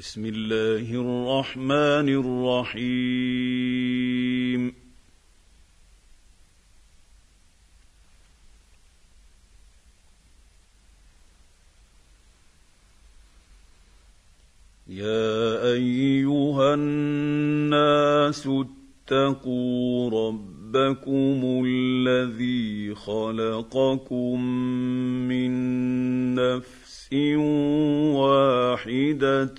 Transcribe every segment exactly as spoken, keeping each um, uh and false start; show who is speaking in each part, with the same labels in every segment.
Speaker 1: بسم الله الرحمن الرحيم يا أيها الناس اتقوا ربكم الذي خلقكم من نفس واحدة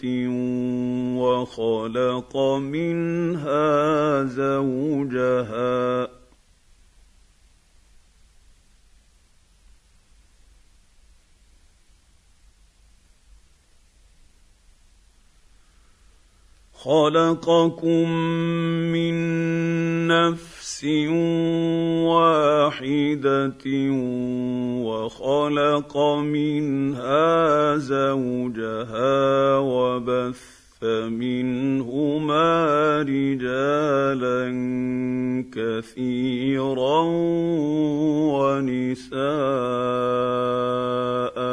Speaker 1: وخلق منها زوجها خلقكم من نفس واحدة وخلق منها زوجها وبث منهما رجالا كثيرا ونساء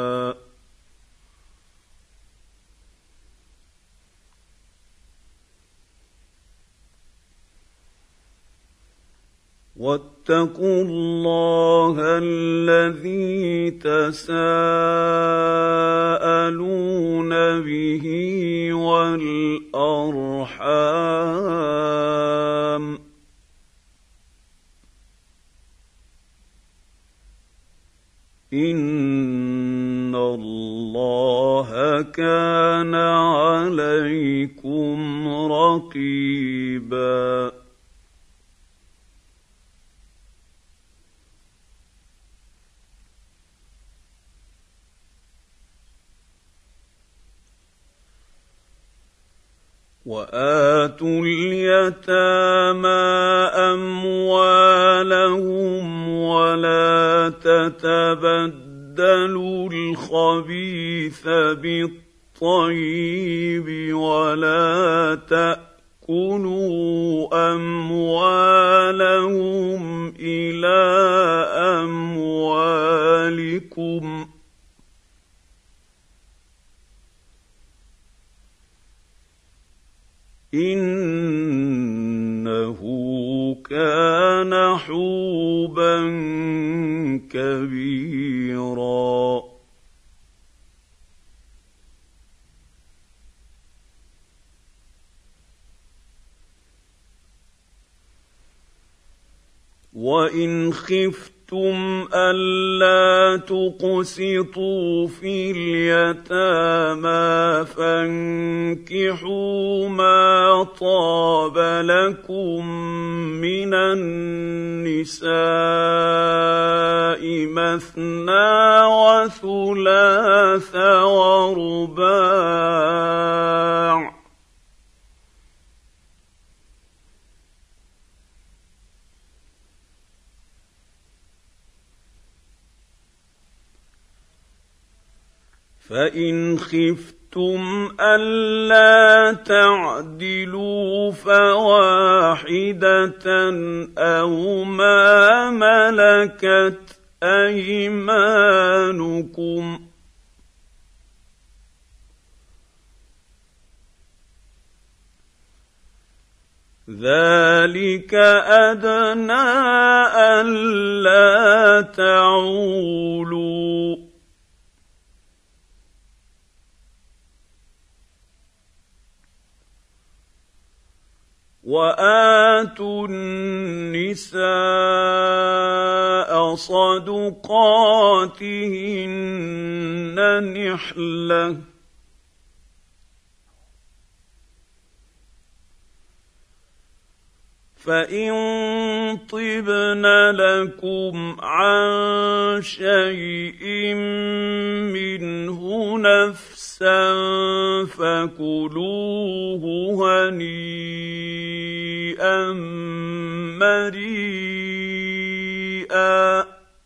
Speaker 1: واتقوا الله الذي تساءلون به والأرحام إن الله كان عليكم رقيبا وآتوا اليتامى أموالهم ولا تتبدلوا الخبيث بالطيب ولا تأكلوا أموالهم إلى أموالكم إنه كان حوبا كبيرا وإن خفتم ألا تقسطوا في اليتامى فانكحوا ما طاب لكم من النساء مثنى وثلاث ورباع فإن خفتم ألا تعدلوا فواحدة أو ما ملكت أيمانكم ذلك أدنى ألا تعولوا وآتوا النساء صدقاتهن نحلة فإن طبن لكم عن شيء منه نفسا فكلوه هنيئا مريئا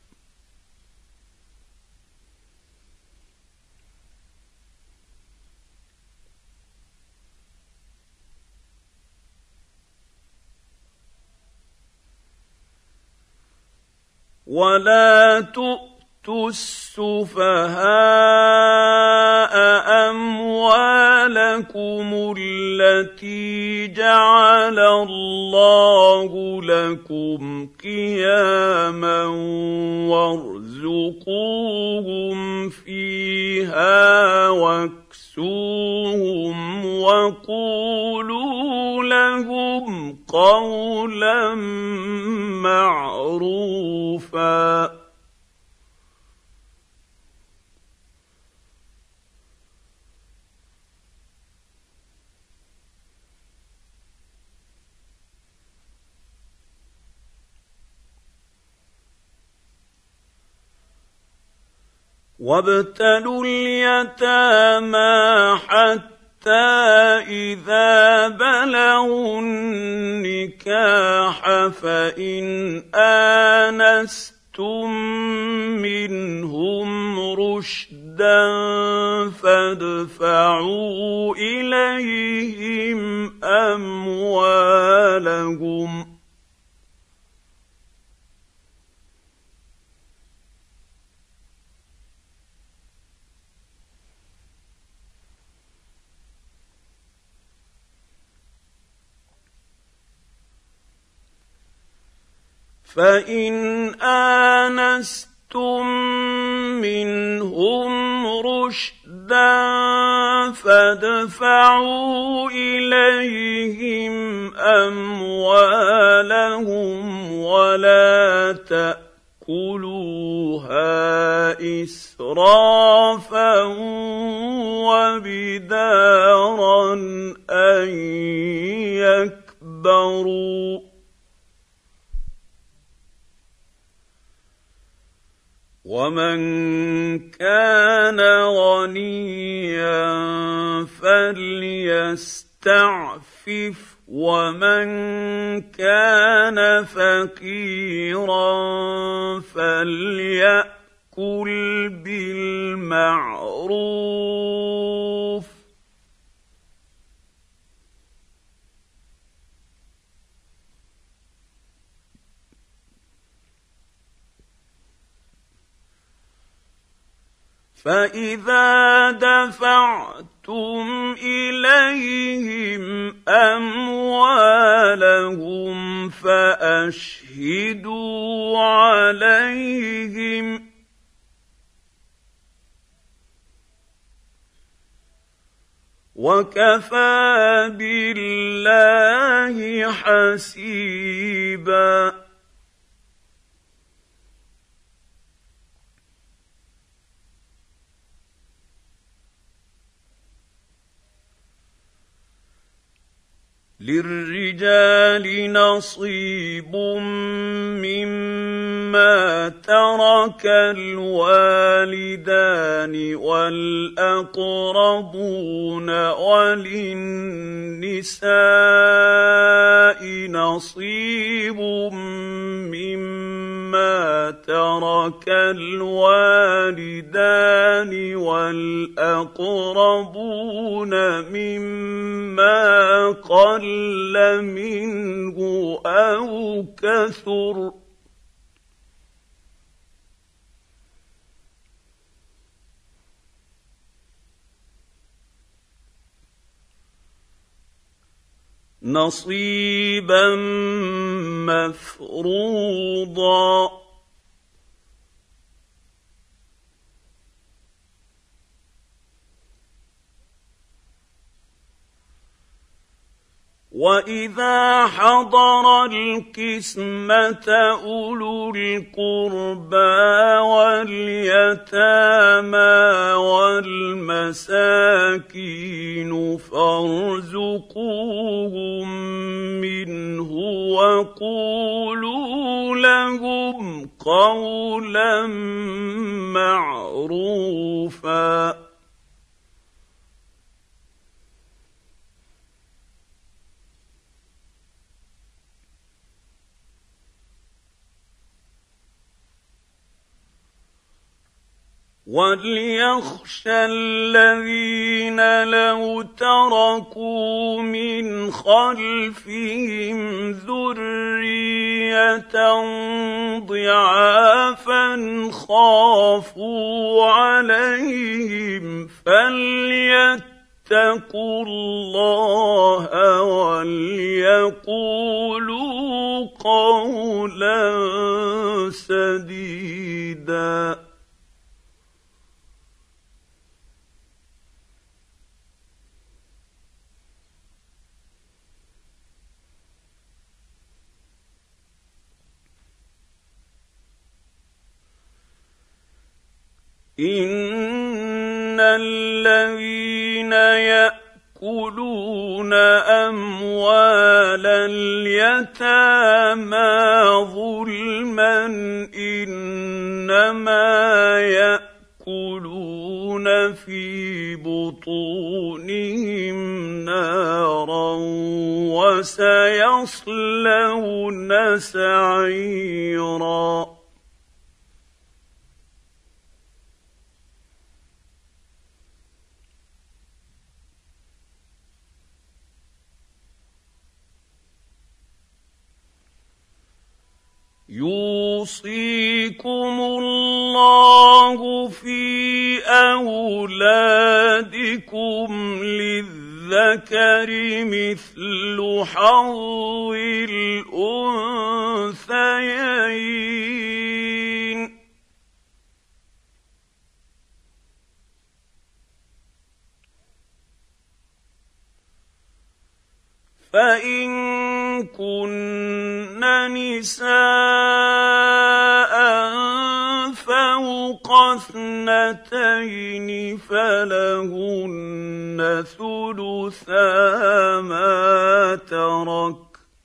Speaker 1: ولا تؤتوا السفهاء أموالكم أنفسكم التي جعل الله لكم قياما وارزقوهم فيها واكسوهم وقولوا لهم قولا معروفا. وابتلوا اليتامى حتى إذا بلغوا النكاح فإن آنستم منهم رشدا فادفعوا إليهم أموالهم فإن آنستم منهم رشدا فادفعوا إليهم أموالهم ولا تأكلوها إسرافا وبدارا أن يكبروا ومن كان غنيا فليستعفف ومن كان فقيرا فليأكل بالمعروف فإذا دفعتم إليهم أموالهم فأشهدوا عليهم وكفى بالله حسيبا. للرجال نصيب مما ترك الوالدان والأقربون وللنساء نصيب مما ترك الوالدان والأقربون مما قل منه أو كثر نصيبا مفروضا. وإذا حضر القسمة أولو القربى واليتامى والمساكين فارزقوهم منه وقولوا لهم قولا معروفا. وَلْيَخْشَ الَّذِينَ لَوْ تَرَكُوا مِنْ خَلْفِهِمْ ذُرِّيَّةً ضِعَافًا خَافُوا عَلَيْهِمْ فَلْيَتَّقُوا فليتقوا الله وليقولوا قولا سديدا. إن الذين يأكلون أموال اليتامى ظلما إنما يأكلون في بطونهم نارا وسيصلون سعيرا. يوصيكم الله في أولادكم للذكر مثل حظ الأنثيين. فإن كن نساء فوق اثنتين فلهن ثلثا ما ترك،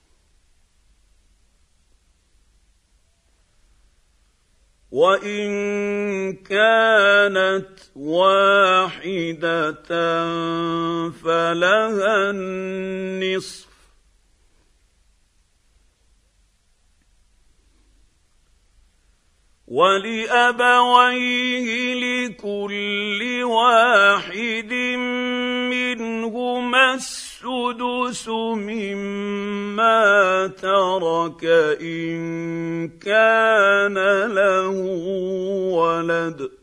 Speaker 1: وإن كانت واحدة فلها النصف، ولأبويه لكل واحد منهما السدس مما ترك إن كان له ولد،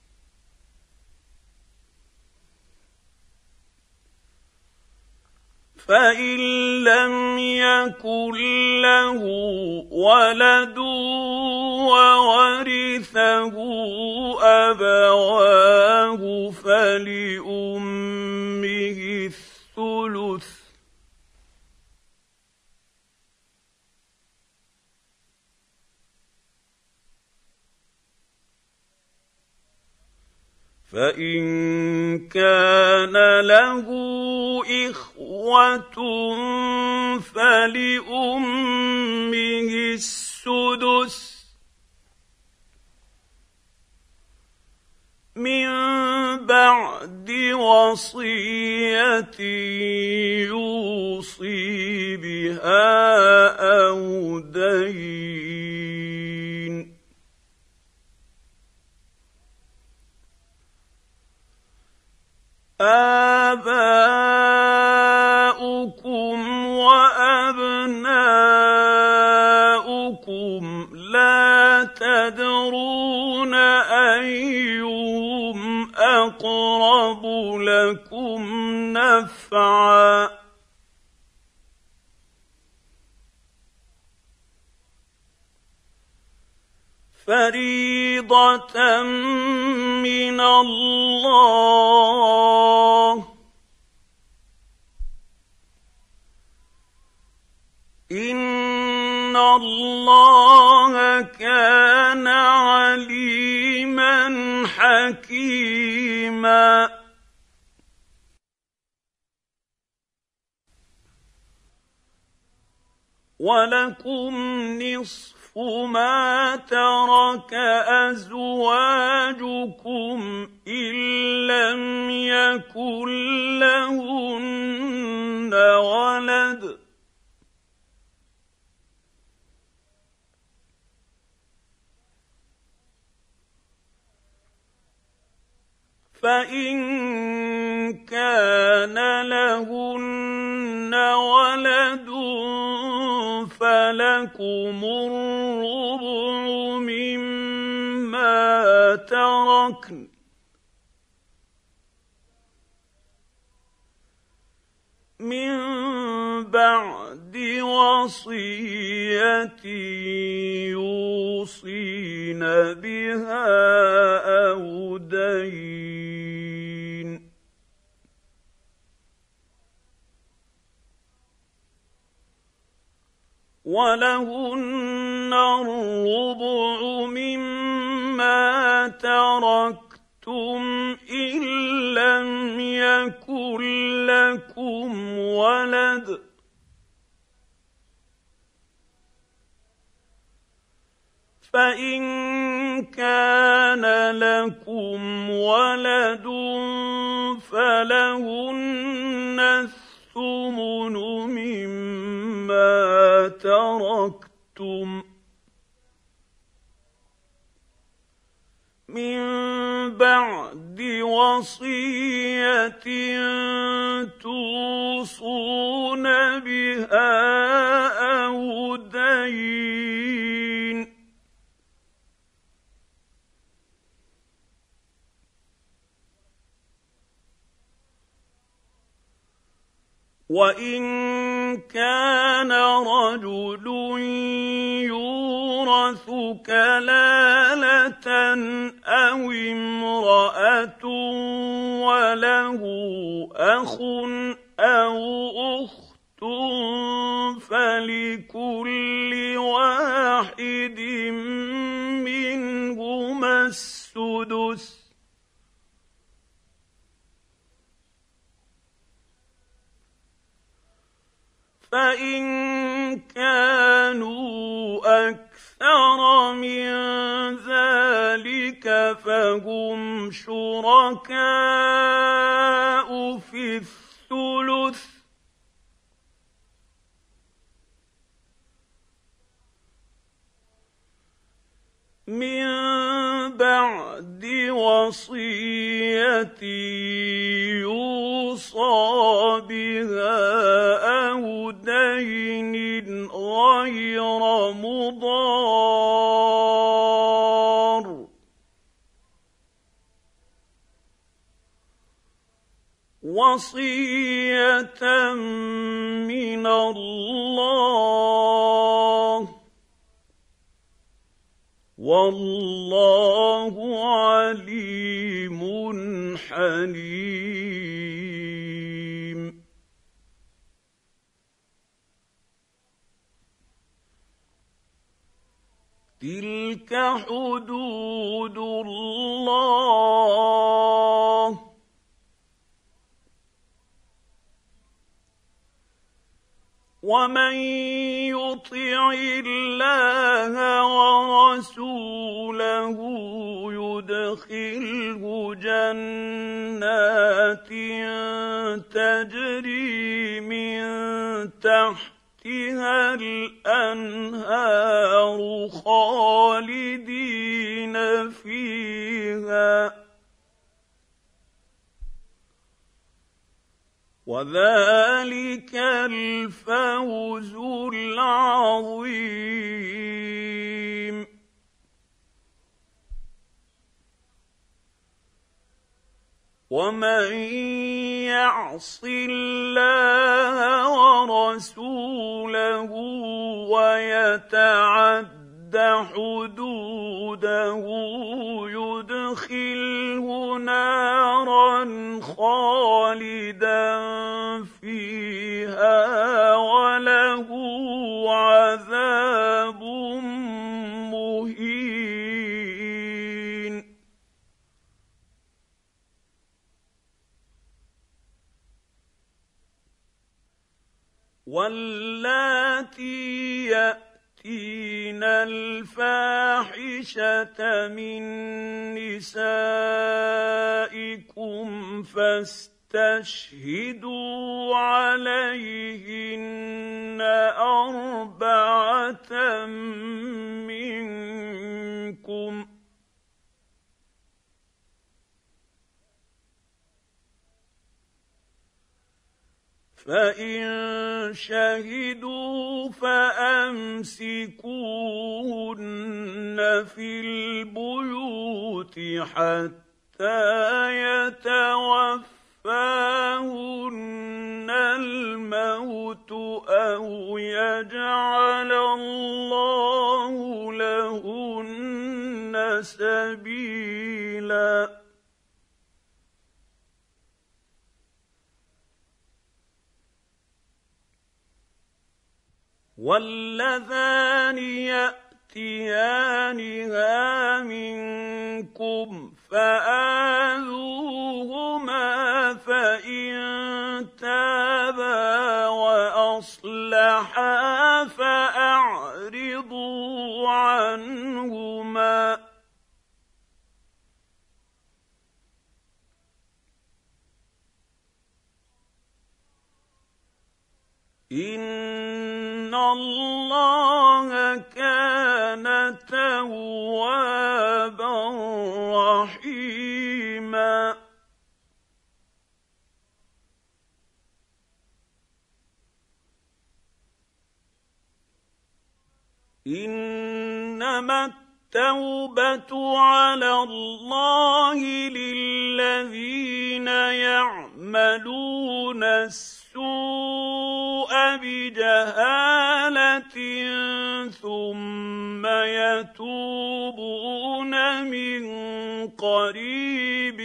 Speaker 1: فإن لم يكن له ولد وورثه أبواه فلأمه الثلث، فإن كان له إخوة فلأمه السدس من بعد وصية يوصي بها أو دين. آباؤكم وأبناؤكم لا تدرون أيهم أقرب لكم نفعا فريضة من الله، إن الله كان عليما حكيما. ولكم نصف ما ترك أزواجكم إن لم يكن لهن ولد، فإن كان لهن ولد فلكم الربع مما تركن من بعد وصية يوصين بها أو دين. ولهن الربع مما تركتم إن لم يكن لكم ولد، فإن كان لكم ولد فلهن الثمن مما تركتم من بعد وصية توصون بها أو دين. وإن كان رجل يورث كلالة أو امرأة وله أخ أو أخت فلكل واحد منهما السدس، فإن كانوا أكثر من ذلك فهم شركاء في الثلث، من بعد وصية يوصى بها أو دين غير مضار. وصية من الله، والله عليم حليم. تلك حدود الله ومن يطع الله ورسوله يدخله جنات تجري من تحتها الأنهار خالدين فيها، وذلك الفوز العظيم. ومن يعص الله ورسوله ويتعد حدوده يدخله نارا خالدا فيها وله عذاب مهين. واللاتي يأتين الفاحشة من نسائكم فاستشهدوا عليهن أربعة منكم، فإن شهدوا فأمسكوهن في البيوت حتى يتوفاهن الموت الموت أو يجعل الله لهن سبيلا واللذان يأتيانها منكم فآذوهما فإن تابا وأصلحا فأعرضوا عنهما إن الله كان توابا رحيما إنما التوبة على الله للذين يعملون السوء بجهالة ثم يتوبون من قريب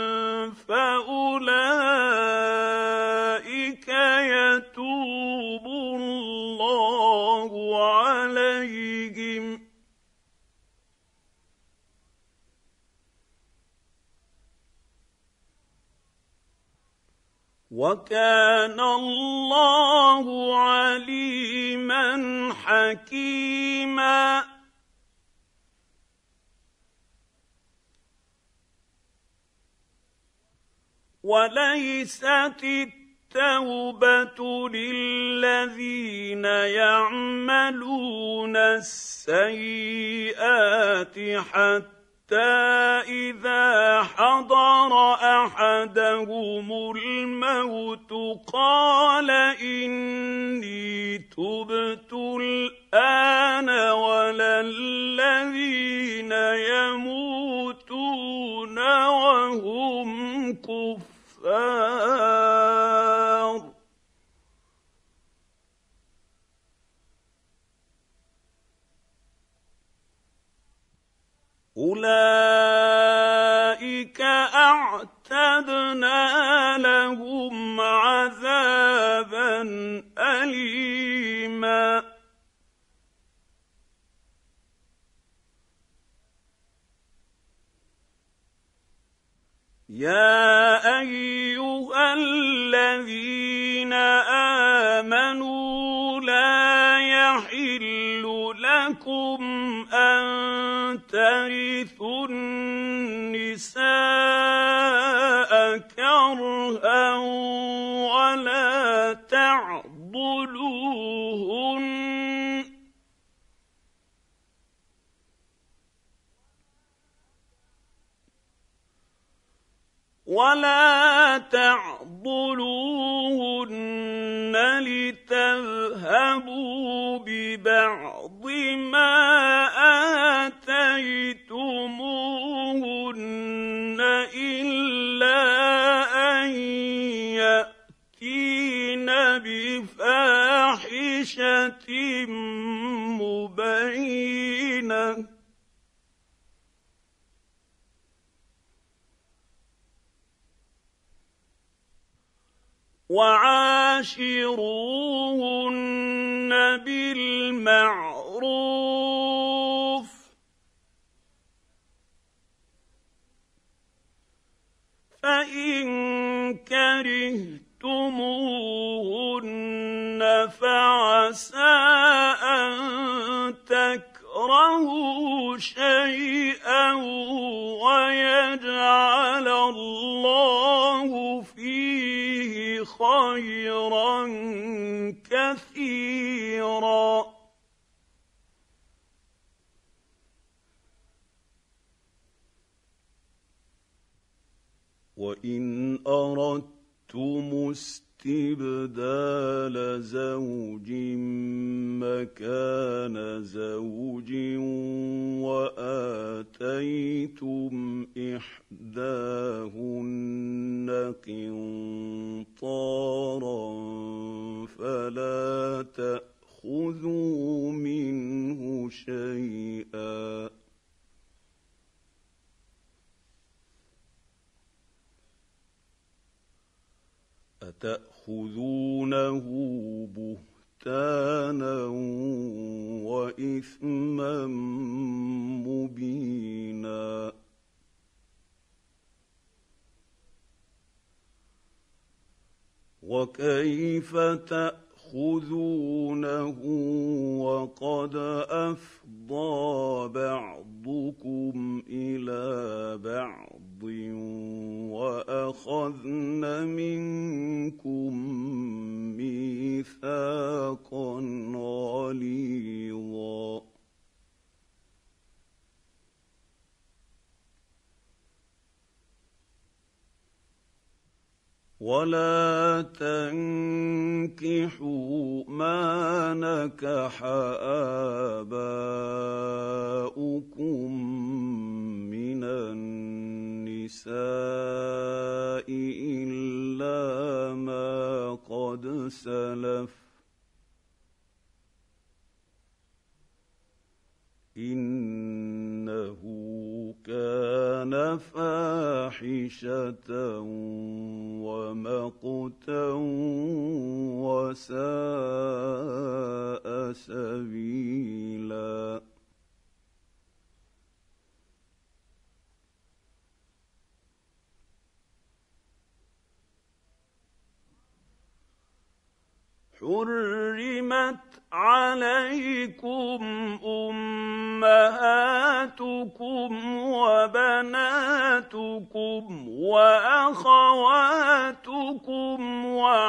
Speaker 1: فأولئك يتوب الله عليهم وكان الله عليما حكيما وليست التوبة للذين يعملون السيئات حتى إذا حضر أحدهم الموت قال إني تبت الآن ولا الذين يموتون وهم كفار أولئك أعتدنا لهم عذابا أليما يا أيها الذين آمنوا لا يحل لكم أن ترثوا النساء كرها ولا تعضلوهن ولا تعضلوهن لتذهبوا ببعض ما آتيتموهن إلا أن يأتين بفاحشة مبينة وعاشروهن بالمعروف فإن كرهتموهن فعسى أن تكرهوا شيئا ويجعل الله فيه خيرا كثيرا وإن أردتم استبدال زوج مكان زوج وآتيتم إحداهن قنطارا فلا فلا تأخذوا منه شيئا أتأخذونه بهتانا وإثما مبينا وكيف تأخذونه وقد أفضى بعضكم إلى بعض وأخذن منكم ميثاقا غليظا ولا تنكحوا ما نكح آباؤكم من النساء إلا ما قد سلف إنه كان فاحشة ومقتا وساء سبيلا حرمت عليكم أمهاتكم وبناتكم وأخواتكم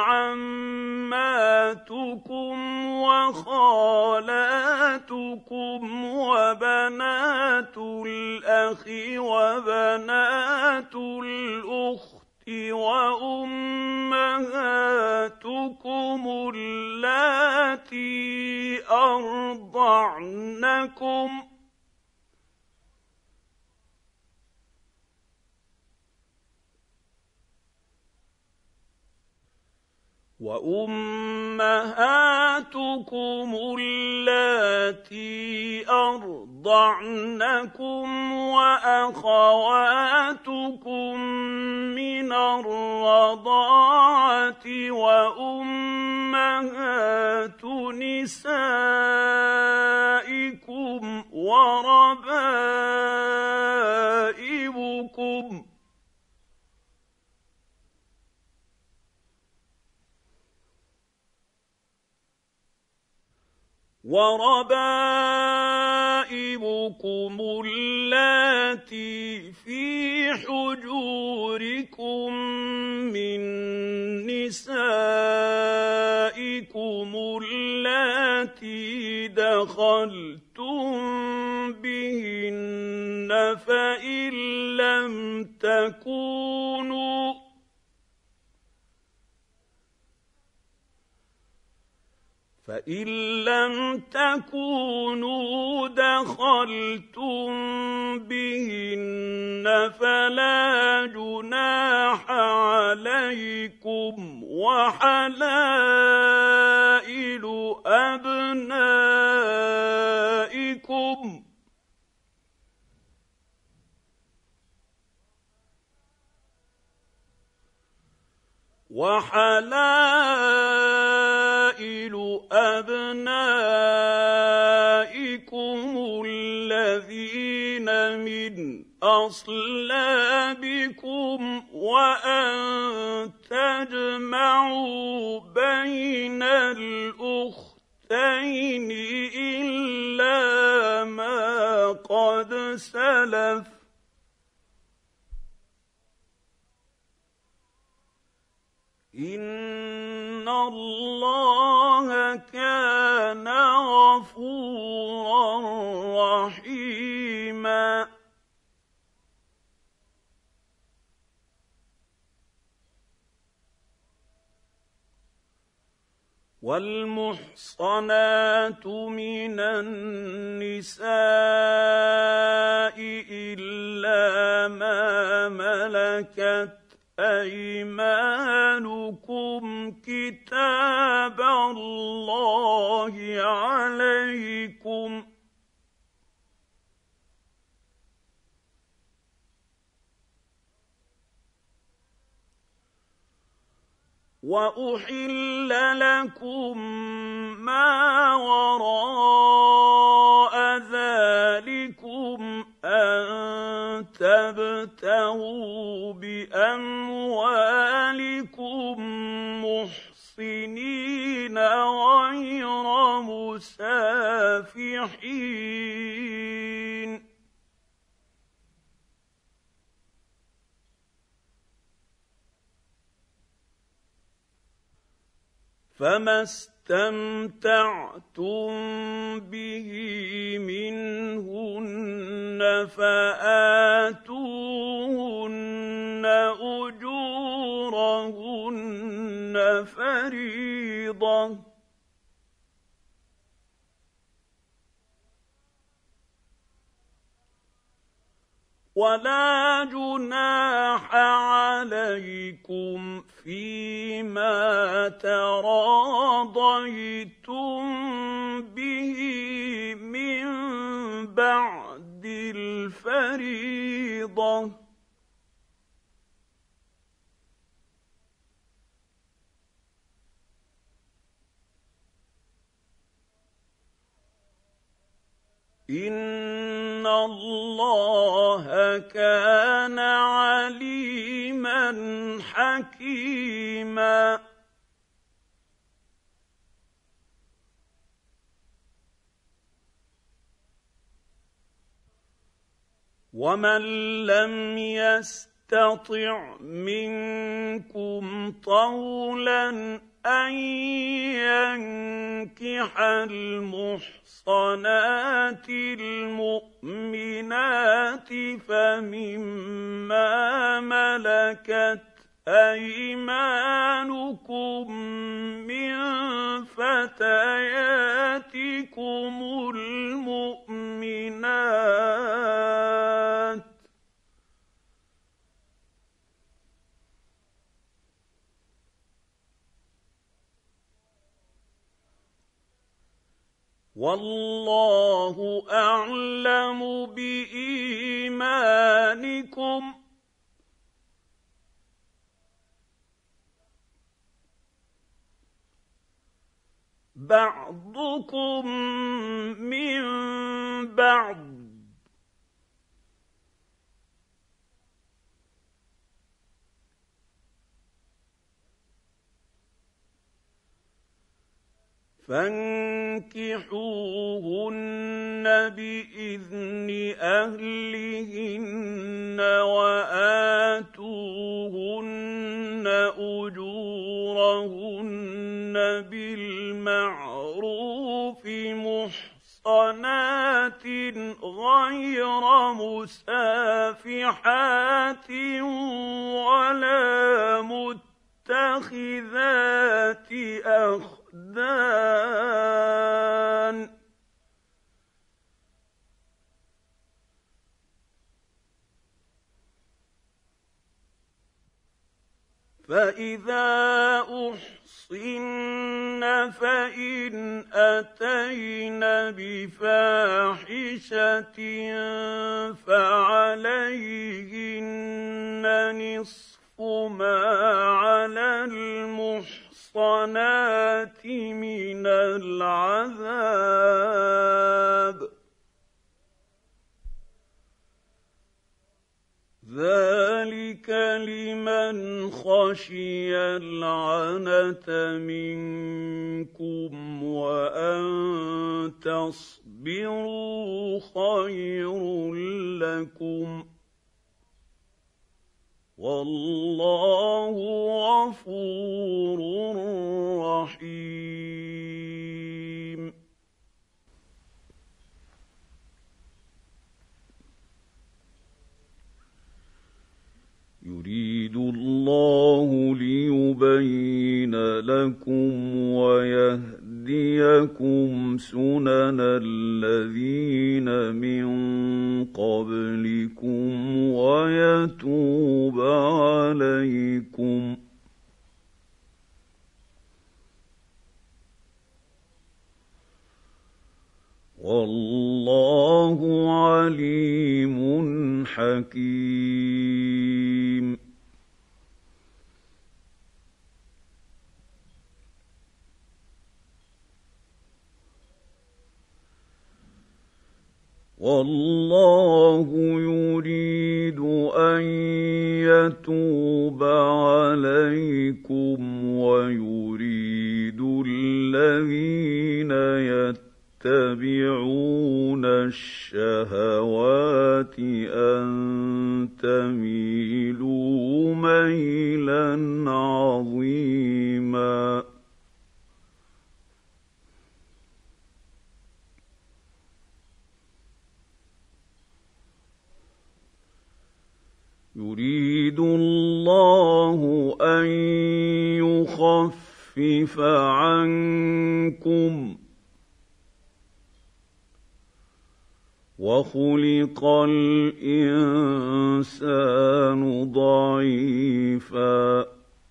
Speaker 1: وعماتكم وخالاتكم وبنات الأخ وبنات الأخت وأمهاتكم اللاتي أرضعنكم وأمهاتكم اللاتي أرضعنكم وأخواتكم من الرضاعة وأمهات نسائكم وربائبكم وربائبكم اللاتي في حجوركم من نسائكم اللاتي دخلتم بهن فإن لم تكونوا فإن لم تكونوا دخلتم بهن فلا جناح عليكم وحلائل أبنائكم وحلائل أبنائكم الذين من أصلابكم وأن تجمعوا بين الأختين إلا ما قد سلف إن الله كان غفورا رحيما والمحصنات من النساء إلا ما ملكت أيمانكم كتاب الله وأحل لكم ما وراء ذلكم أن تبتغوا بأموالكم محصنين غير مسافحين فما استمتعتم به منهن فآتوهن أجورهن فريضة ولا جناح عليكم فيما تراضيتم به من بعد الفريضة إن الله كان عليما حكيما ومن لم يستطع منكم طولا أن ينكح المحصنات المؤمنات فمما ملكت أيمانكم من فتياتكم المؤمنات والله أعلم بإيمانكم بعضكم من بعض فانكحوهن بإذن أهلهن وآتوهن أجورهن بالمعروف محصنات غير مسافحات ولا متخذات أخدان فإذا أحصن فإن أتين بفاحشة فعليهن نصف ما على المحصنات من العذاب ذلك لمن خشي العنة منكم وأن تصبروا خير لكم والله غفور رحيم يريد الله ليبين لكم ويهديكم سنن الذين من قبلكم ويتوب عليكم والله عليم حكيم والله يريد أن يتوب عليكم ويريد الذين يتبعون الشهوات أن تميلوا ميلا عظيما. يريد الله أن يخفف عنكم وخلق الإنسان ضعيفا.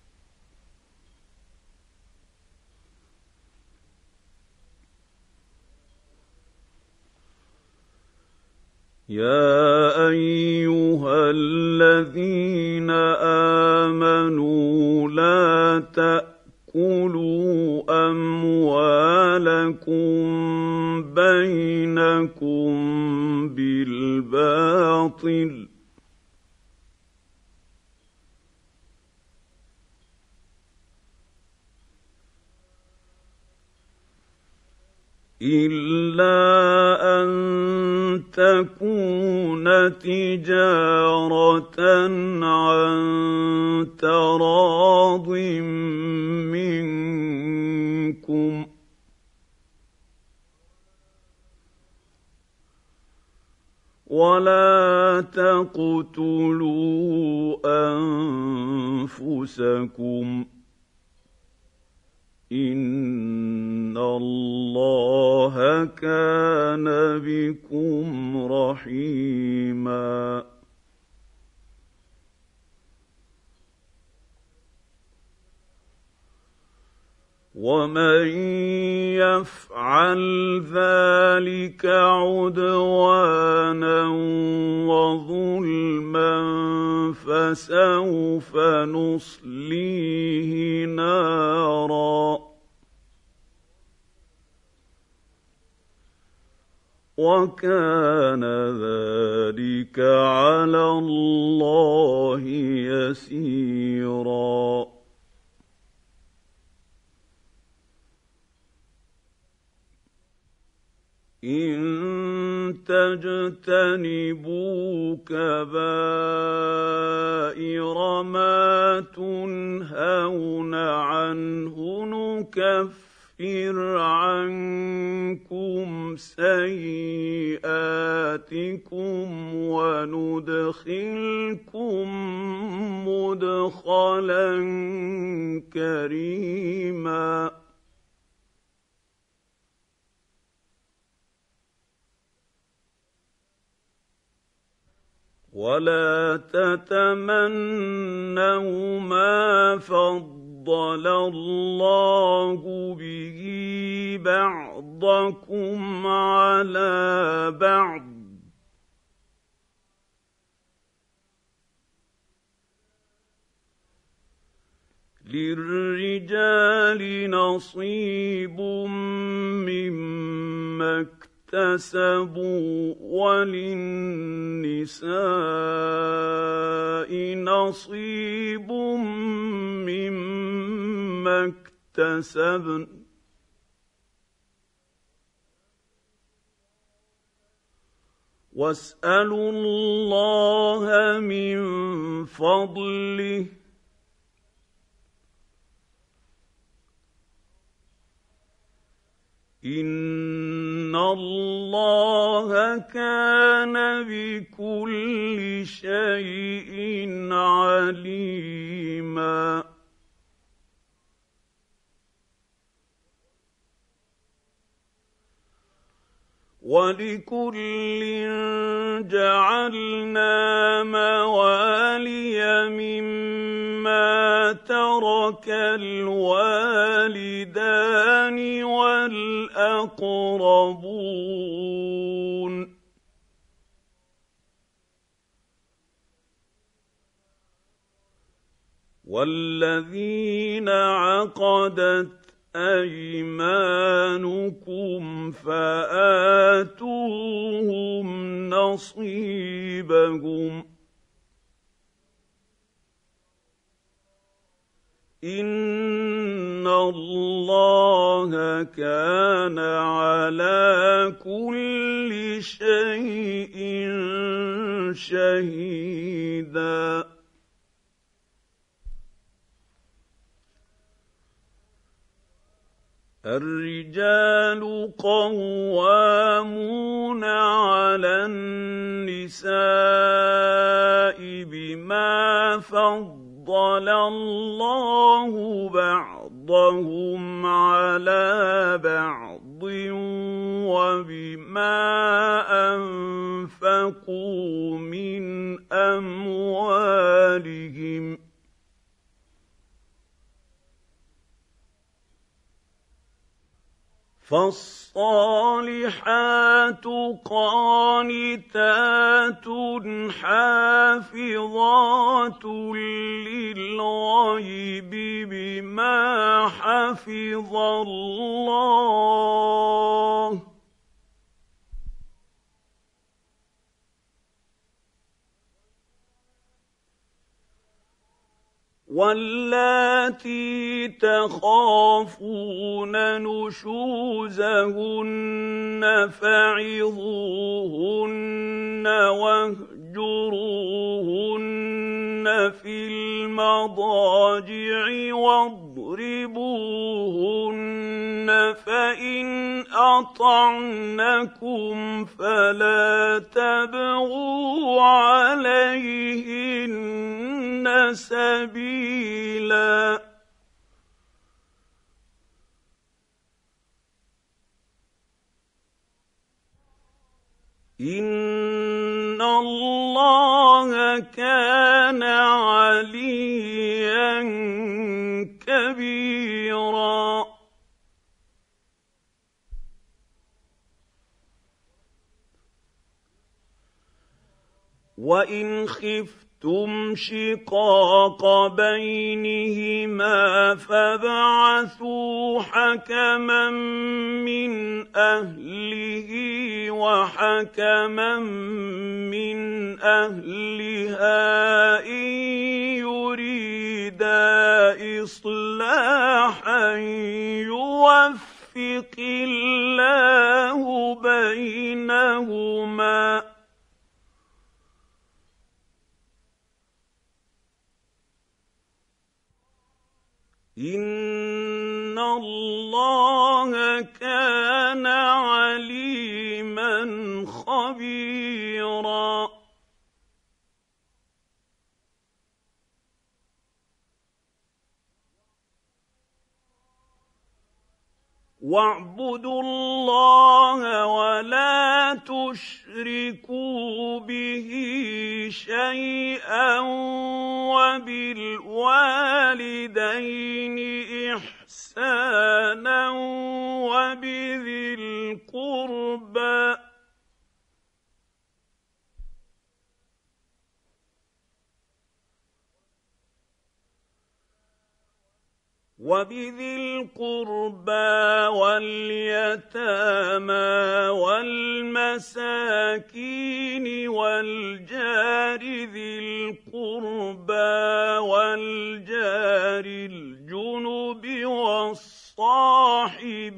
Speaker 1: يا أيها الذين آمنوا لا تأكلوا أموالكم بينكم بالباطل إلا أن تكون تجارة عن تراض منكم ولا تقتلوا أنفسكم إن الله كان بكم رحيما. ومن يفعل ذلك عدوانا وظلما فسوف نصليه نارا وكان ذلك على الله يسيرا. إن تجتنبوا كبائر ما تنهون عنه نكفر عنكم سيئاتكم وندخلكم مدخلا كريما. ولا تتمنوا ما فضل الله به بعضكم على بعض للرجال نصيب مما اكتسبوا وللنساء نصيب مما اكتسبن واسألوا الله من فضله إن الله كان بكل شيء عليما. ولكل جعلنا موالي مما ترك الوالدان والأقربون والذين عقدت ايمانكم فاتوهم نصيبهم ان الله كان على كل شيء شهيدا الرجال قوامون على النساء بما فضل الله بعضهم على بعض وبما أنفقوا من أموالهم فالصالحات قانتات حافظات للغيب بما حفظ الله واللاتي تخافون نشوزهن فعظوهن واهجروهن في المضاجع واضربوهن فإن أطعنكم فلا تبغوا عليهن سبيلا إن الله كان عليا كبيرا وإن خفتم شقاق بينهما فابعثوا حكما من أهله وحكما من أهلها إن يريدا إصلاحا يوفق الله بينهما إن الله كان عليما خبيرا واعبدوا الله ولا تشركوا به شيئا وبالوالدين إحسانا وبذي القربى وبذي القربى واليتامى والمساكين والجار ذي القربى والجار الجنب والصاحب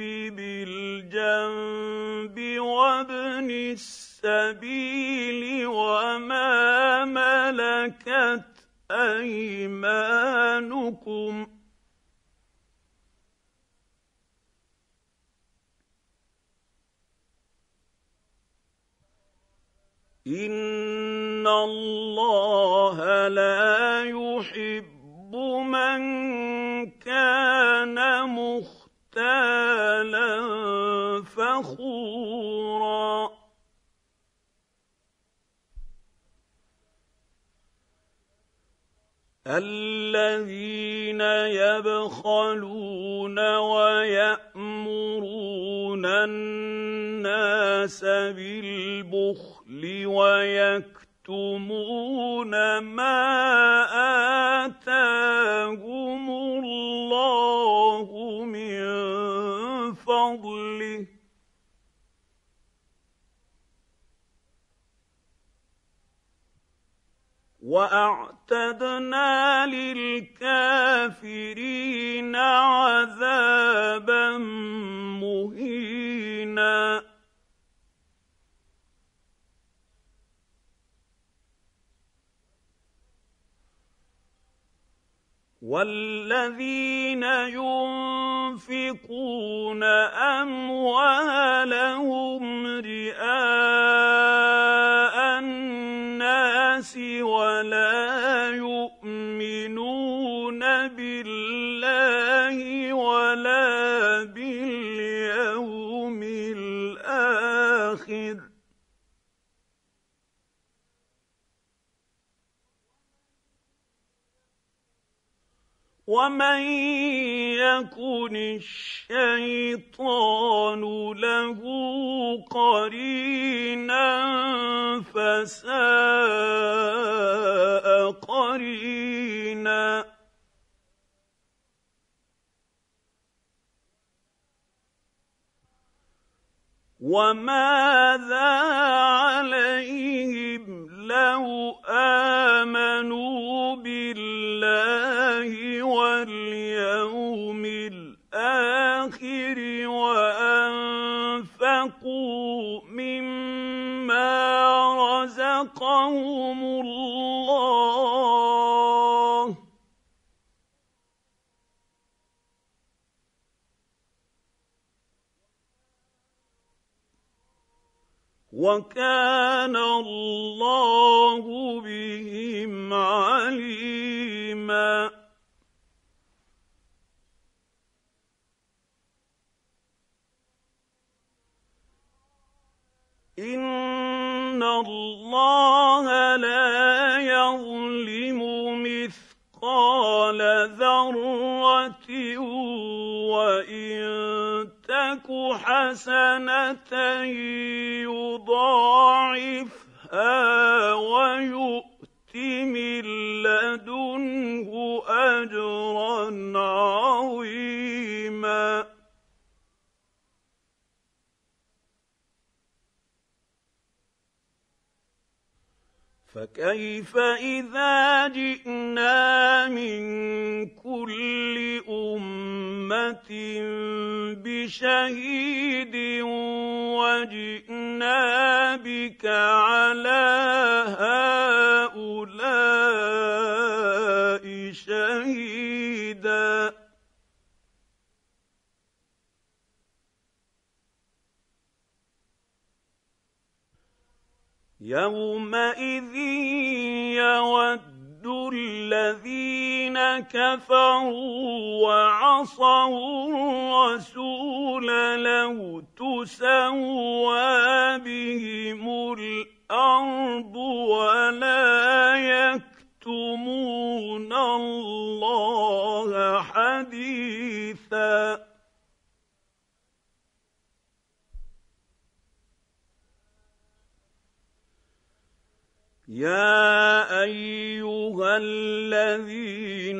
Speaker 1: بالجنب وابن السبيل وما ملكت أيمانكم إن الله لا يحب من كان مختالا فخورا الذين يبخلون ويأمرون الناس بالبخل ويكتمون ما آتاهم الله من فضله واعتدنا للكافرين عذابا مهينا والذين ينفقون أموالهم رئاء الناس ولا يؤمنون بالله ولا باليوم الآخر ومن يكن الشيطان له قرينا فساء قرينا وماذا عليهم لو آمنوا بالله واليوم الآخر وأنفقوا مما رزقهم الله وكان الله بهم عليما إن الله لا يظلم مثقال ذرة وإن تك حسنة يضاعفها ويؤت من لدنه أجرا عظيما فكيف إذا جئنا من كل أمة بشهيد وجئنا بك على هؤلاء شهيدا يومئذ يود الذين كفروا وعصوا الرسول لو تسوى بهم الأرض ولا يكتمون الله حديثا يا أيها الذين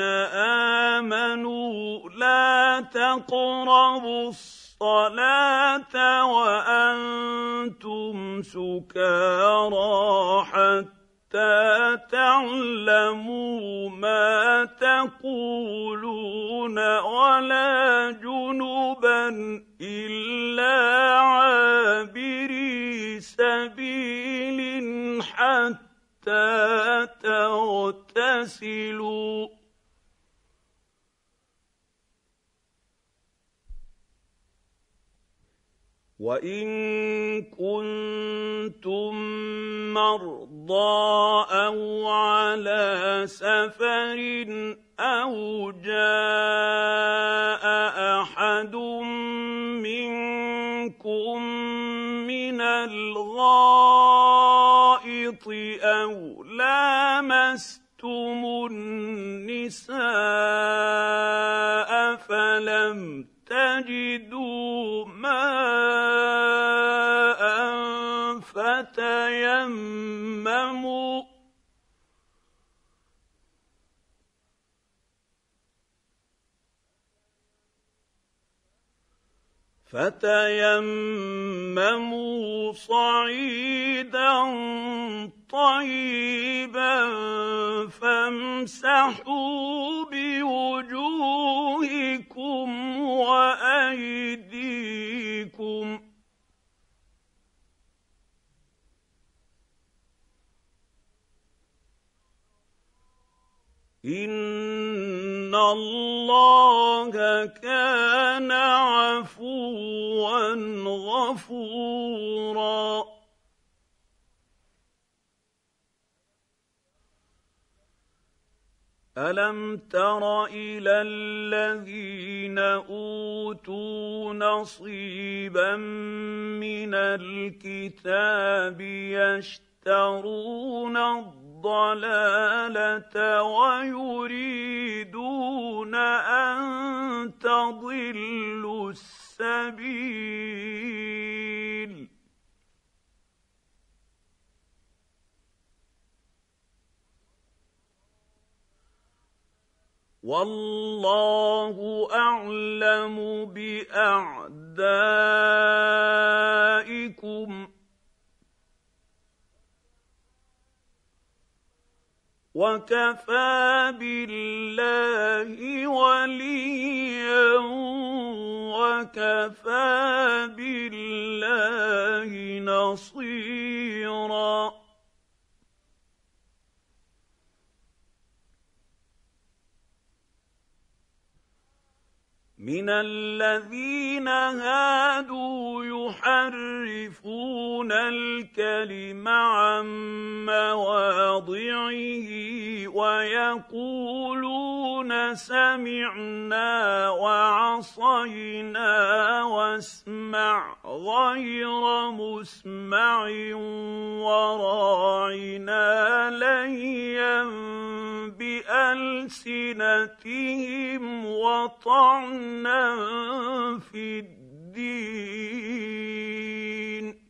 Speaker 1: آمنوا لا تقربوا الصلاة وأنتم سكارى حتى تعلموا ما تقولون ولا جنبا إلا عابري سبيل حتى تغتسلوا وإن كنتم مرضى أو على سفر أو جاء أحد منكم من الغائط أو لامستم النساء فلم تجدوا ماء فتيمموا فتيمموا صعيدا طيبا فامسحوا بوجوهكم وأيديكم إن الله كان عفوا غفورا. ألم تر إلى الذين أوتوا نصيبا من الكتاب يشترون الضلالة ويريدون أن تضلوا السبيل والله أعلم بأعدائكم وكفى بالله وليا وكفى بالله نصيرا. من الذين هادوا يحرفون الكلم عن مواضعه ويقولون سمعنا وعصينا واسمع غير مسمع وراعنا ليا بألسنتهم وطعنا في الدين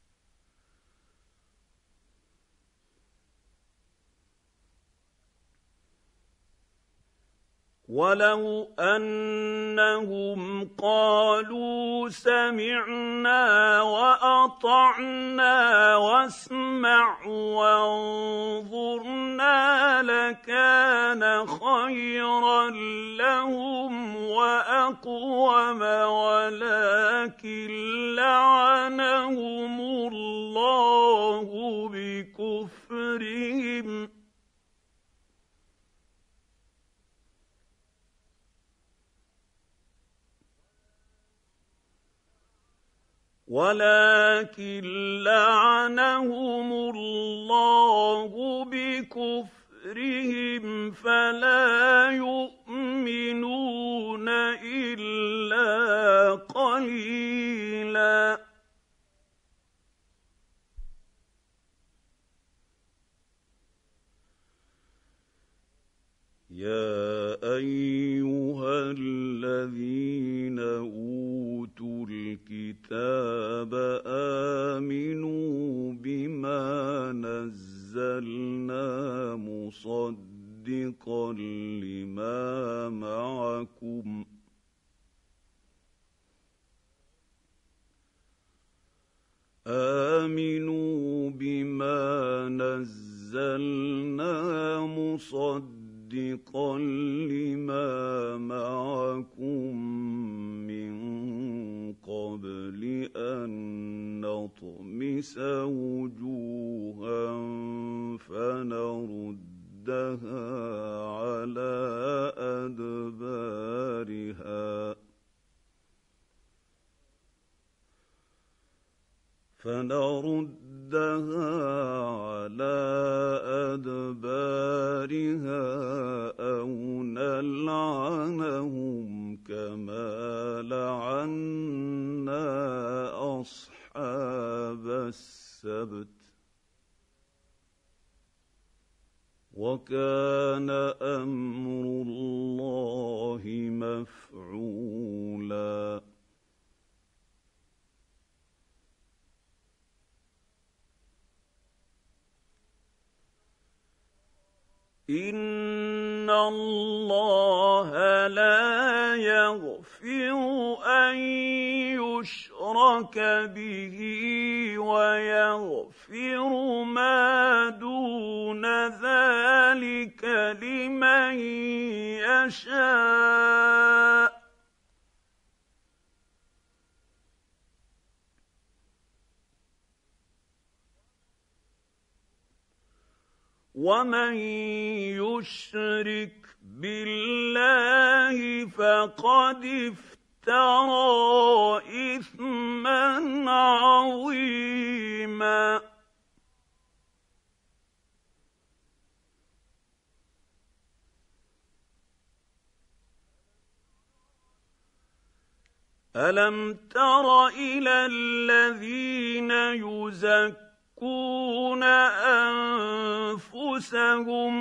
Speaker 1: ولو أنهم قالوا سمعنا وأطعنا واسمع وانظرنا لكان خيرا لهم وأقوم ولكن لعنهم الله بكفرهم ولكن لعنهم الله بكفرهم فلا يؤمنون إلا قليلا. يا أيها الذين أوتوا الكتاب آمنوا بما نزلنا مصدقا لما معكم آمنوا بما نزلنا مصدقا مصدقا لما معكم من قبل أن نطمس وجوها فنردها على أدبارها فنردها على أدبارها أو نلعنهم كما لعنا أصحاب السبت وكان أمر الله مفعولا. إن الله لا يغفر أن يشرك به ويغفر ما دون ذلك لمن يشاء ومن يشرك بالله فقد افترى إثما عظيما. ألم تر إلى الذين يزكون أنفسهم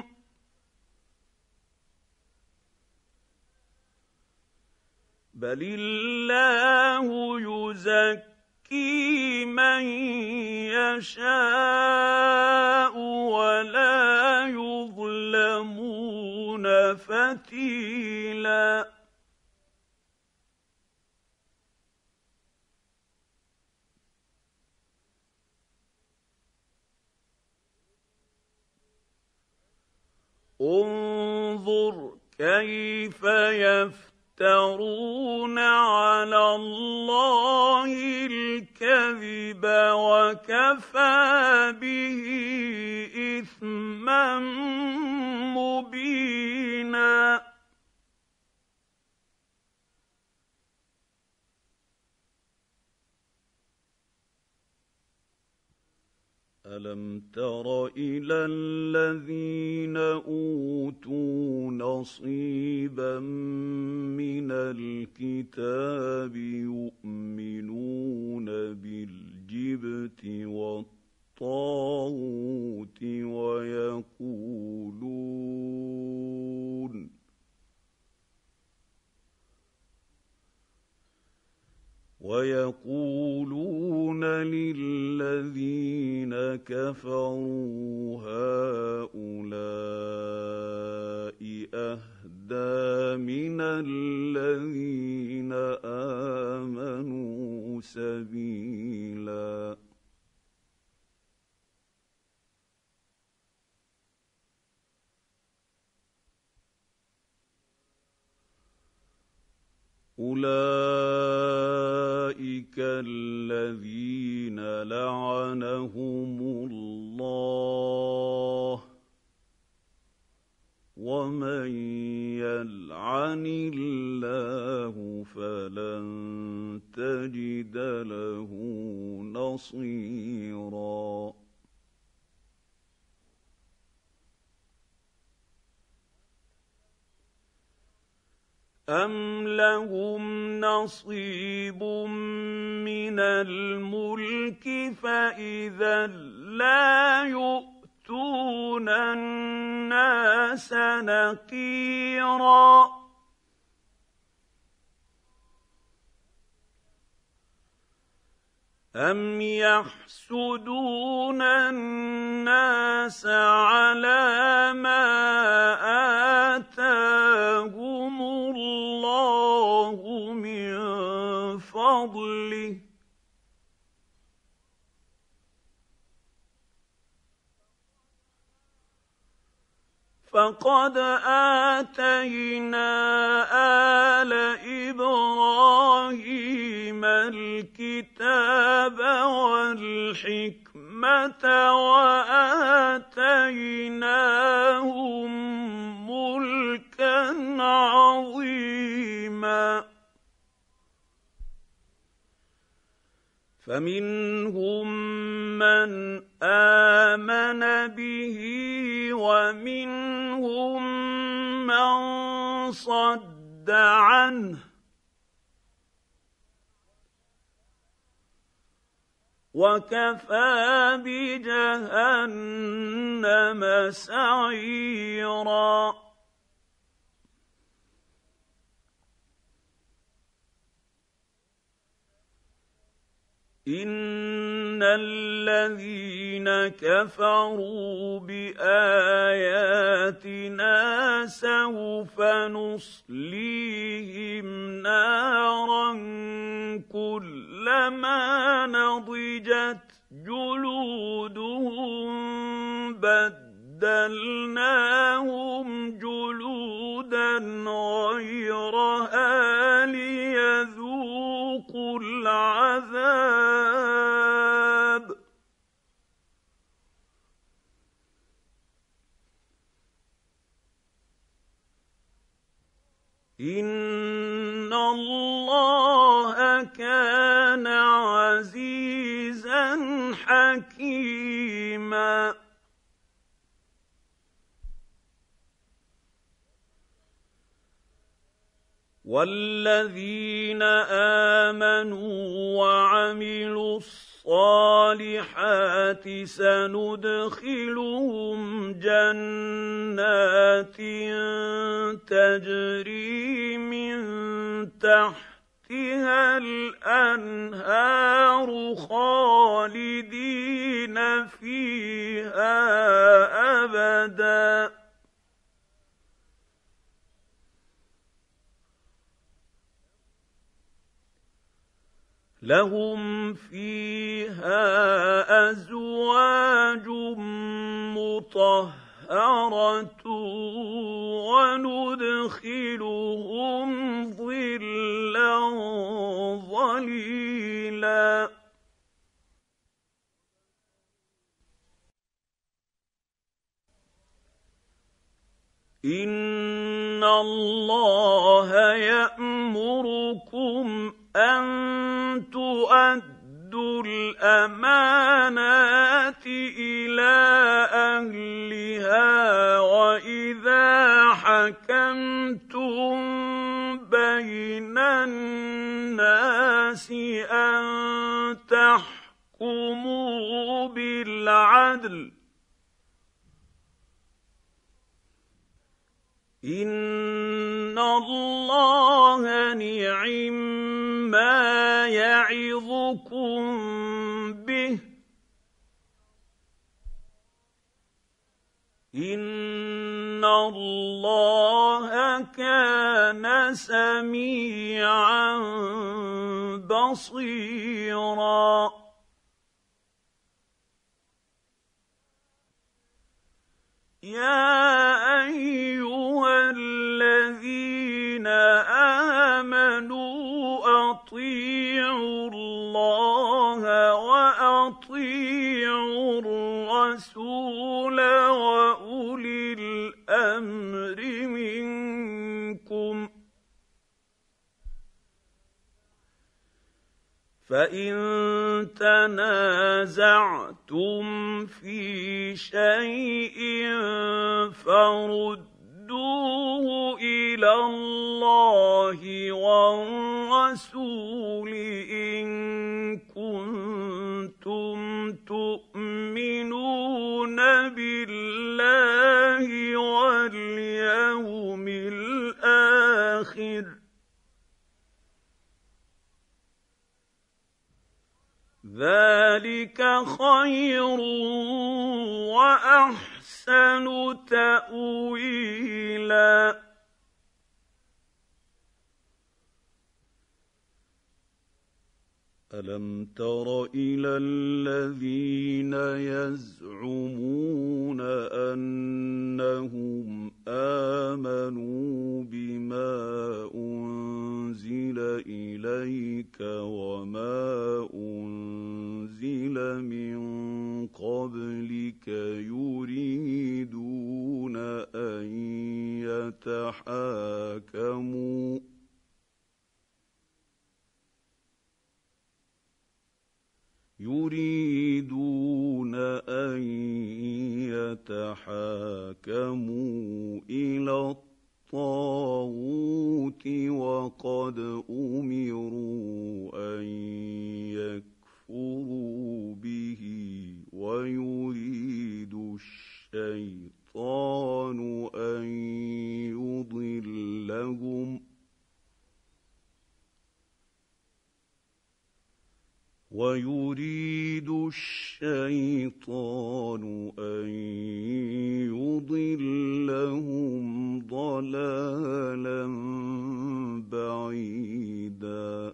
Speaker 1: بل الله يزكي من يشاء ولا يظلمون فتيلا. انظر كيف يفترون على الله الكذب وكفى به إثما مبينا. ألم تر إلى الذين أوتوا نصيبا من الكتاب يؤمنون بالجبت والطاغوت ويقولون ويقولون للذين كفروا هؤلاء أهدى من الذين آمنوا سبيلا. أولئك الذين لعنهم الله ومن يلعن الله فلن تجد له نصيرا. أَمْ لَهُمْ نَصِيبٌ مِّنَ الْمُلْكِ فَإِذًا لَّا يُؤْتُونَ النَّاسَ نَقِيرًا. أَمْ يَحْسُدُونَ النَّاسَ عَلَىٰ مَا آتَاهُمُ اللَّهُ مِن فَضْلِهِ فَقَدْ آتَيْنَا آلَ إِبْرَاهِيمَ الْكِتَابَ وَالْحِكْمَةَ وَآتَيْنَاهُم مُّلْكًا عَظِيمًا. فَمِنْهُم مَّنْ آمَنَ بِهِ وَمِنْهُم مَّن صَدَّ عَنْهُ وَكَفَىٰ بِجَهَنَّمَ سَعِيرًا. إِنَّ الَّذِينَ الذين كفروا بآياتنا سوف نصليهم نارا كلما نضجت جلودهم بدلناهم جلودا غيرها ليذوقوا العذاب إن الله كان عزيزا حكيما والذين آمنوا وعملوا الصالحات سندخلهم جنات تجري من تحتها الأنهار خالدين فيها أبدا لهم فيها أزواج مطهرة وندخلهم ظلا ظليلا إن الله يأمركم أن تؤدوا الأمانات إلى أهلها وإذا حكمتم بين الناس أن تحكموا بالعدل إن الله نعما يعظكم به إن الله كان سميعا بصيرا يا أيها الذين آمنوا أطيعوا الله وأطيعوا الرسول وأولي الأمر منكم فإن تنازعتم في شيء فردوه إلى الله والرسول إن كنتم تؤمنون بالله واليوم الآخر ذلك خير وأحسن تأويلا ألم تر إلى الذين يزعمون أنهم آمنوا بما أنزل إليك وما أنزل من قبلك يريدون أن يتحاكموا يريدون أن يتحاكموا إلى الطاغوت وقد أمروا أن يكفروا به ويريد الشيطان أن يضلهم ويريد الشيطان أن يضلهم ضلالا بعيدا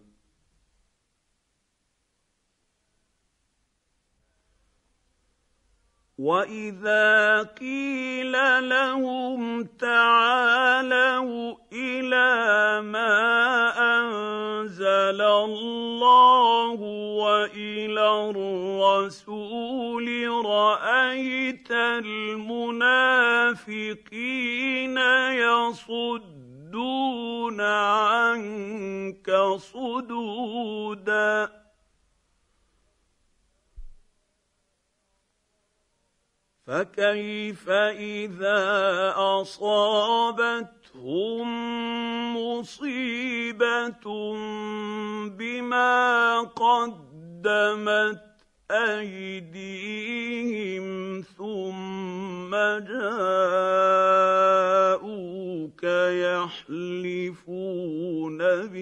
Speaker 1: وإذا قيل لهم تعالوا إلى ما أنزل الله وإلى الرسول رأيت المنافقين يصدون عنك صدودا فكيف إذا أصابتهم مصيبة بما قدمت أيديهم ثم جاءوك يحلفون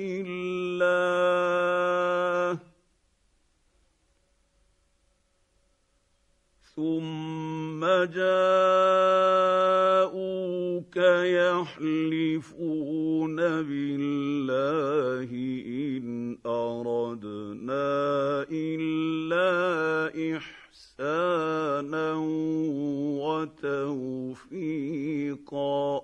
Speaker 1: بالله ثم جاءوك يحلفون بالله إن أردنا إلا إحسانا وتوفيقا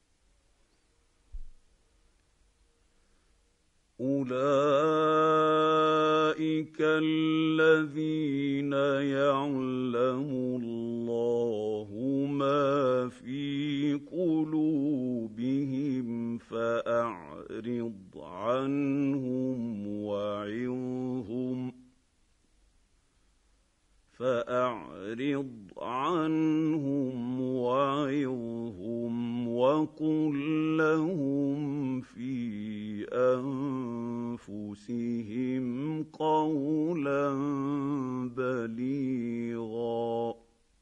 Speaker 1: أولئك الذين يعلم الله ما في قلوبهم فأعرض عنهم وعظهم فأعرض عنهم وعظهم وقل لهم في أنفسهم قولا بليغا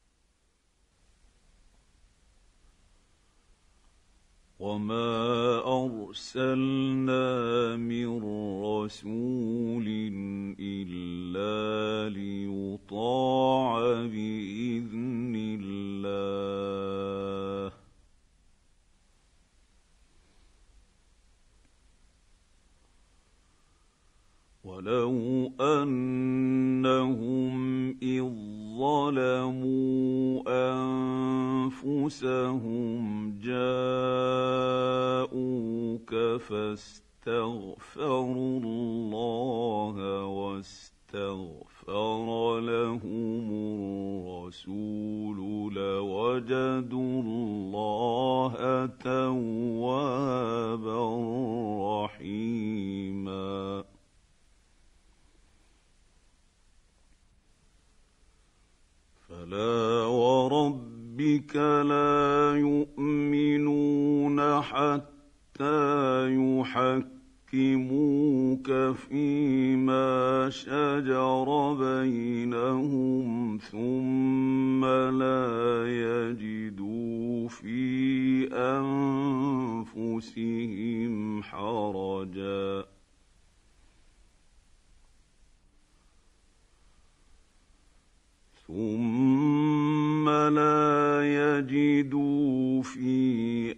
Speaker 1: وما أرسلنا من رسول إلا ليطاع بإذن الله ولو أنهم إذ ظلموا أنفسهم جاءوك فاستغفروا الله واستغفر لهم الرسول لوجدوا الله توابا رحيما فلا وربك لا يؤمنون حتى يحكموك فيما شجر بينهم ثم لا يجدوا في أنفسهم حرجا ثم لا يجدوا في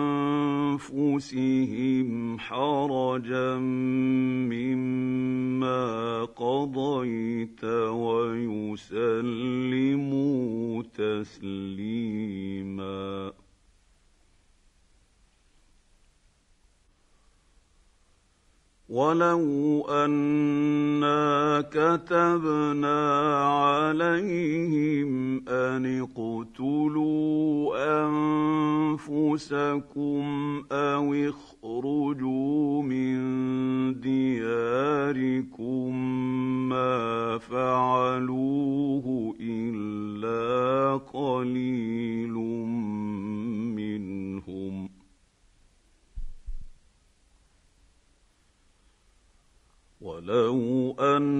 Speaker 1: أنفسهم حرجا مما قضيت ويسلموا تسليما ولو أنا كتبنا عليهم أن اقتلوا أنفسكم أو اخرجوا من دياركم ما فعلوه إلا قليل منهم ولو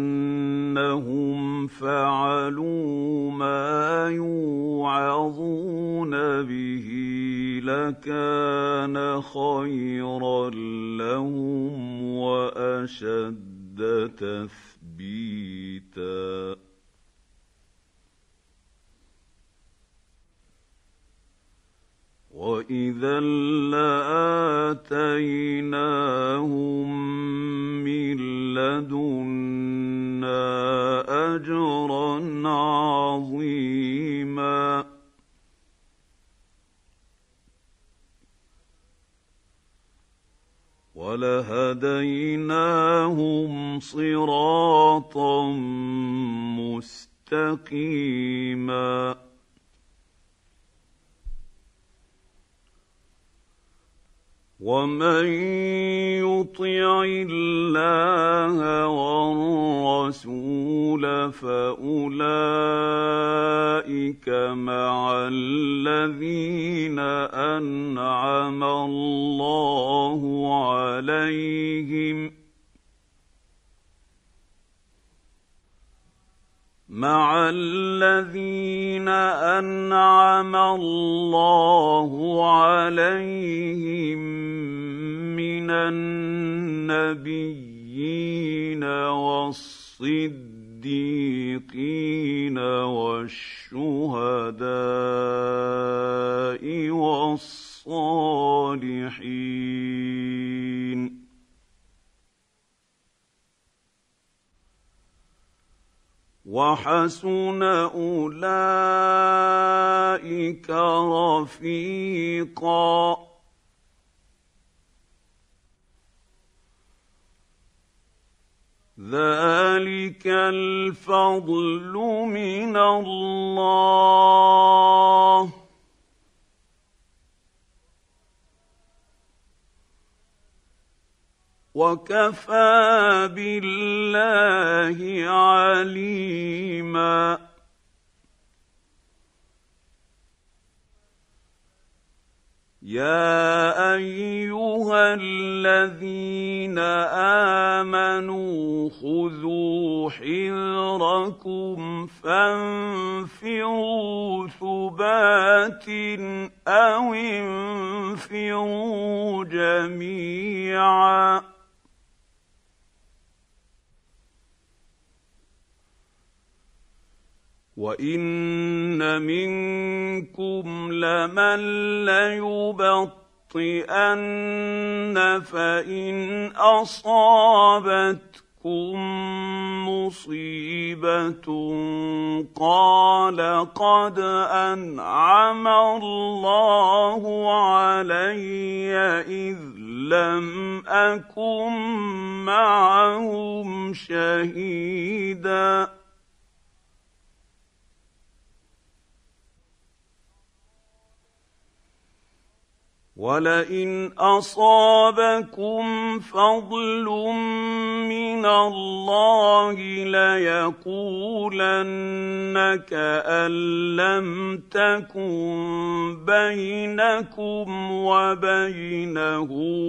Speaker 1: أنهم فعلوا ما يوعظون به لكان خيرا لهم وأشد تثبيتا وإذا لآتيناهم من لدنا أجرا عظيما ولهديناهم صراطا مستقيما ومن يطع الله والرسول فأولئك مع الذين أنعم الله عليهم مع الذين أنعم الله عليهم من النبيين والصديقين والشهداء والصالحين وحسن أولئك رفيقا ذلك الفضل من الله وكفى بالله عليما يا أيها الذين آمنوا خذوا حذركم فانفروا ثبات أو انفروا جميعا وإن منكم لمن ليبطئن فإن أصابتكم مصيبة قال قد أنعم الله علي إذ لم أكن معهم شهيداً ولئن أصابكم فضل من الله ليقولن كأن لم تكن بينكم وبينه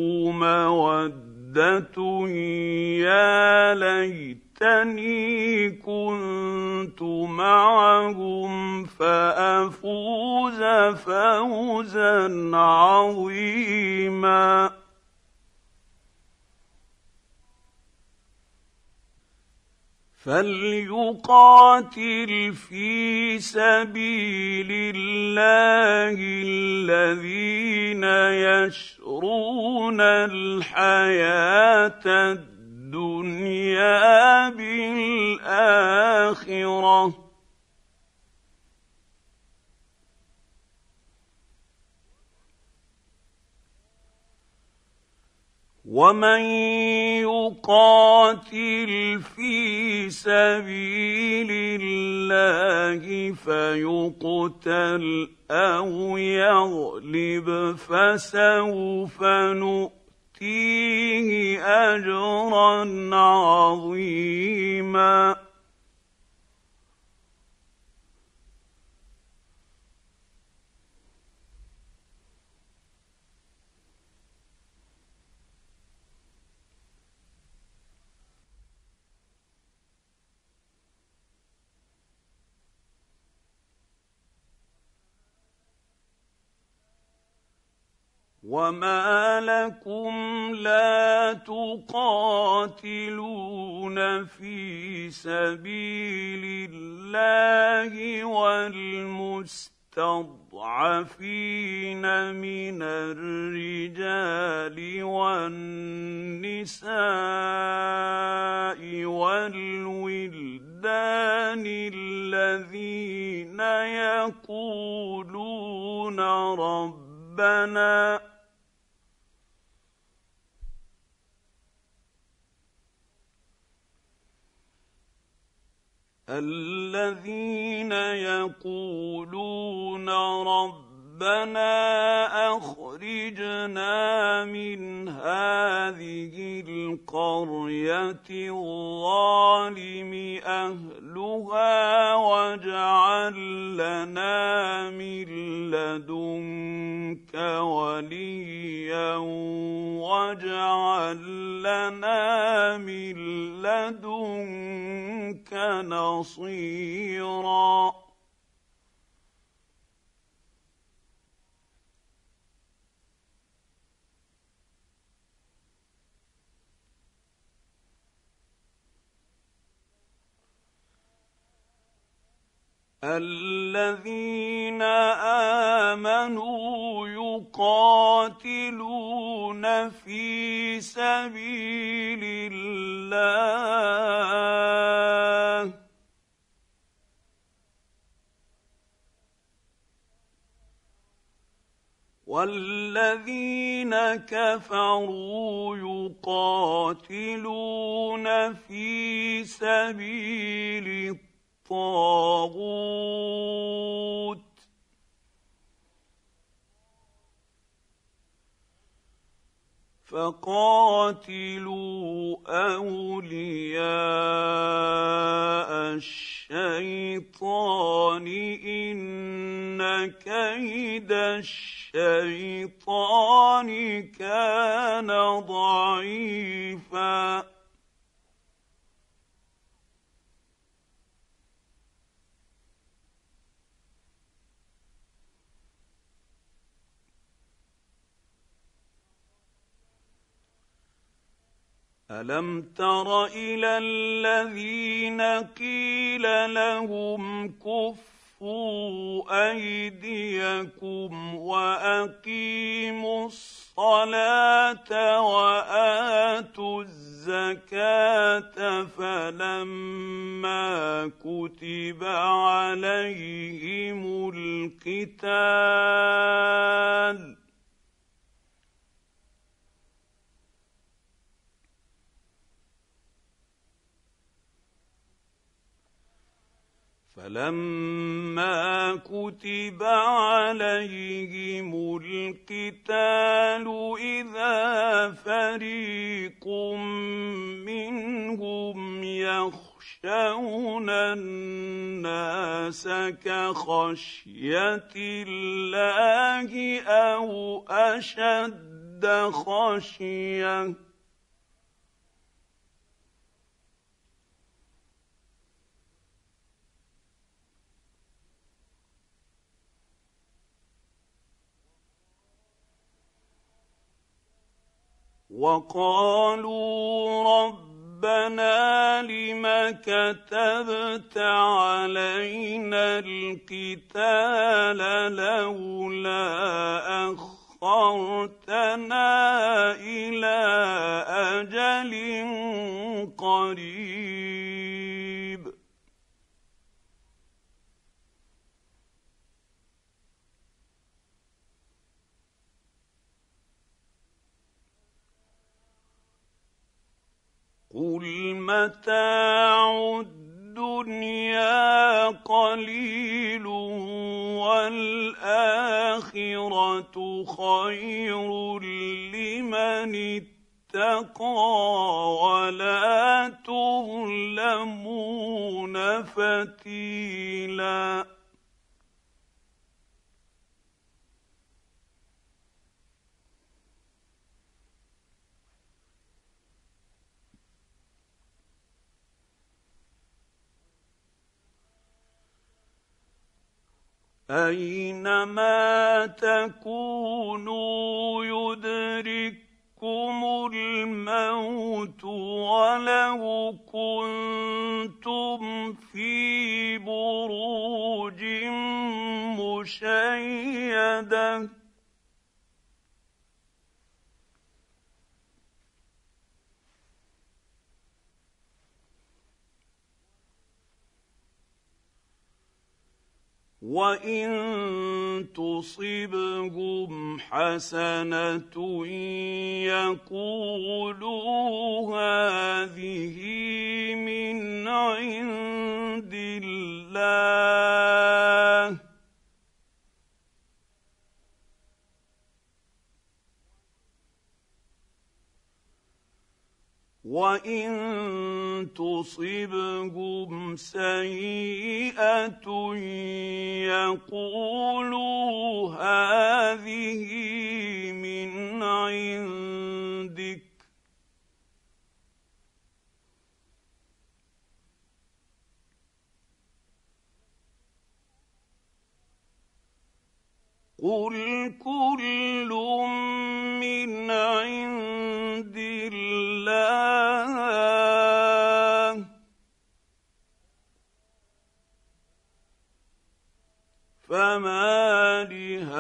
Speaker 1: مودة يا ليتني كنت معهم فأفوز فوزا عظيما فليقاتل في سبيل الله الذين يشرون الحياة الدنيا بالآخرة ومن يقاتل في سبيل الله فيقتل أو يغلب فسوف نؤتيه أجرا عظيما وما لكم لا تقاتلون في سبيل الله والمستضعفين من الرجال والنساء والولدان الذين يقولون ربنا الذين يقولون ربنا أخرجنا من هذه القرية الظالم أهلها واجعل لنا من لدنك وليا واجعل لنا من لدنك نصيرا الذين آمنوا يقاتلون في سبيل الله والذين كفروا يقاتلون في سبيل الطاغوت فقاتلوا أولياء الشيطان إن كيد الشيطان كان ضعيفا ألم تر إلى الذين قيل لهم كفوا أيديكم وأقيموا الصلاة وآتوا الزكاة فلما كتب عليهم القتال فلما كتب عليهم القتال إذا فريق منهم يخشون الناس كخشية الله أو أشد خشية وقالوا ربنا لم كتبت علينا القتال لولا أخرتنا إلى أجل قريب قل متاع الدنيا قليل والآخرة خير لمن اتقى ولا تظلمون فتيلا أينما تكونوا يدرككم الموت ولو كنتم في بروج مشيدة وَإِن تُصِبْهُمْ حَسَنَةٌ يَقُولُوا هَٰذِهِ مِنْ عِندِ اللَّهِ ۖ وَإِن تُصِبْهُمْ سَيِّئَةٌ يَقُولُوا هَٰذِهِ مِنْ عِندِكَ ۚ قُلْ كُلٌّ مِّنْ عِندِ اللَّهِ فَمَالِ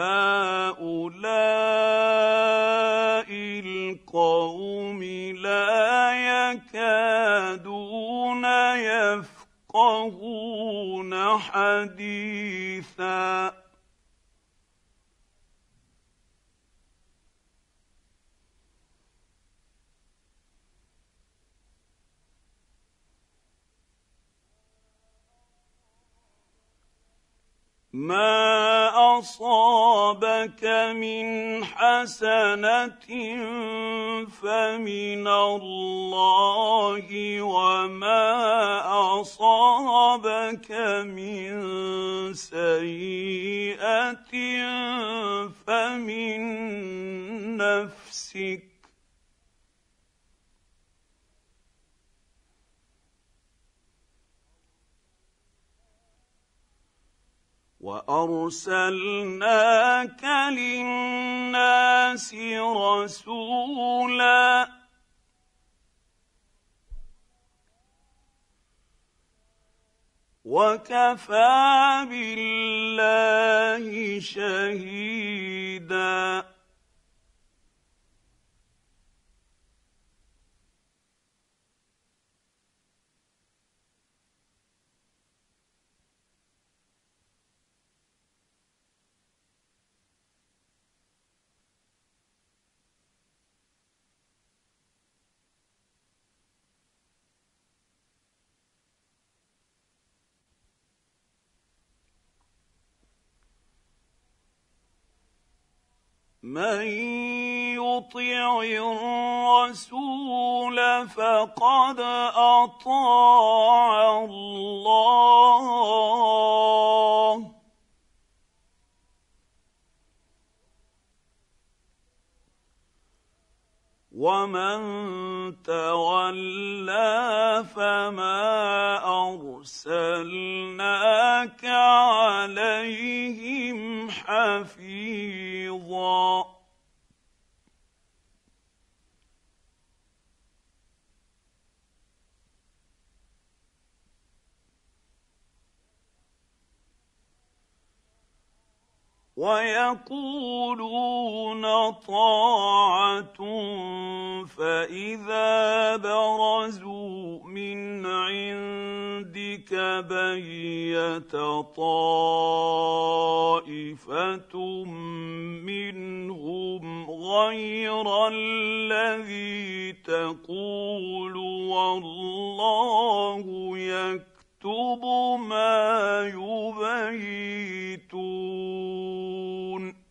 Speaker 1: هَٰؤُلَاءِ الْقَوْمِ لَا يَكَادُونَ يَفْقَهُونَ حَدِيثًا مَا أَصَابَكَ مِنْ حَسَنَةٍ فَمِنَ اللَّهِ وَمَا أَصَابَكَ مِنْ سَيِّئَةٍ فَمِنْ نَفْسِكَ ۚ وَأَرْسَلْنَاكَ لِلنَّاسِ رَسُولًا ۚ وَكَفَىٰ بِاللَّهِ شَهِيدًا مَن يُطِعِ الرَّسُولَ فَقَدْ أَطَاعَ اللَّهَ ۖ وَمَن تَوَلَّىٰ فَمَا أَرْسَلْنَاكَ عَلَيْهِمْ حَفِيظًا وَيَقُولُونَ طَاعَةٌ فَإِذَا بَرَزُوا مِنْ عِندِكَ بَيَّتَ طَائِفَةٌ مِّنْهُمْ غَيْرَ الَّذِي تَقُولُ وَاللَّهُ يَكْتُبُ مَا يُبَيِّتُونَ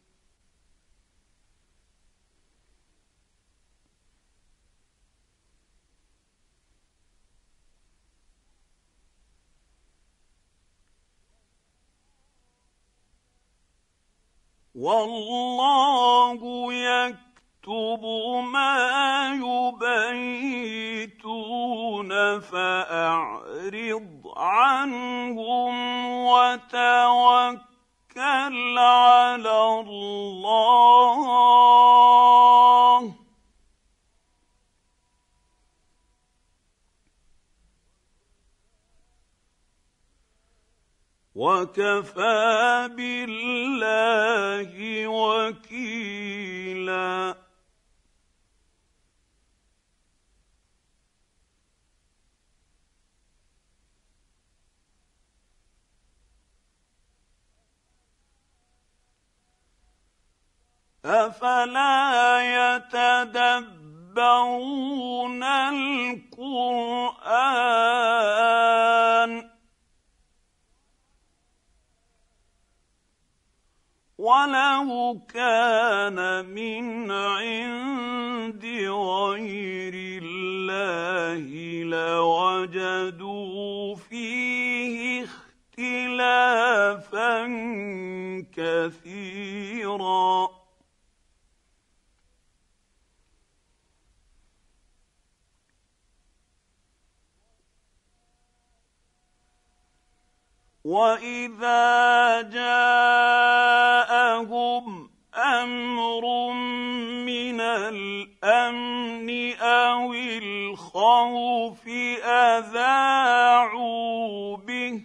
Speaker 1: وَاللَّهُ يَكْتُبُ مَا يُبَيِّتُونَ فَأَعْرِضْ عَنْهُمْ وَتَوَكَّلْ وكفى بالله وكيلا. أفلا يتدبرون القرآن ولو كان من عند غير الله لوجدوا فيه اختلافا كثيرا. وإذا جاءهم أمر من الأمن أو الخوف أذاعوا به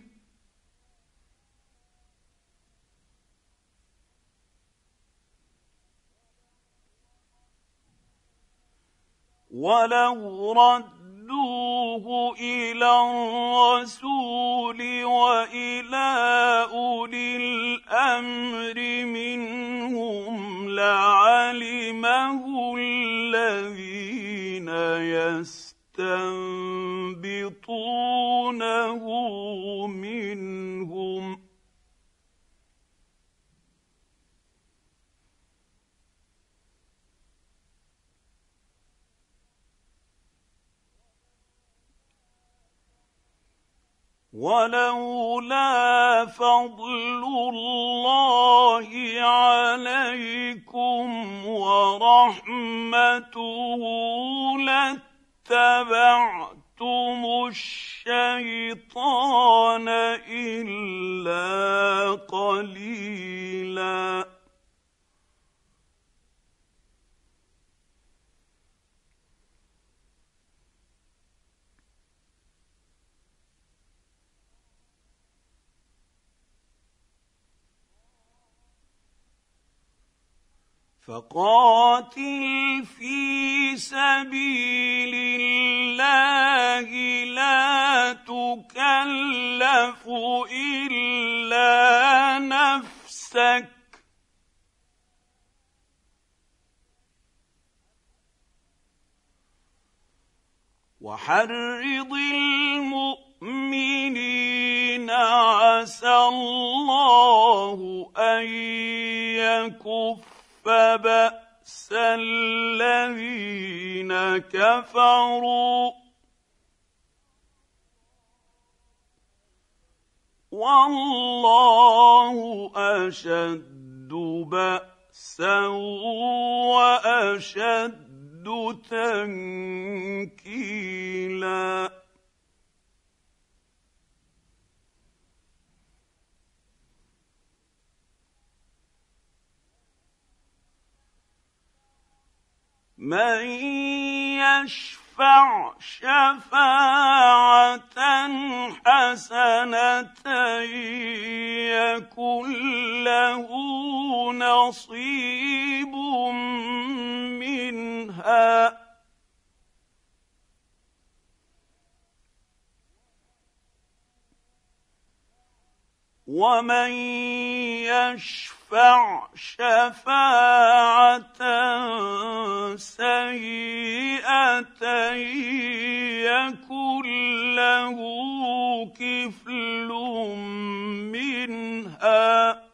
Speaker 1: ولو ردوه إلى الرسول وإلى أولي الأمر منهم لعلمه الذين يستنبطونه منهم. ولولا فضل الله عليكم ورحمته لاتبعتم الشيطان إلا قليلا. فقاتل في سبيل الله لا تكلف إلا نفسك وحرض المؤمنين عسى الله أن يكف فبأس الذين كفروا والله أشد بأسا وأشد تنكيلا. من يشفع شفاعة حسنة يكن له نصيب منها ومن يشفع شفاعة سيئة يكن له كفل منها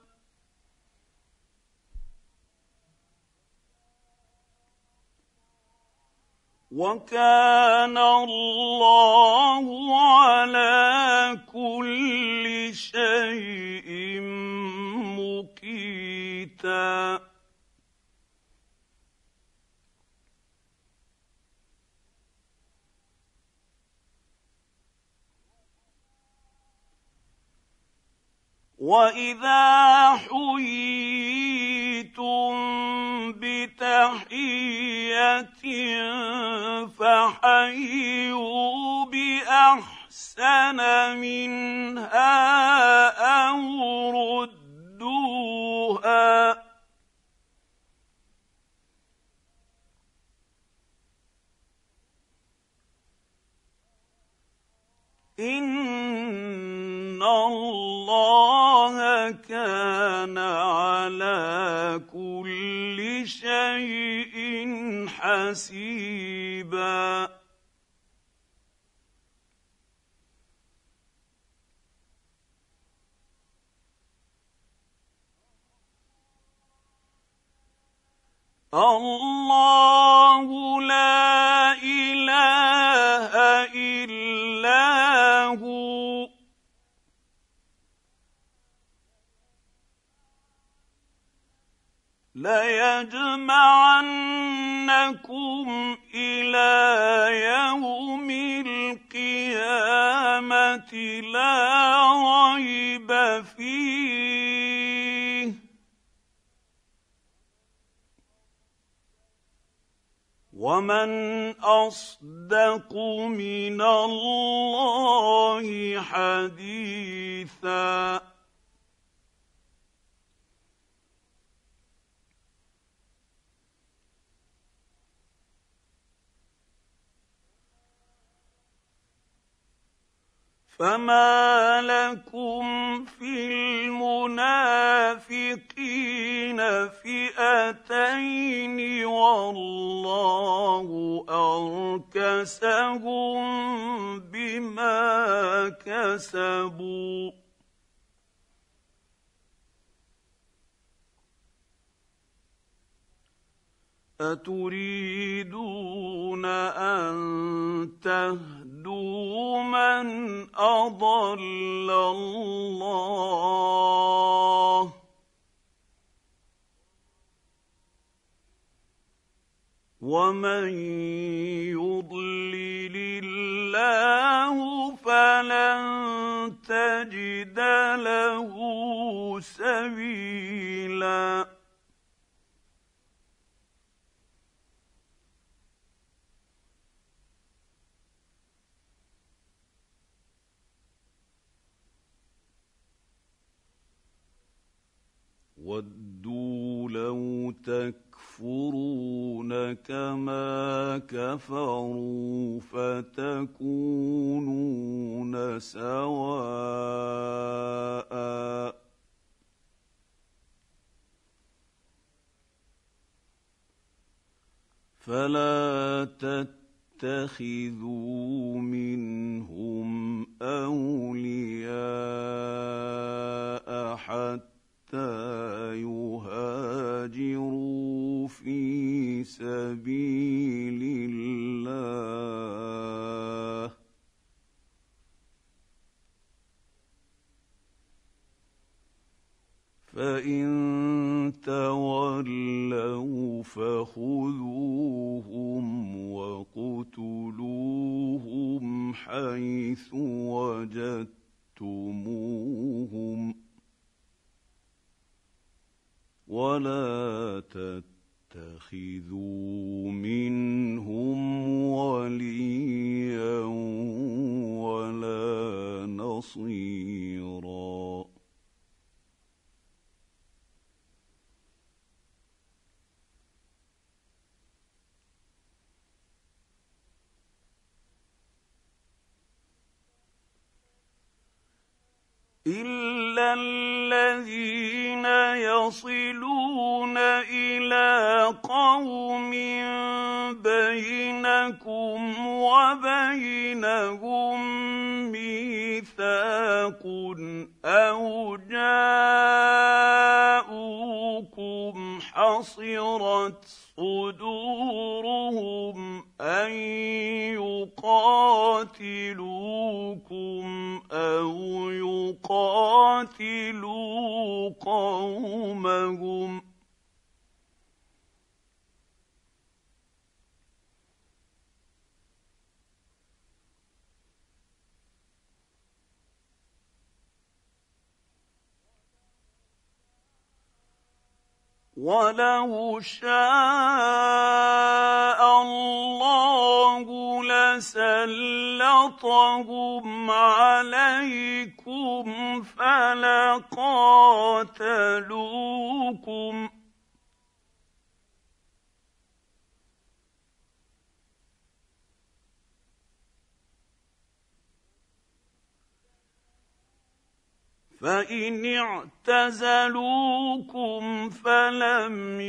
Speaker 1: وكان الله على كل شيء مقيتا. وإذا حييتم بتحية فحيوا بأحسن منها أو إِنَّ اللَّهَ كَانَ عَلَىٰ كُلِّ شَيْءٍ حَسِيبًا اللَّهُ لَا إِلَٰهَ إِلَّا هُوَ لَيَجْمَعَنَّكُمْ إِلَىٰ يَوْمِ الْقِيَامَةِ لَا رَيْبَ فِيهِ ۚ وَمَنْ أَصْدَقُ مِنَ اللَّهِ حَدِيثًا فَمَا لَكُمْ فِي الْمُنَافِقِينَ فِئَتَيْنِ وَاللَّهُ أَرْكَسَهُم بِمَا كَسَبُوا ۚ أَتُرِيدُونَ أَن تَهْدُوا مَنْ أَضَلَّ اللَّهُ ۖ وَمَن يُضْلِلِ اللَّهُ فَلَن تَجِدَ لَهُ سَبِيلًا وَدُّوا لَوْ تَكْفُرُونَ كَمَا كَفَرُوا فَتَكُونُونَ سَوَاءً ۖ فَلَا تَتَّخِذُوا مِنْهُمْ أَوْلِيَاءَ حَتَّىٰ يُهَاجِرُوا فِي سَبِيلِ اللَّهِ ۚ فَإِن تَوَلَّوْا فَخُذُوهُمْ وَاقْتُلُوهُمْ حَيْثُ وَجَدتُّمُوهُمْ ۖ وَلَا تَتَّخِذُوا مِنْهُمْ وَلِيًّا وَلَا نَصِيرًا إِلَّا الَّذِينَ يَصِلُونَ إِلَىٰ قَوْمٍ بَيْنَكُمْ وَبَيْنَهُم مِّيثَاقٌ أَوْ جَاءُوكُمْ حَصِرَتْ صُدُورُهُمْ أَن يُقَاتِلُوكُمْ أَوْ يُقَاتِلُوا قَوْمَهُمْ ۚ وَلَوْ شَاءَ اللَّهُ لَسَلَّطَهُمْ عَلَيْكُمْ فَلَقَاتَلُوكُمْ ۚ فإن اعتزلوكم فلم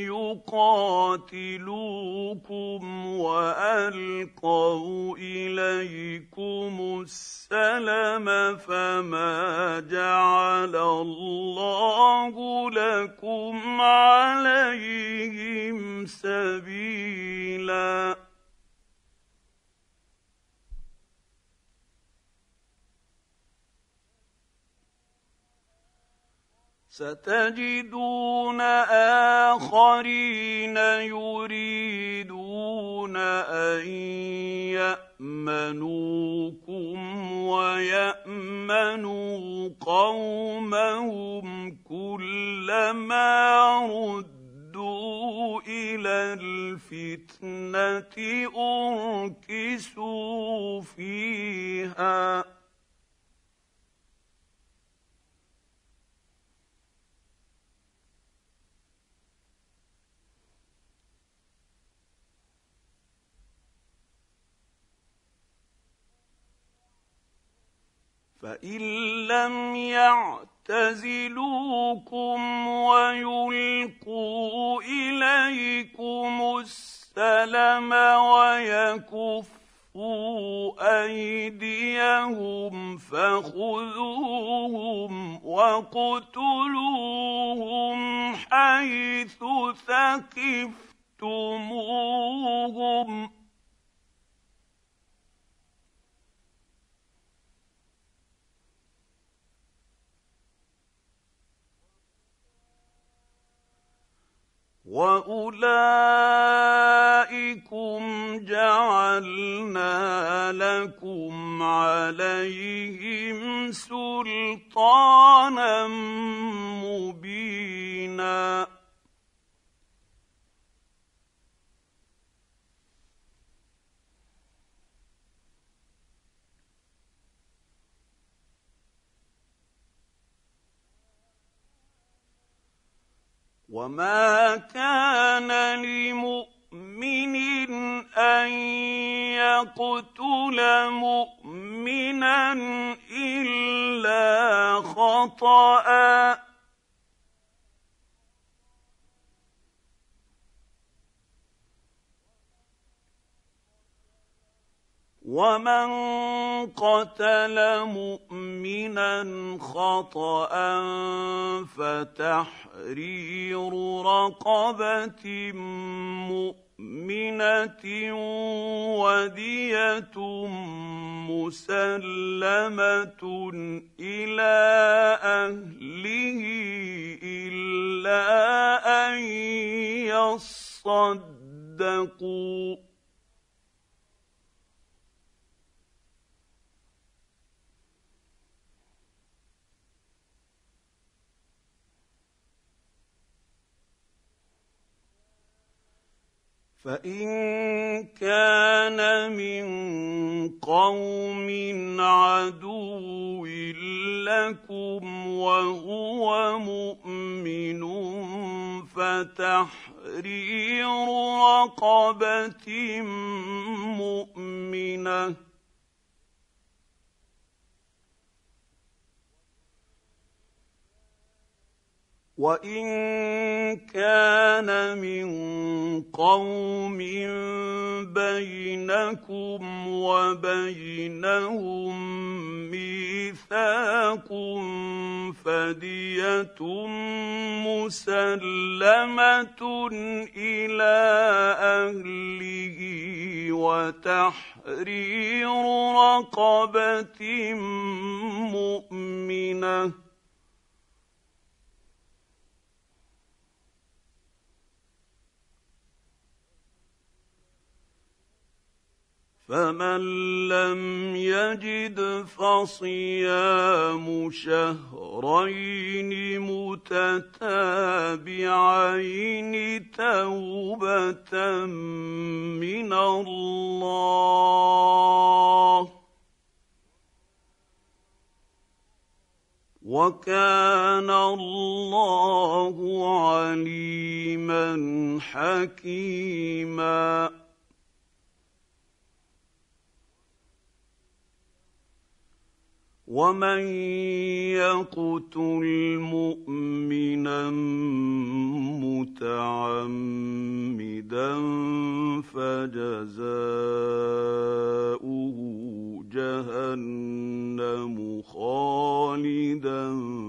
Speaker 1: يقاتلوكم وألقوا إليكم السلم فما جعل الله لكم عليهم سبيلا. ستجدون آخرين يريدون أن يأمنوكم ويأمنوا قومهم كلما ردوا إلى الفتنة أركسوا فيها فإن لم يعتزلوكم ويلقوا إليكم السلم ويكفوا أيديهم فخذوهم واقتلوهم حيث ثقفتموهم وَأُولَٰئِكُمْ جَعَلْنَا لَكُمْ عَلَيْهِمْ سُلْطَانًا مُّبِينًا وَمَا كَانَ لِمُؤْمِنٍ أَن يَقْتُلَ مُؤْمِنًا إِلَّا خَطَأً ۚ وَمَن قَتَلَ مُؤْمِنًا خَطَأً فَتَحْرِيرُ رَقَبَةٍ مُّؤْمِنَةٍ وَدِيَةٌ مُّسَلَّمَةٌ إِلَىٰ أَهْلِهِ إِلَّا أَن يَصَّدَّقُوا ۚ فَإِن كَانَ مِن قَوْمٍ عَدُوٍّ لَّكُمْ وَهُوَ مُؤْمِنٌ فَتَحْرِيرُ رَقَبَةٍ مُّؤْمِنَةٍ ۖ وَإِن كَانَ مِن قَوْمٍ بَيْنَكُمْ وَبَيْنَهُم مِّيثَاقٌ فَدِيَةٌ مُّسَلَّمَةٌ إِلَىٰ أَهْلِهِ وَتَحْرِيرُ رَقَبَةٍ مُّؤْمِنَةٍ ۖ فَمَن لَّمْ يَجِدْ فَصِيَامُ شَهْرَيْنِ مُتَتَابِعَيْنِ تَوْبَةً مِّنَ اللَّهِ ۗ وَكَانَ اللَّهُ عَلِيمًا حَكِيمًا. ومن يقتل مؤمنا متعمدا فجزاؤه جهنم خالدا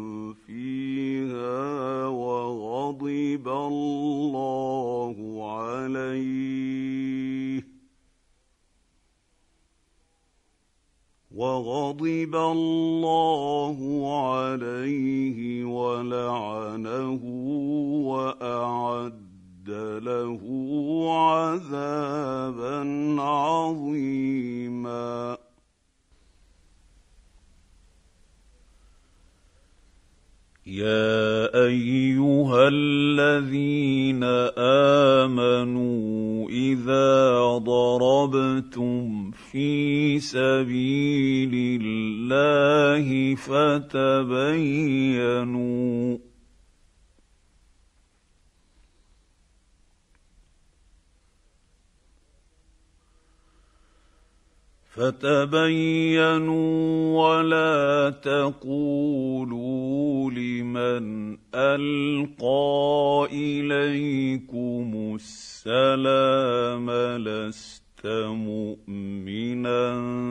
Speaker 1: فيها وغضب الله عليه وغضب الله عليه ولعنه وأعد له عذابا عظيما. يا أيها الذين آمنوا إذا ضربتم في سبيل الله فتبينوا فتبينوا ولا تقولوا لمن ألقى إليكم السلام لست مؤمنا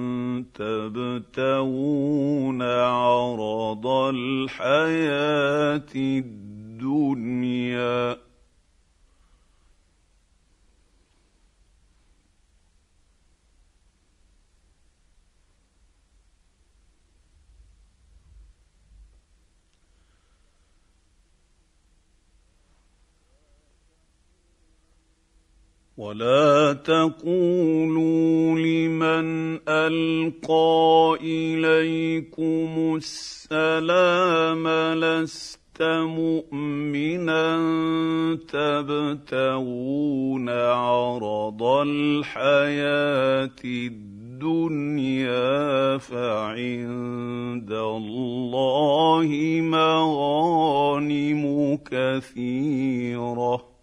Speaker 1: تبتغون عرض الحياة الدنيا ولا تقولوا لمن ألقى إليكم السلام لست مؤمنا تبتغون عرض الحياة الدنيا فعند الله مغانم كثيرة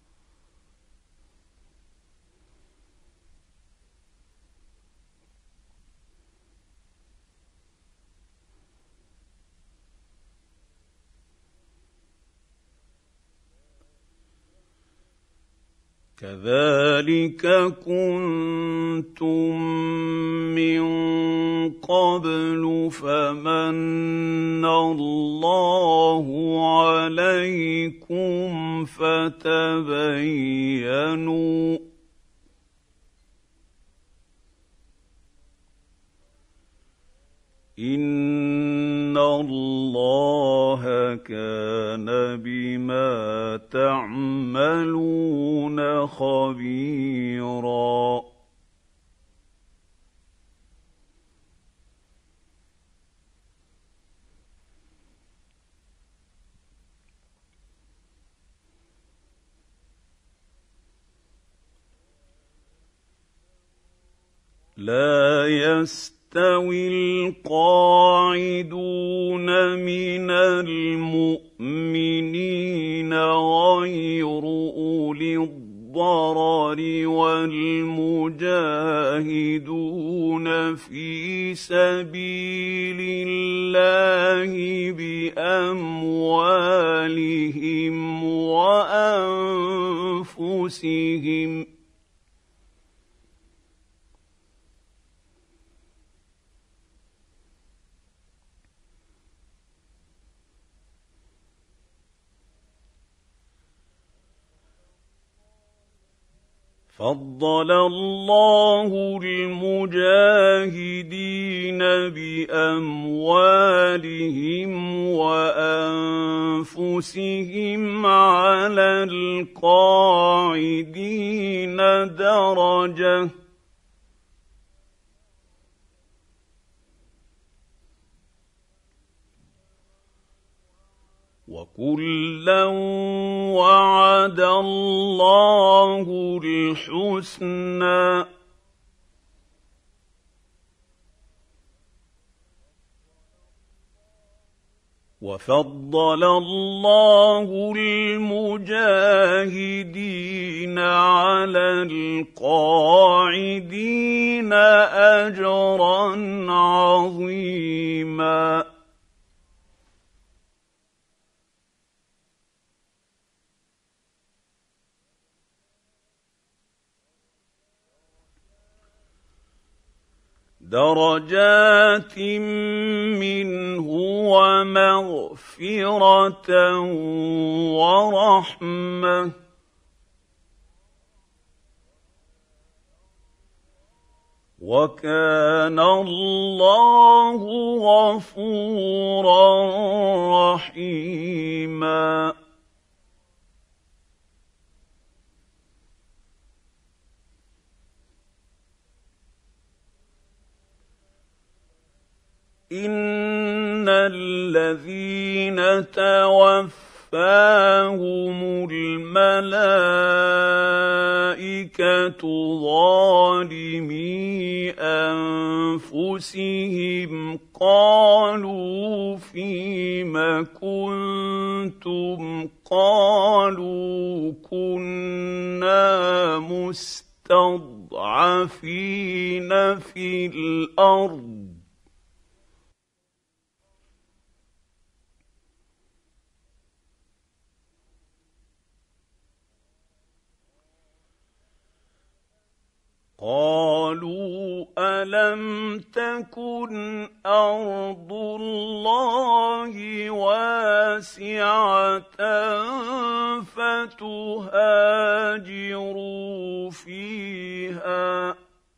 Speaker 1: كذلك كنتم من قبل فمن الله عليكم فتبينوا إن الله كان بما تعملون خبيرا. لا يستوي القاعدون من المؤمنين غير أولي الضرر والمجاهدون في سبيل الله بأموالهم وأنفسهم فضل الله المجاهدين بأموالهم وأنفسهم على القاعدين درجة وكلا وعد الله الحسنى وفضل الله المجاهدين على القاعدين أجرا عظيما. درجات منه ومغفرة ورحمة وكان الله غفورا رحيما. إن الذين توفاهم الملائكة ظالمي أنفسهم قالوا فيم كنتم قالوا كنا مستضعفين في الأرض قالوا ألم تكن أرض الله واسعة فتهاجروا فيها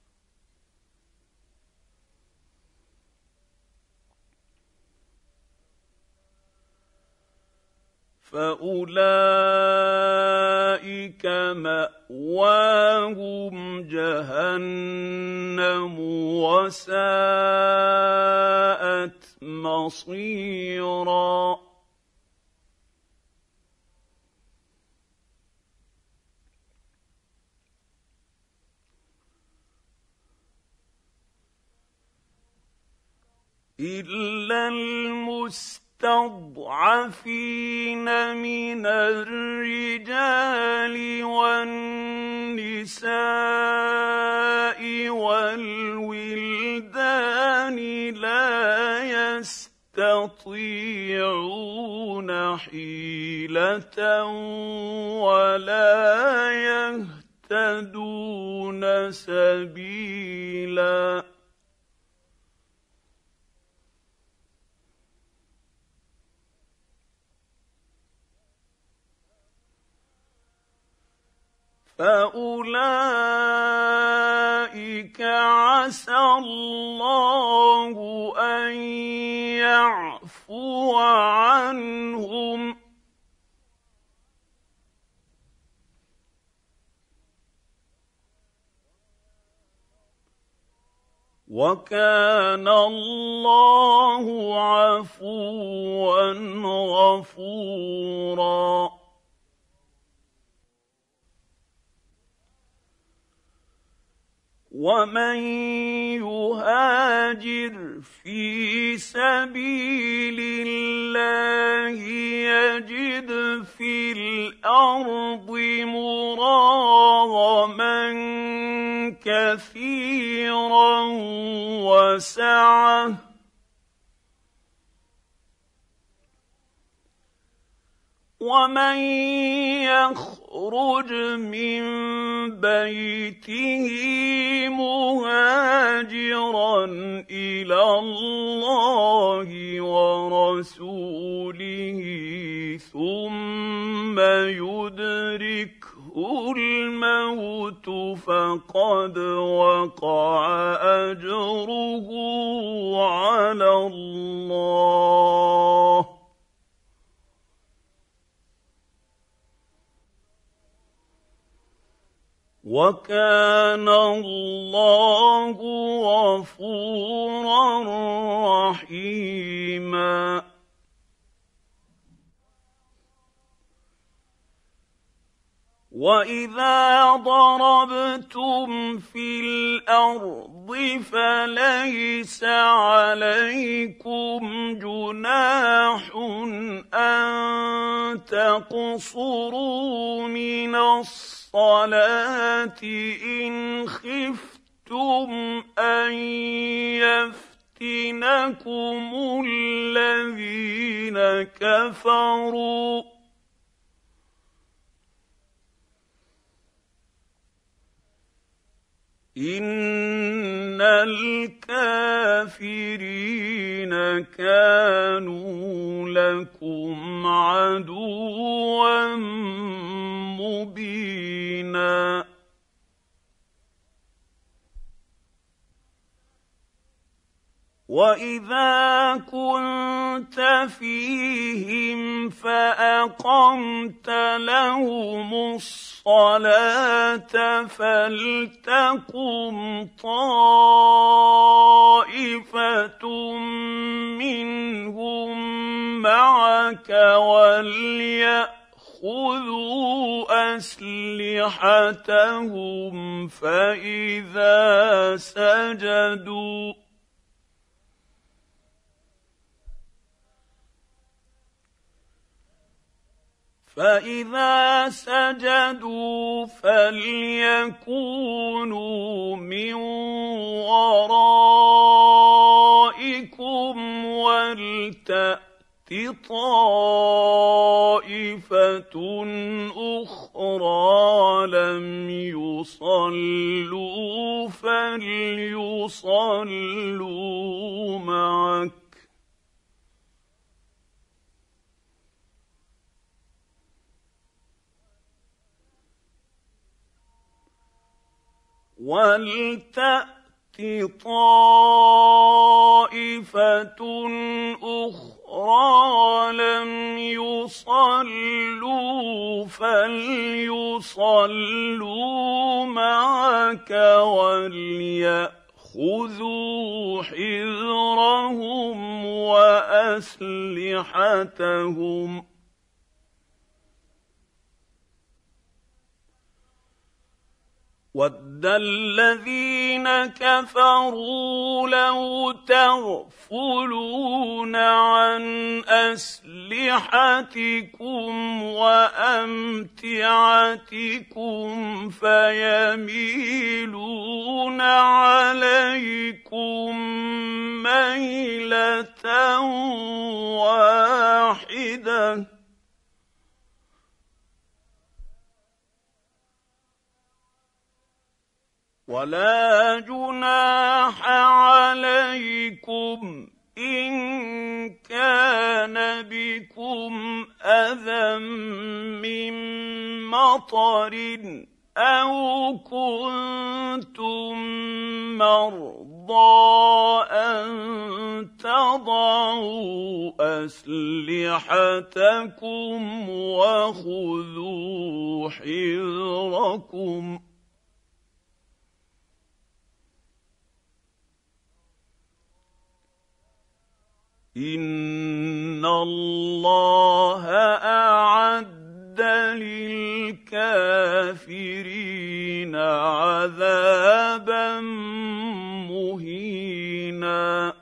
Speaker 1: فأولئك مأواهم جهنم وساءت مصيرا. إلا المستضعفين المستضعفين من الرجال والنساء والولدان لا يستطيعون حيلة ولا يهتدون سبيلا. فأولئك عسى الله أن يعفو عنهم وكان الله عفوا غفورا. ومن يهاجر في سبيل الله يجد في الأرض مراغما كثيرا وسعة ومن يخرج من بيته مهاجرا إلى الله ورسوله ثم يدركه الموت فقد وقع أجره على الله وكان الله غفورا رحيما. وإذا ضربتم في الأرض فليس عليكم جناح أن تقصروا من الصلاة إن خفتم أن يفتنكم الذين كفروا إن الكافرين كانوا لكم عدوا مبينا وإذا كنت فيهم فأقمت لهم الصلاة فلتقم طائفة منهم معك وليأخذوا أسلحتهم فإذا سجدوا فإذا سجدوا فليكونوا من ورائكم ولتأت طائفة أخرى لم يصلوا فليصلوا معك وَلْتَأْتِ طَائِفَةٌ أُخْرَىٰ لَمْ يُصَلُّوا فَلْيُصَلُّوا مَعَكَ وَلْيَأْخُذُوا حِذْرَهُمْ وَأَسْلِحَتَهُمْ وَدَّ الَّذِينَ كَفَرُوا لَوْ تَغْفُلُونَ عَنْ أَسْلِحَتِكُمْ وَأَمْتِعَتِكُمْ فَيَمِيلُونَ عَلَيْكُمْ مَيْلَةً وَاحِدَةً وَلَا جُنَاحَ عَلَيْكُمْ إِن كَانَ بِكُمْ أَذًى مِّن مَّطَرٍ أَوْ كُنتُم مَّرْضَىٰ أَن تَضَعُوا أَسْلِحَتَكُمْ وَخُذُوا حِذْرَكُمْ إِنَّ اللَّهَ أَعَدَّ لِلْكَافِرِينَ عَذَابًا مُّهِينًا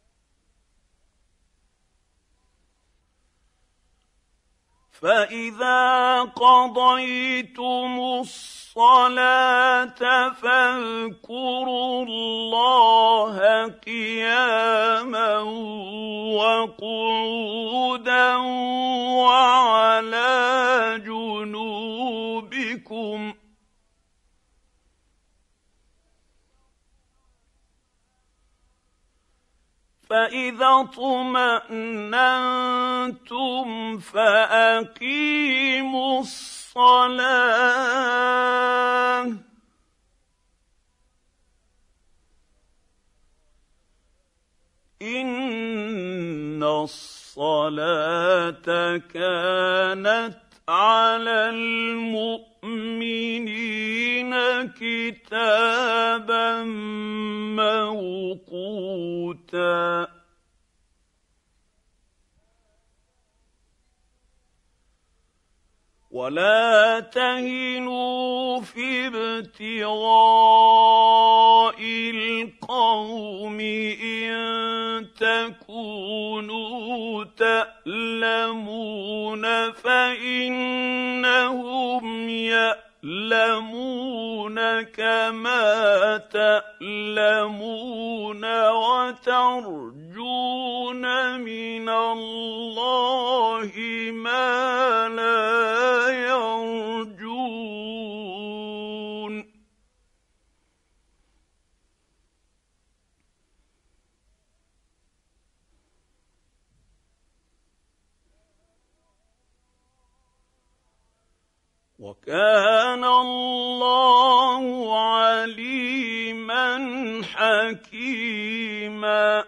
Speaker 1: فَإِذَا قَضَيْتُمُ الصَّلَاةَ فاذكروا اللَّهَ قِيَامًا وَقُعُودًا وَعَلَىٰ جُنُوبِكُمْ فَإِذَا اطْمَأْنَنتُمْ فَأَقِيمُوا الصَّلَاةَ إِنَّ الصَّلَاةَ كَانَتْ عَلَى الْمُؤْمِنِينَ كِتَابًا مَّوْقُوتًا وَلَا تَهِنُوا فِي ابْتِغَاءِ الْقَوْمِ إِن تَكُونُوا تَأْلَمُونَ فَإِنَّهُمْ يَأْلَمُونَ كَمَا تَأْلَمُونَ وَتَرْجُونَ مِنَ اللَّهِ مَا لَا يَرْجُونَ وكان الله عليما حكيما.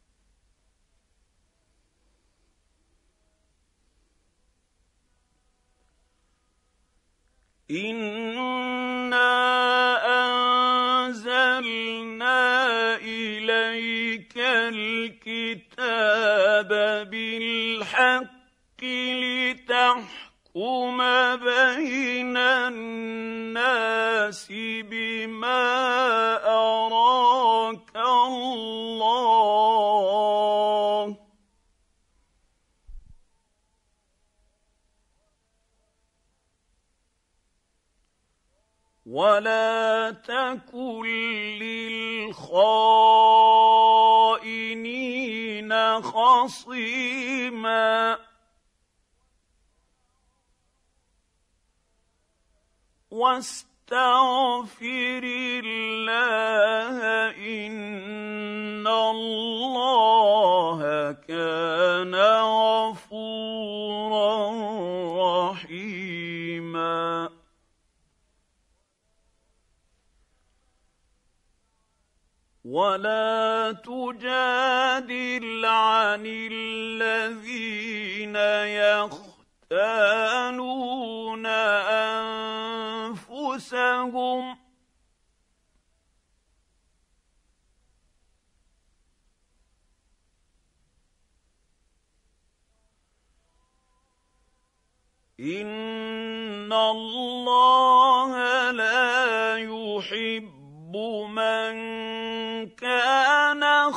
Speaker 1: إنا أنزلنا إليك الكتاب بالحق لتحكم بين الناس بما أراك الله ولا تكن للخائنين خصيما. واستغفر الله إن الله كان غفورا رحيما. ولا تجادل عن الذين يختانون أنفسهم إن الله لا يحب من كان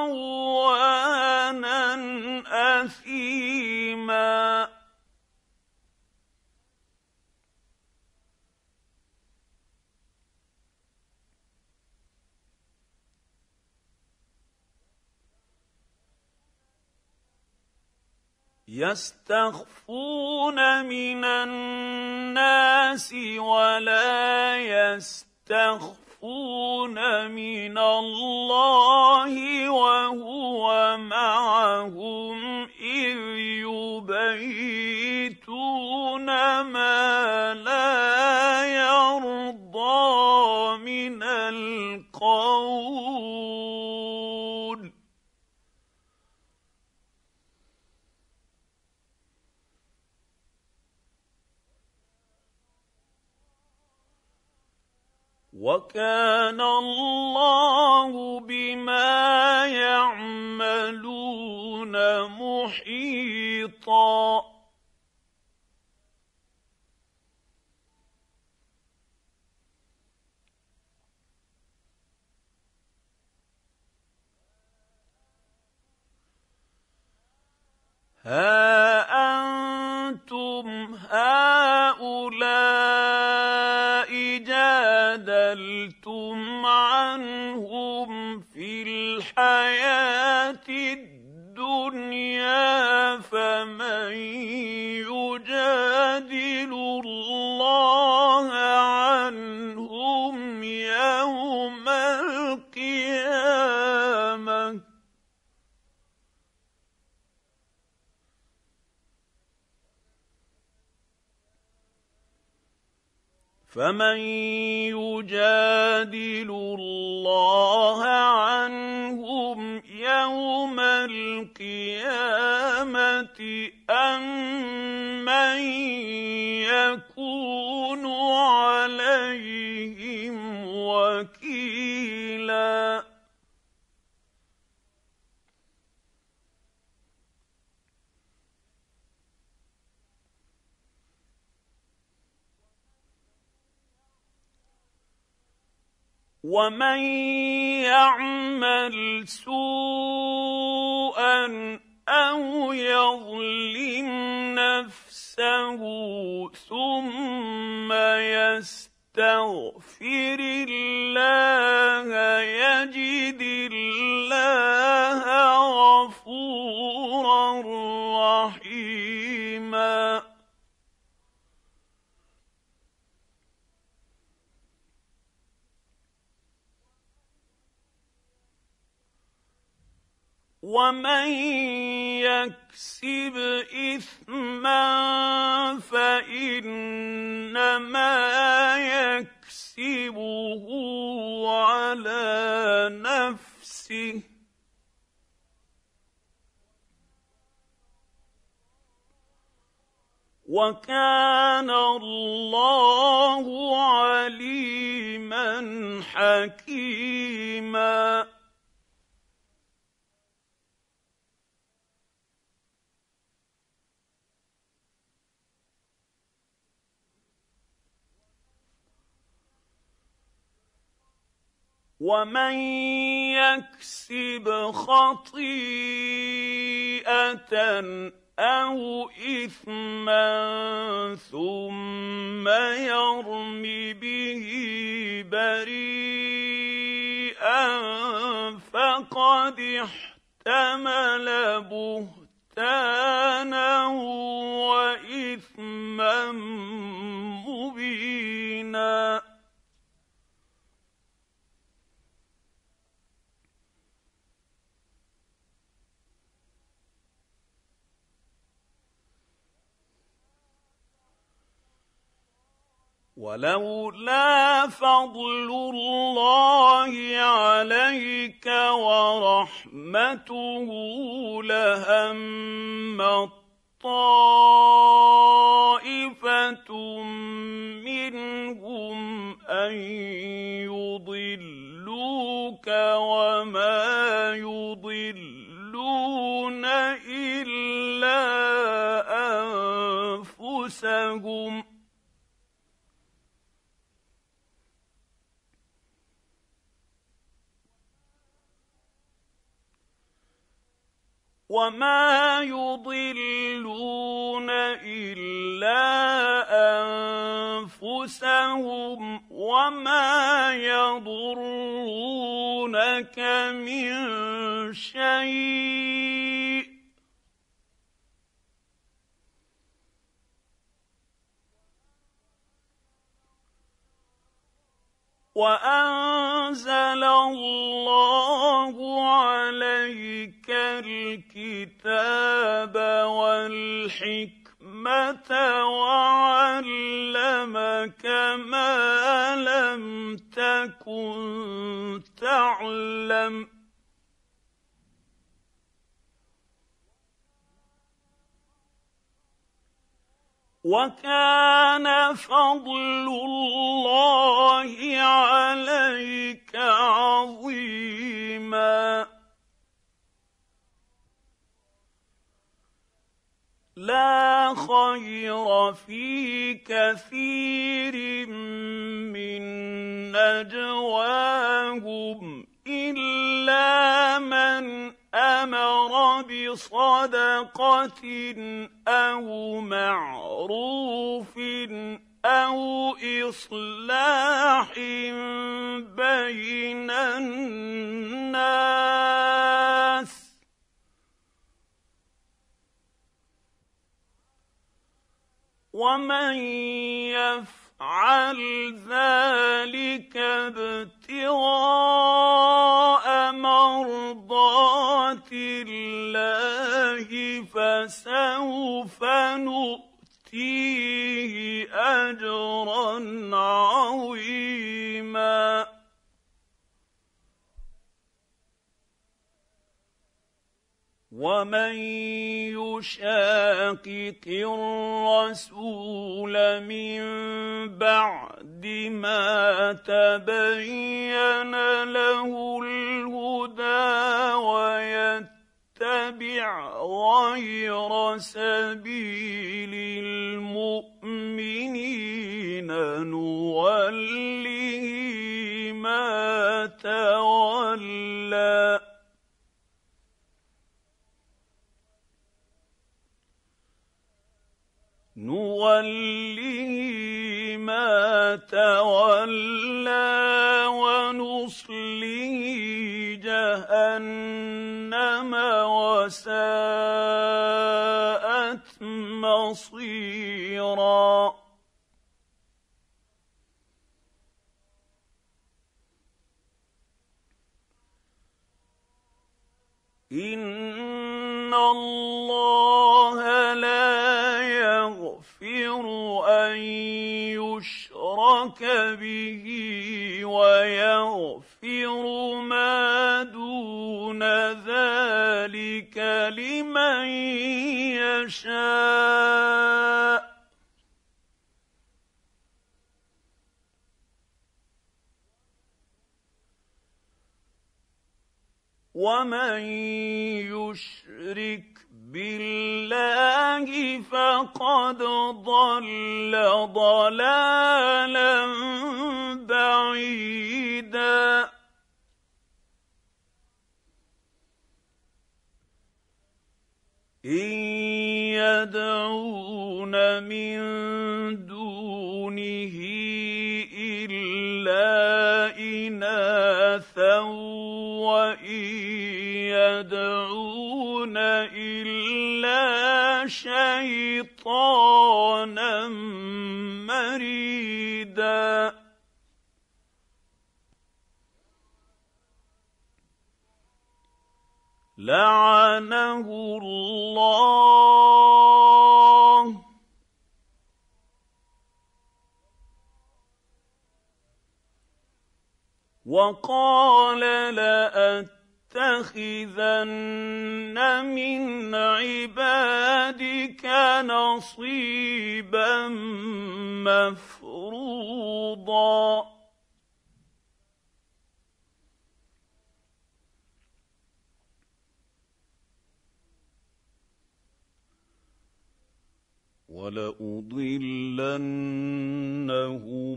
Speaker 1: خوانا أثيما. يستخفون من الناس ولا يستخفون من الله وهو معهم إذ يبيتون ما لا يرضى من القول وكان الله بما يعملون محيطا. ها أنتم هؤلاء جادلتم عنهم في الحياة الدنيا فمن يجادل الله عنهم يوم القيامة فمن يجادل الله عنهم يوم القيامة أم من يكون عليهم وكيلا. ومن يعمل سوءا أو يظلم نفسه ثم يستغفر الله يجد الله غفورا رحيما. ومن يكسب إثما فإنما يكسبه على نفسه وكان الله عليما حكيما. ومن يكسب خطيئة أو إثما ثم يرم به بريئا فقد احتمل بهتانا وإثما مبينا. ولولا فضل الله عليك ورحمته لهم طائفة منهم أن يضلوك وما يضلون إلا أنفسهم وما يضلون إلا أنفسهم وما يضرونك من شيء وأنزل الله عليك الكتاب والحكمة وعلمك ما لم تكن تعلم وكان فضل الله عليك عظيما. لا خير في كثير من نجواهم إلا من أمر بصدقة أو معروف أو إصلاح بين الناس ومن يفعل ذلك ابتغاء مرضات الله فسوف نؤتيه أجرا عظيما. ومن يشاقق الرسول من بعد ما تبين له الهدى ويتبع غير سبيل المؤمنين نوله ما تولى نوله ما تولى ونصله جهنم وساءت مصيرا. إن الله لا يغفر أن يشرك به ويغفر ما دون ذلك لمن يشاء ومن يشرك بالله فقد ضل ضلالا بعيدا إن يدعون من دونه إلا إناثا وإن يدعون إلا شيطانا مريدا لعنه الله وقال لأتخذن من عبادك نصيبا مفروضا وَلَأُضِلَّنَّهُمْ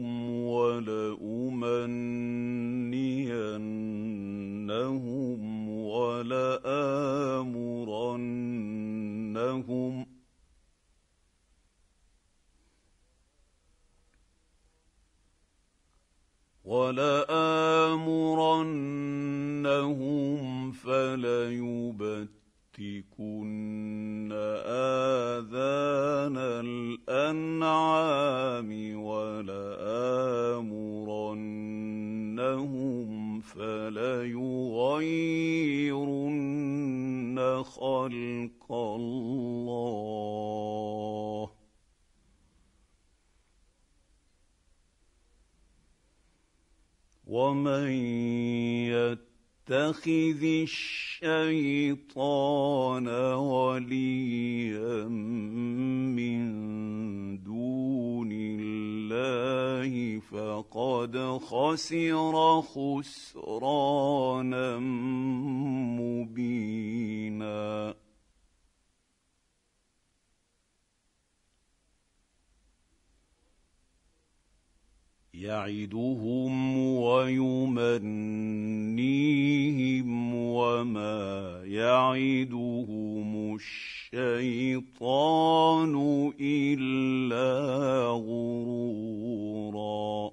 Speaker 1: وَلَأُمَنِّيَنَّهُمْ وَلَآمُرَنَّهُمْ وَلَآمُرَنَّهُمْ فَلَيُبَتِّكُنَّ آذَانَ الْأَنْعَامِ وَلَآمُرَنَّهُمْ فَلَيُغَيِّرُنَّ خَلْقَ اللَّهِ وَمَن يَتَّخِذِ الشَّيْطَانَ وَلِيًّا مِّن دُونِ اللَّهِ فَقَدْ خَسِرَ خُسْرَانًا مُّبِينًا يَعِدُهُمْ وَيُمَنِّيهِمْ وَمَا يَعِدُهُمُ الشَّيْطَانُ إِلَّا غُرُورًا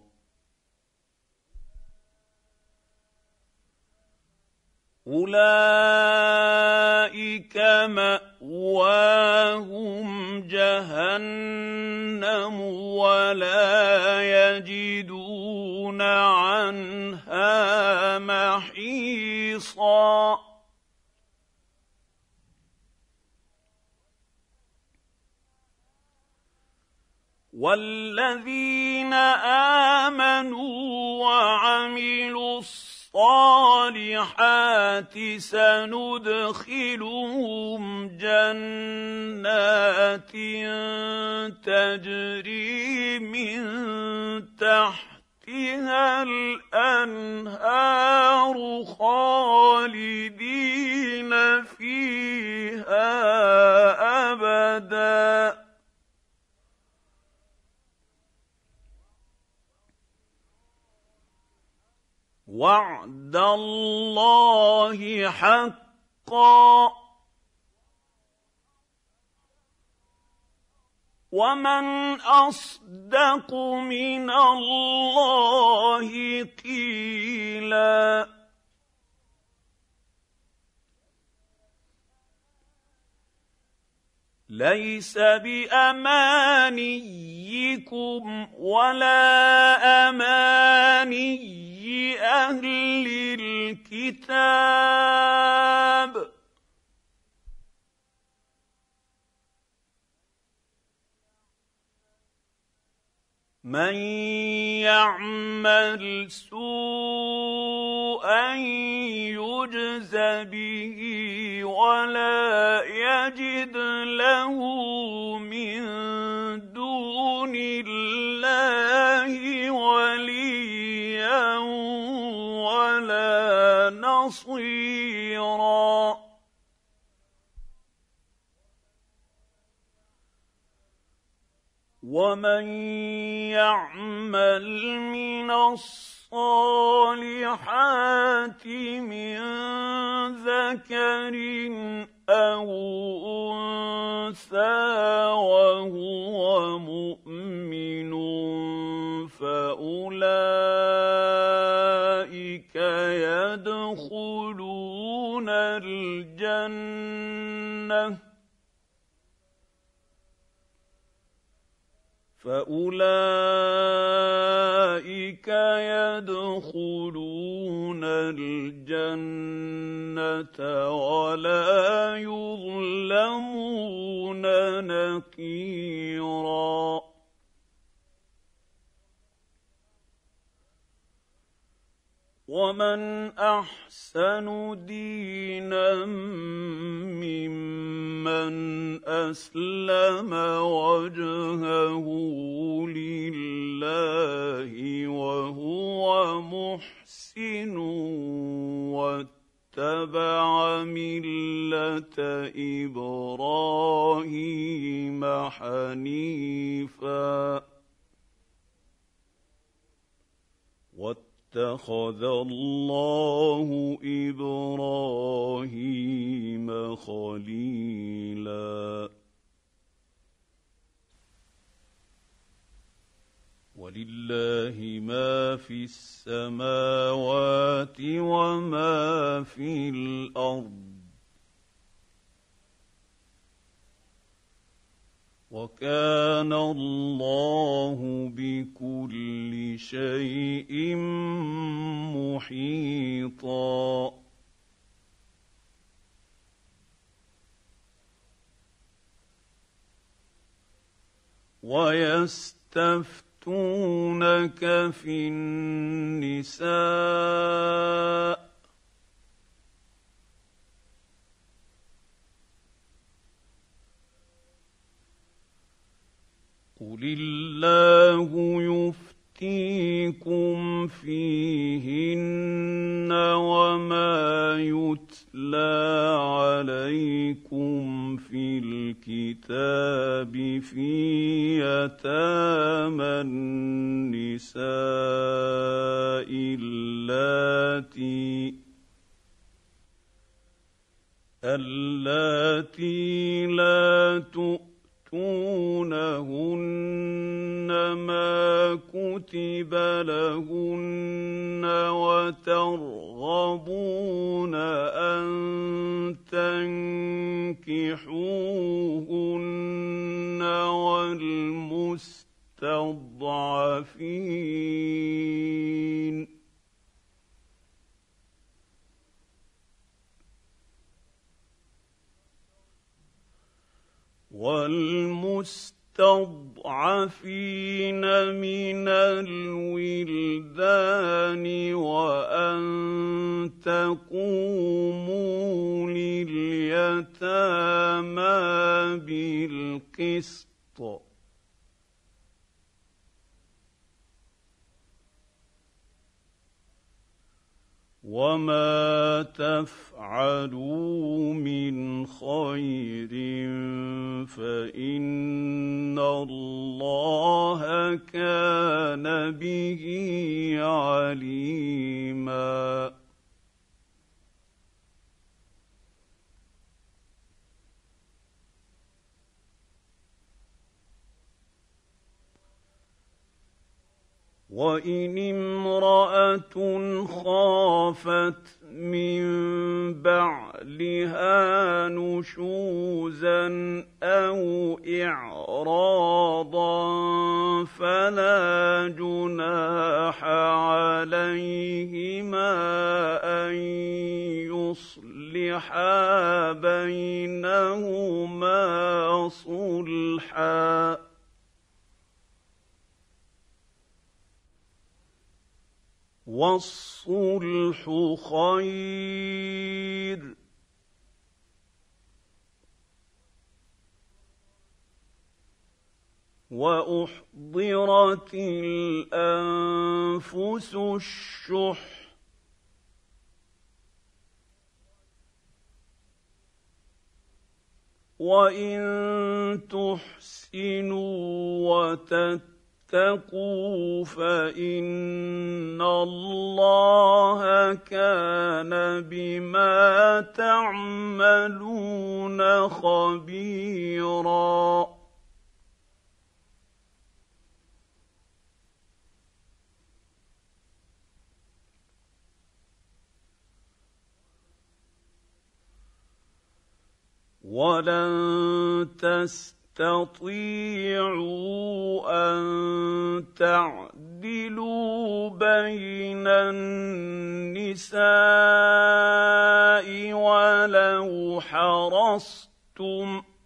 Speaker 1: أُولَٰئِكَ مَأْوَاهُمْ جَهَنَّمُ وَلَا يَجِدُونَ عَنْهَا مَحِيصًا وَالَّذِينَ آمَنُوا وَعَمِلُوا الصَّالِحَاتِ سَنُدْخِلُهُمْ جَنَّاتٍ تَجْرِي مِن تَحْتِهَا الْأَنْهَارُ خَالِدِينَ فِيهَا أَبَدًا وَعْدَ اللَّهِ حَقًّا ۚ وَمَنْ أَصْدَقُ مِنَ اللَّهِ قِيلًا لَيْسَ بِأَمَانِيِّكُمْ وَلَا أَمَانِيِّ أَهْلِ الْكِتَابِ من يعمل سوءا يجز به ولا يجد له من دون الله وليا ولا نصيرا ومن يعمل من الصالحات من ذكر أو أنثى وهو مؤمن فأولئك يدخلون الجنة فأولئك يدخلون الجنة ولا يظلمون نقيرا ومن أحسن دينا ممن أسلم وجهه لله وهو محسن واتبع ملة إبراهيم حنيفا اتخذ الله إبراهيم خليلا ولله ما في السماوات وما في الأرض وكان الله بكل شيء محيطا ويستفتونك في النساء قل الله يفتيكم فيهن وما يتلى عليكم في الكتاب في يتامى النساء اللاتي اللاتي لا تؤمنون تؤتونهن ما كتب لهن وترغبون أن تنكحوهن والمستضعفين والمستضعفين من الولدان وأن تقوموا لليتامى بالقسط وما تفعلوا من خير فإن الله كان به عليما وإن امرأة خافت من بعلها نشوزا أو إعراضا فلا جناح عليهما أن يصلحا بينهما صلحا وَالصُّلْحُ خَيْرٌ وَأُحْضِرَتِ الْأَنفُسُ الشُّحَّ وَإِن تُحْسِنُوا وَتَتَّقُوا فَإِنَّ اللَّهَ كَانَ بِمَا تَعْمَلُونَ خَبِيرًا وَلَن تَسْتَطِيعُوا أَن تَعْدِلُوا بَيْنَ النِّسَاءِ وَلَوْ حَرَصْتُمْ ۖ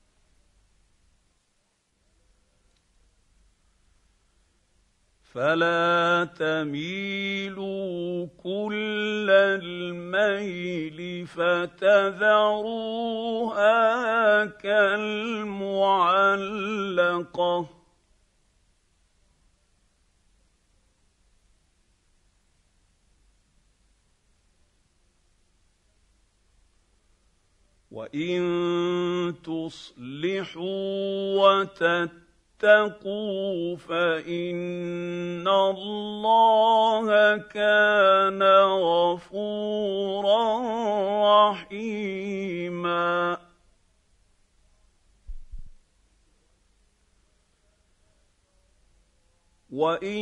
Speaker 1: فَلَا تَمِيلُوا كُلَّ الْمَيْلِ فَتَذَرُوهَا كَالْمُعَلَّقَةِ ۚ وَإِن تُصْلِحُوا وَتَتَّقُوا فَإِنَّ اللَّهَ كَانَ غَفُورًا رَّحِيمًا وَإِن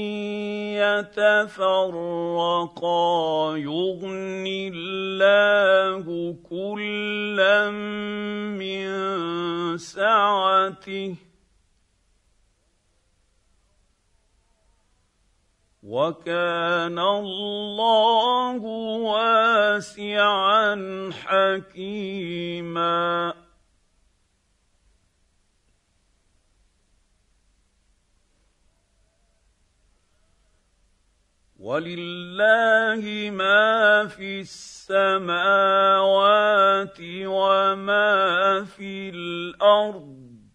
Speaker 1: يَتَفَرَّقَا يُغْنِ اللَّهُ كُلًّا مِّن سَعَتِهِ ۚ وَكَانَ اللَّهُ وَاسِعًا حَكِيمًا وَلِلَّهِ مَا فِي السَّمَاوَاتِ وَمَا فِي الْأَرْضِ ۚ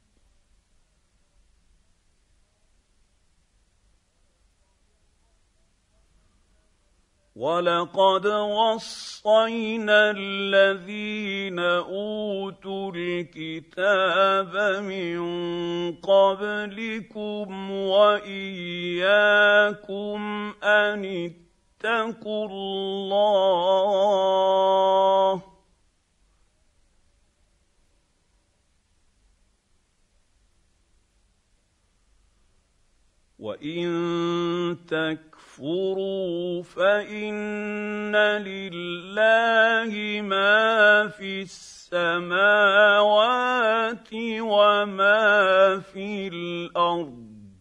Speaker 1: وَلَقَدْ وَصَّيْنَا الَّذِينَ أُوتُوا الْكِتَابَ مِن قَبْلِكُمْ وَإِيَّاكُمْ أَنِ اتَّقُوا اللَّهَ ۚ وَإِن تَكْفُرُوا فَإِنَّ لِلَّهِ مَا فِي السَّمَاوَاتِ وَمَا فِي الْأَرْضِ ۚ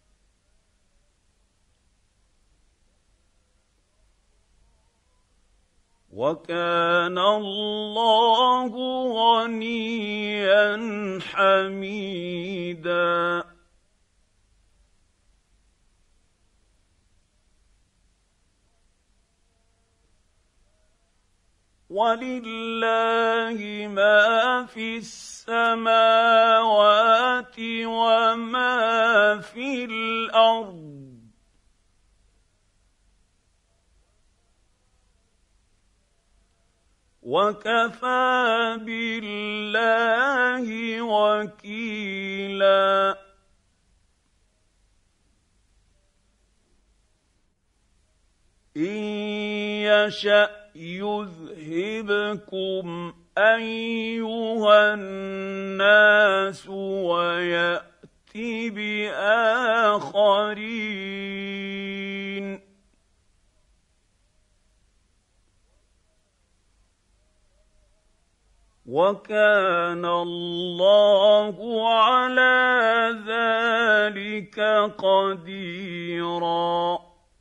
Speaker 1: وَكَانَ اللَّهُ غَنِيًّا حَمِيدًا وَلِلَّهِ مَا فِي السَّمَاوَاتِ وَمَا فِي الْأَرْضِ ۚ وَكَفَىٰ بِاللَّهِ وَكِيلًا إِن يَشَأْ يُذْهِبْكُمْ أَيُّهَا النَّاسُ وَيَأْتِ بِآخَرِينَ وَكَانَ اللَّهُ عَلَىٰ ذَٰلِكَ قَدِيرًا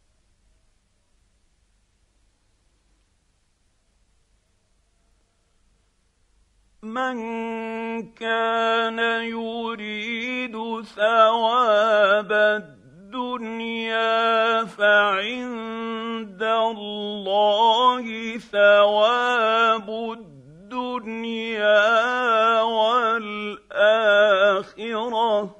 Speaker 1: مَنْ كَانَ يُرِيدُ ثَوَابَ الدُّنْيَا فَعِندَ الآخرة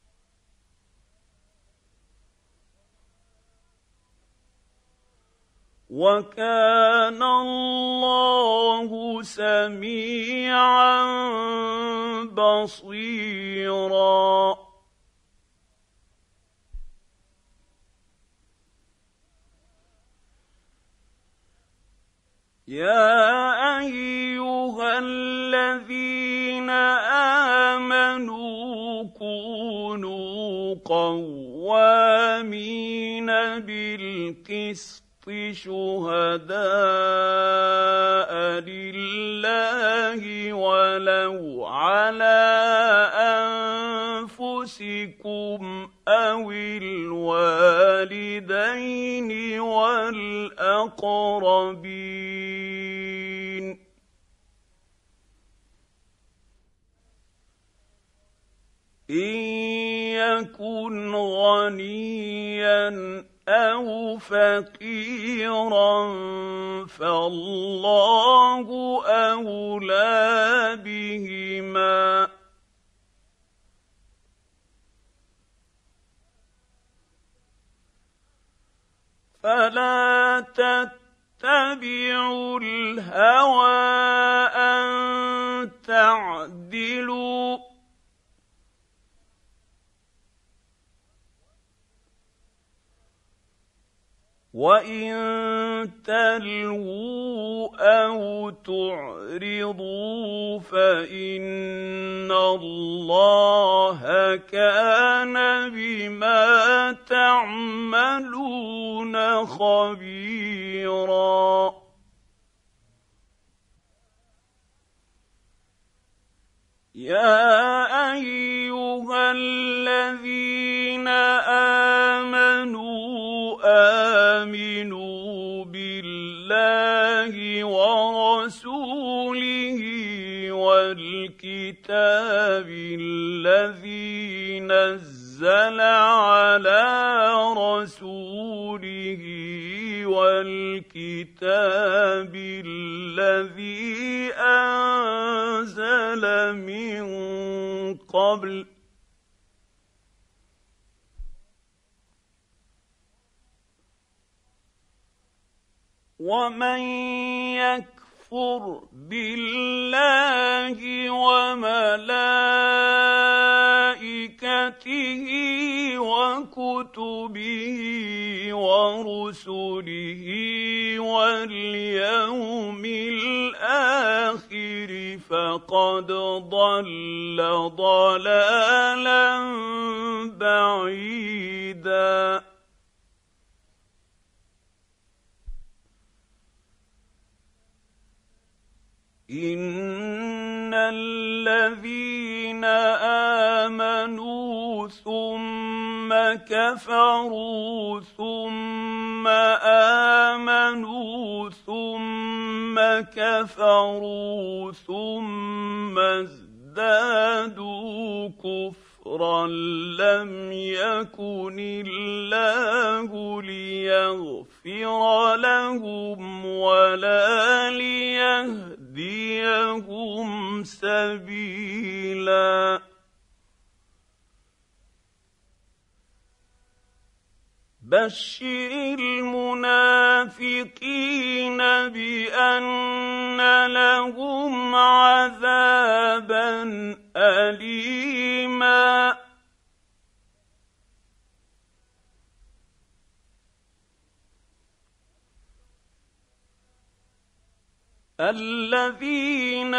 Speaker 1: وكان الله سميعا بصيرا. يا أيها الذين آمنوا كونوا قوامين بالقسط شهداء لله ولو على أنفسكم أو الوالدين والأقربين إن يكن غنيا أو فقيرا فالله أولى بهما فلا تتبعوا الهوى أن تعدلوا وَإِن تَلْوُوا أَوْ تُعْرِضُوا فَإِنَّ اللَّهَ كَانَ بِمَا تَعْمَلُونَ خَبِيرًا. يَا أَيُّهَا الَّذِينَ آمَنُوا آمنوا بالله ورسوله والكتاب الذي نزل على رسوله والكتاب الذي أنزل من قبل ومن يكفر بالله وملائكته وكتبه ورسله واليوم الآخر فقد ضل ضلالا بعيدا. إن الذين آمنوا ثم كفروا ثم آمنوا ثم كفروا ثم ازدادوا كفرا لم يكن الله ليغفر لهم ولا ليهديهم سبيلا. بشر المنافقين بأن لهم عذابا أليما. الذين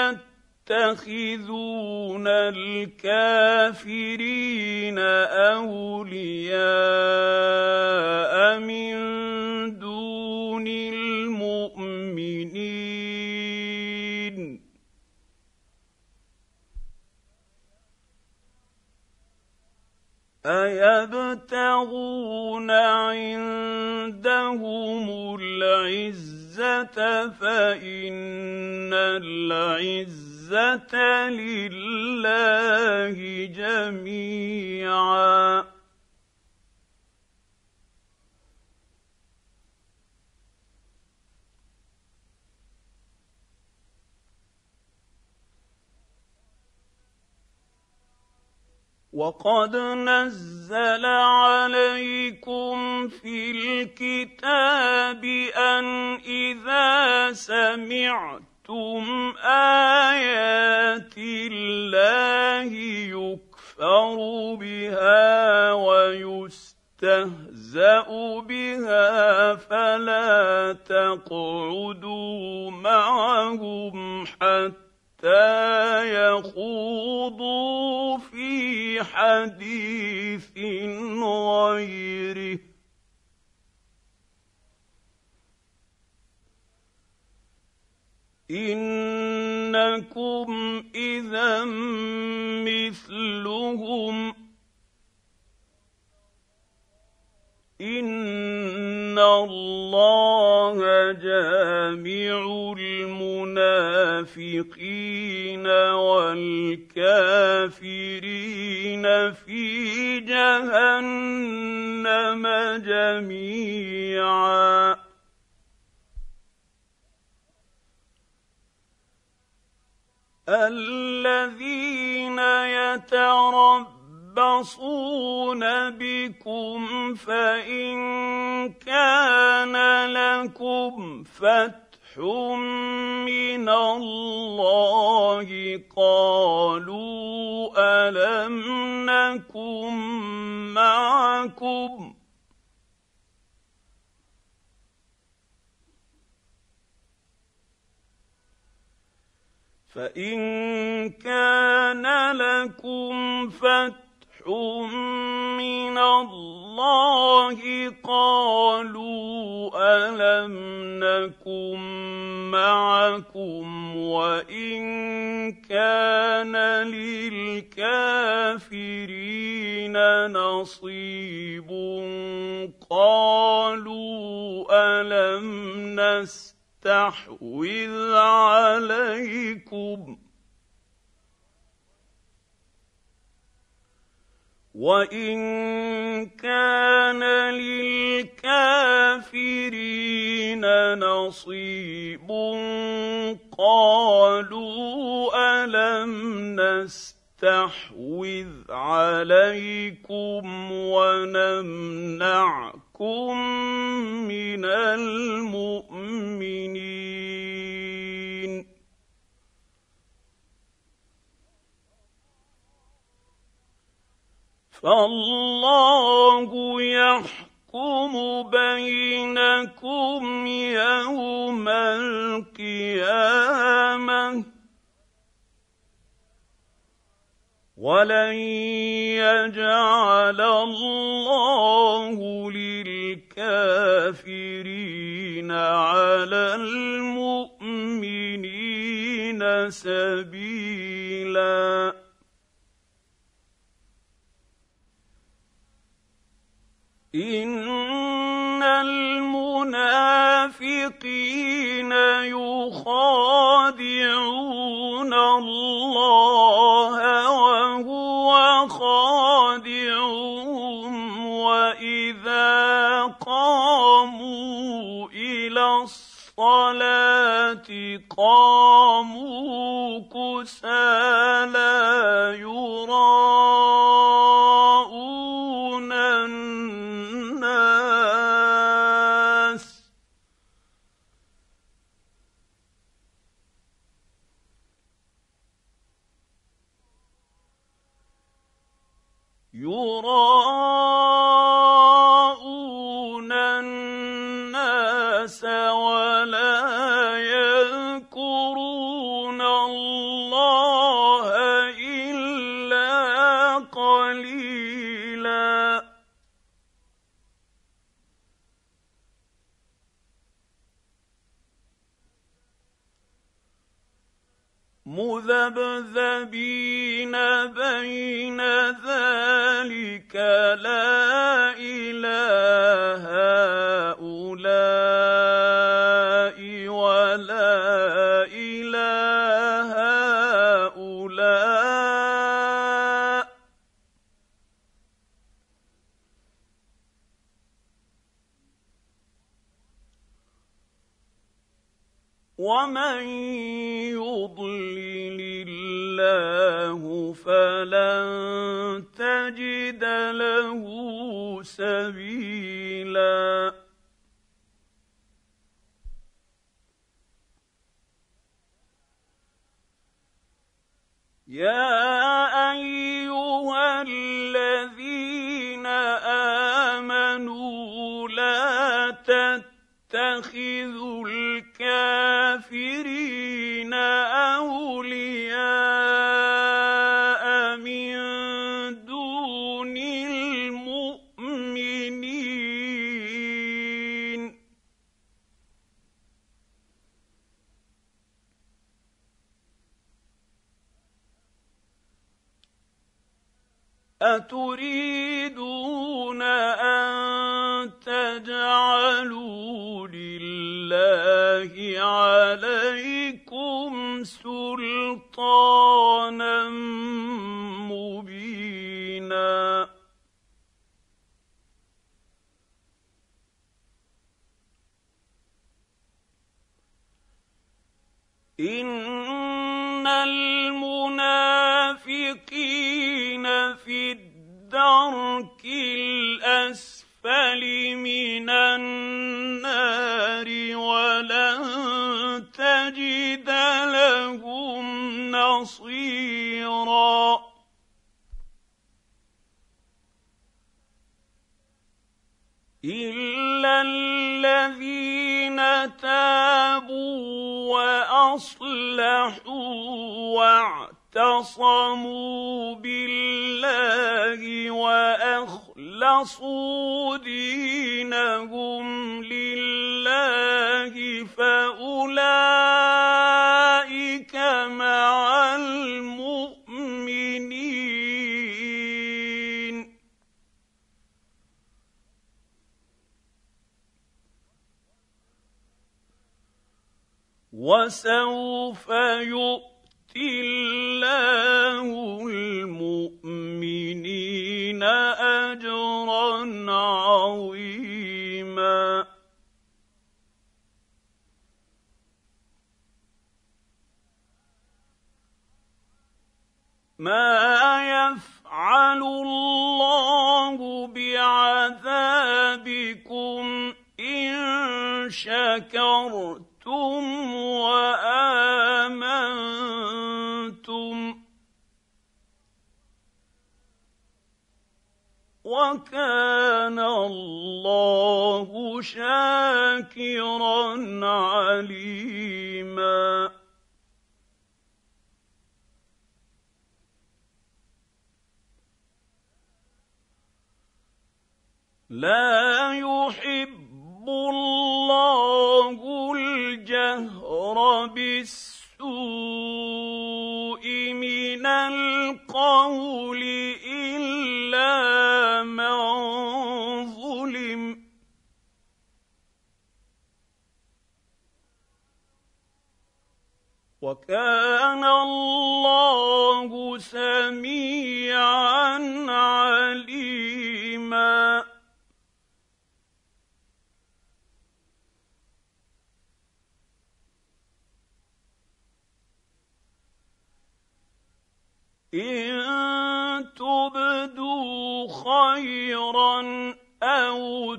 Speaker 1: يتخذون الكافرين أولياء من دون المؤمنين أيبتغون عندهم العزة فإن العزة لله جميعا. وقد نزل عليكم في الكتاب أن إذا سمعتم آيات الله يكفر بها ويستهزأ بها فلا تقعدوا معهم حتى يخوضوا في حديث غيره إنكم إذا مثلهم إن الله جامع المنافقين والكافرين في جهنم جميعا الذين يتربصون بكم فإن كان لكم فتح من الله قالوا ألم نكن معكم فإن كان لكم فتح من الله قالوا ألم نكن معكم وإن كان للكافرين نصيب قالوا ألم نستحوذ عليكم وإن كان للكافرين نصيب قالوا ألم نستحوذ عليكم ونمنعكم من المؤمنين فالله يحكم بينكم يوم القيامة ولن يجعل الله للكافرين على المؤمنين سبيلا إن المنافقين يخادعون الله وهو خادعهم وإذا قاموا إلى الصلاة قاموا كسالى يراءون الناس يراءون الناس ولا يذكرون الله إلا قليلا مذبذبين بين ذلك لا إله هؤلاء ولا إله هؤلاء ومن يضلل الله فلن تجد له سبيلا. يا أيها الذين آمنوا لا تتخذوا الكافرين أولياء من دون المؤمنين. أتريدون أن تجعلوا لله عليكم سلطانا مبينا. إن المنافقين في الدرك الأسفل من النار ولن تجد لهم نصيرا. إلا الذين تابوا وأصلحوا واعتصموا بالله وأخلصوا دينهم لله فأولئك مع المؤمنين. وسوف يؤتي الله المؤمنين أجرا عظيما. ما يفعل الله بعذابكم إن شكرتم وآمنتم وكان الله شاكرا عليما. لا يحب الله الجهر بالسوء من القول إلا من ظلم. وكان الله سميعا عليما. إن تبدوا خيرا أو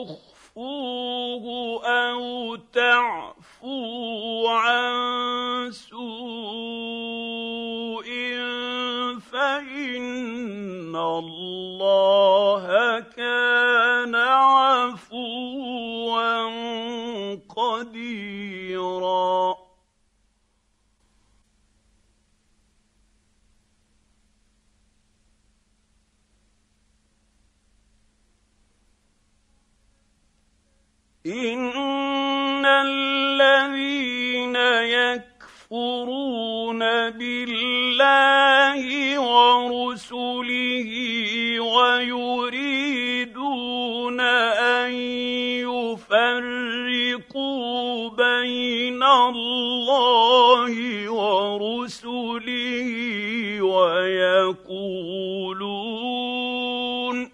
Speaker 1: تخفوه أو تعفوا عن سوء فإن الله كان عفوا قديرا. إن الذين يكفرون بالله ورسله ويريدون أن يفرقوا بين الله ورسله ويقولون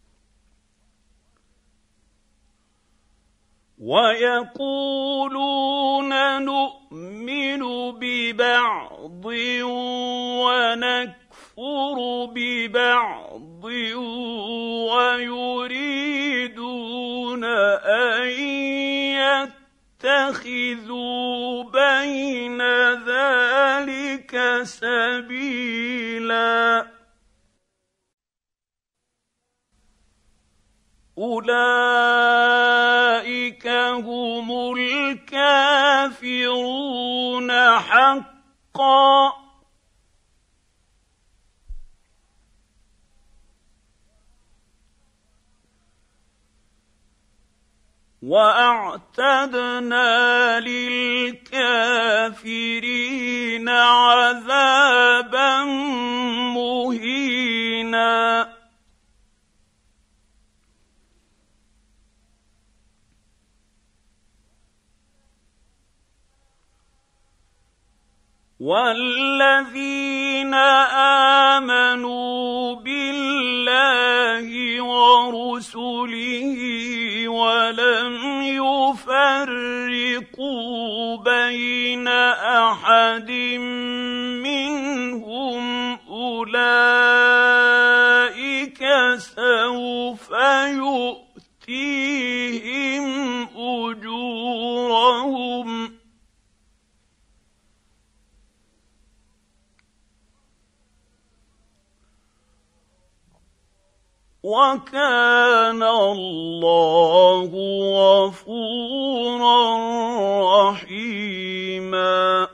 Speaker 1: ويقولون نؤمن ببعض ونكفر ببعض ويريدون أن يتخذوا بين ذلك سبيلا أولئك هم الكافرون حقا وأعتدنا للكافرين عذابا مهينا والذين آمنوا بالله ورسله ولم يفرقوا بين أحد منهم أولئك سوف يؤتيهم أجورهم وكان الله غفورا رحيما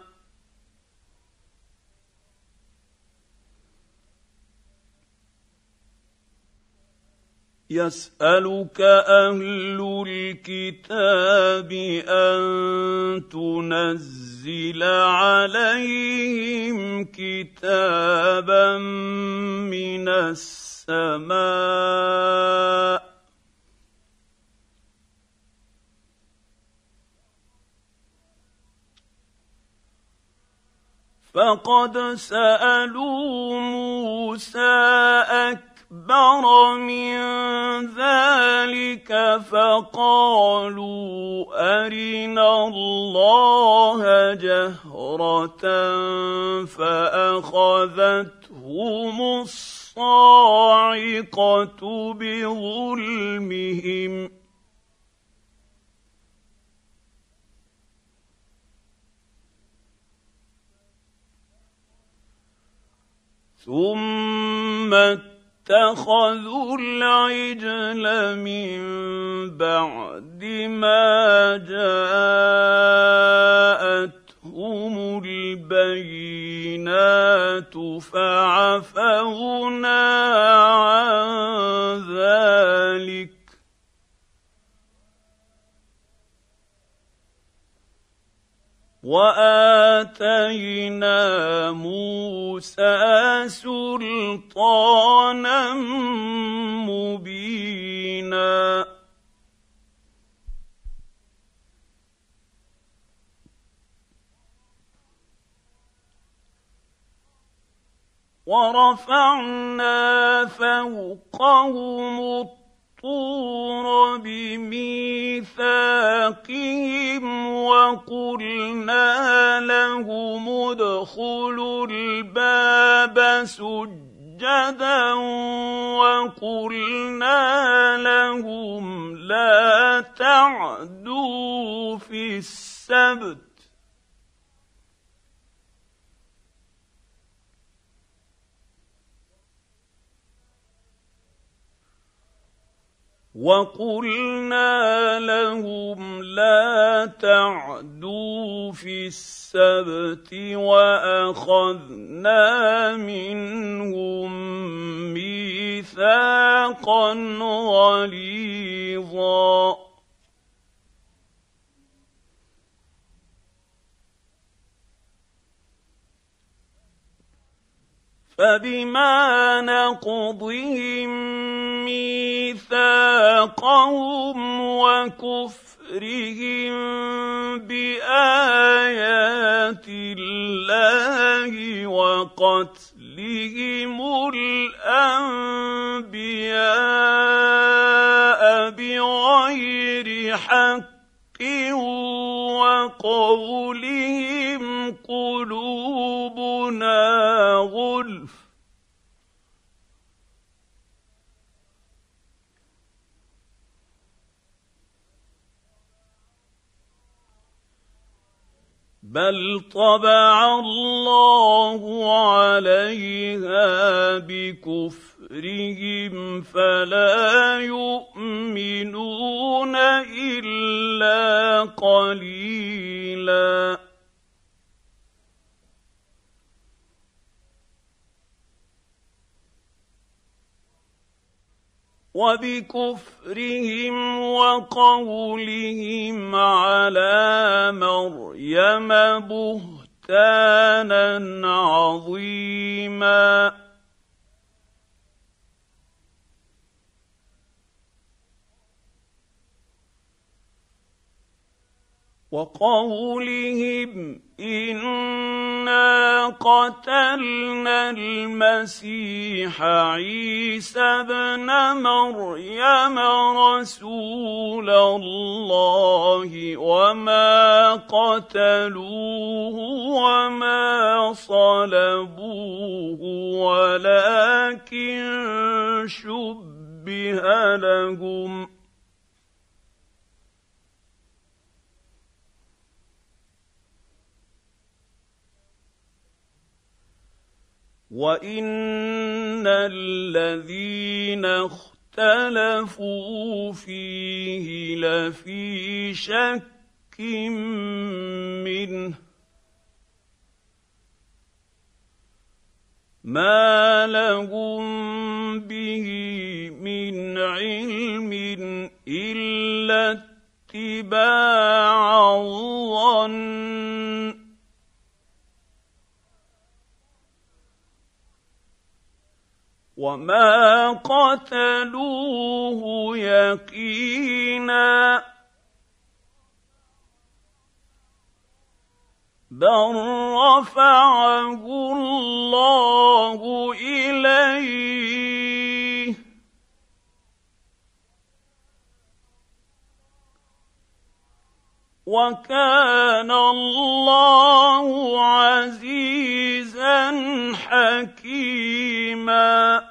Speaker 1: يسألك أهل الكتاب أن تنزل عليهم كتابا من السماء فقد سألوا موسى أكبر من ذلك فقالوا أرنا الله جهرة فأخذتهم الصاعقة بظلمهم ثم اتخذوا العجل من بعد ما جاءتهم البينات فعفونا عن ذلك وآتينا موسى سلطانا مبينا ورفعنا فوقهم الطور بميثاقهم وقلنا لهم ادخلوا الباب سجدا وقلنا لهم لا تعدوا في السبت وقلنا لهم لا تعدوا في السبت وأخذنا منهم ميثاقا غليظا فبما نقضهم ميثاقهم وكفرهم بآيات الله وقتلهم الأنبياء بغير حق وقولهم بل طبع الله عليها بكفرهم فلا يؤمنون إلا قليلا. وبكفرهم وقولهم على مريم بهتانا عظيما. وقولهم إنا قتلنا المسيح عيسى ابن مريم رسول الله وما قتلوه وما صلبوه ولكن شبه لهم. وَإِنَّ الَّذِينَ اخْتَلَفُوا فِيهِ لَفِي شَكٍّ مِّنْهُ مَا لَهُم بِهِ مِنْ عِلْمٍ إِلَّا اتِّبَاعَ الظَّنِّ وَمَا قَتَلُوهُ يَقِينًا بَل رَّفَعَهُ اللَّهُ إِلَيْهِ وَكَانَ اللَّهُ عَزِيزًا حَكِيمًا.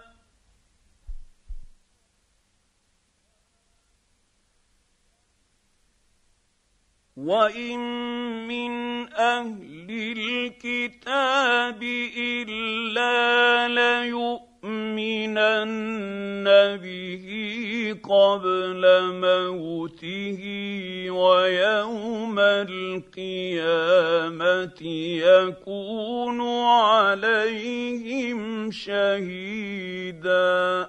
Speaker 1: وَإِن مِّنْ أَهْلِ الْكِتَابِ إِلَّا لَيُؤْمِنَنَّ بِهِ قَبْلَ مَوْتِهِ وَيَوْمَ الْقِيَامَةِ يَكُونُ عَلَيْهِمْ شَهِيدًا.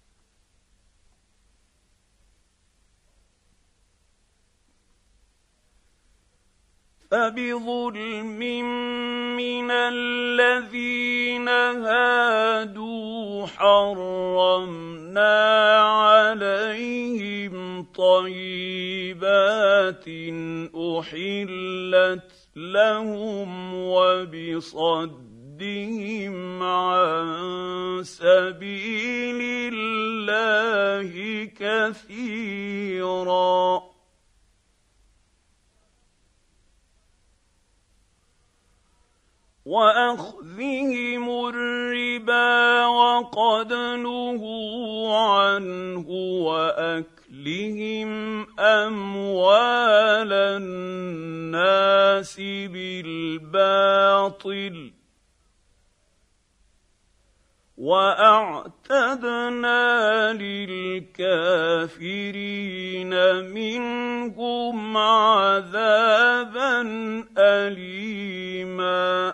Speaker 1: فَبِظُلْمٍ مِّنَ الَّذِينَ هَادُوا حَرَّمْنَا عَلَيْهِمْ طَيِّبَاتٍ أُحِلَّتْ لَهُمْ وَبِصَدِّهِمْ عَن سَبِيلِ اللَّهِ كَثِيرًا. وَأَخْذِهِمُ الرِّبَا وَقَدْ نُهُوا عَنْهُ وَأَكْلِهِمْ أَمْوَالَ النَّاسِ بِالْبَاطِلِ وَأَعْتَدْنَا لِلْكَافِرِينَ مِنْهُمْ عَذَابًا أَلِيمًا.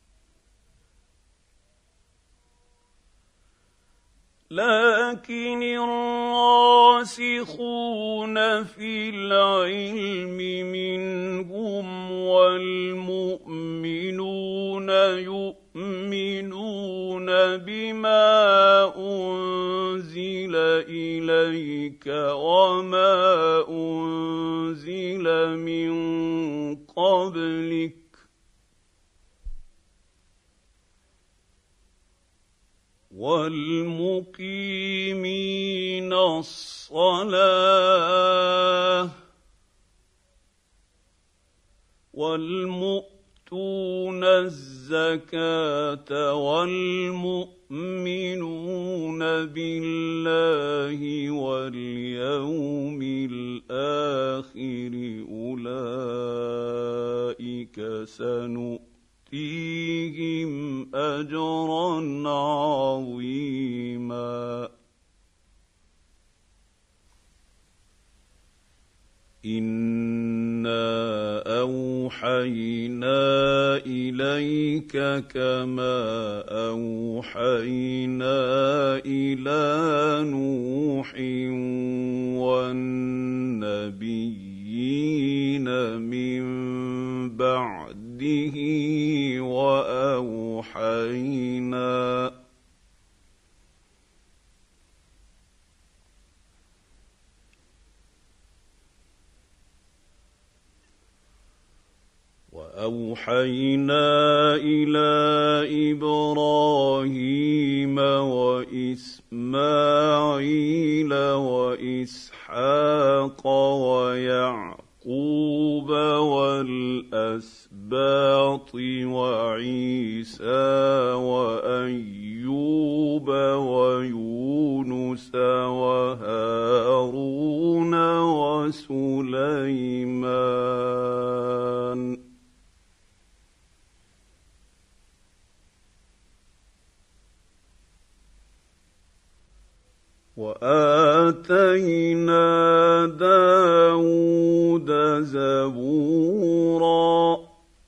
Speaker 1: لكن الراسخون في العلم منهم والمؤمنون يؤمنون بما أنزل إليك وما أنزل من قبلك والمقيمين الصلاة والمؤتون الزكاة والمؤمنون بالله واليوم الآخر أولئك سنؤتيهم أجرا عظيما إنا أوحينا إليك كما أوحينا إلى نوح والنبيين من بعده وأوحينا وأوحينا إلى إبراهيم وإسماعيل وإسحاق ويعقوب والأسباط وعيسى وأيوب ويونس وهارون وسليمان وآتينا داود زبورا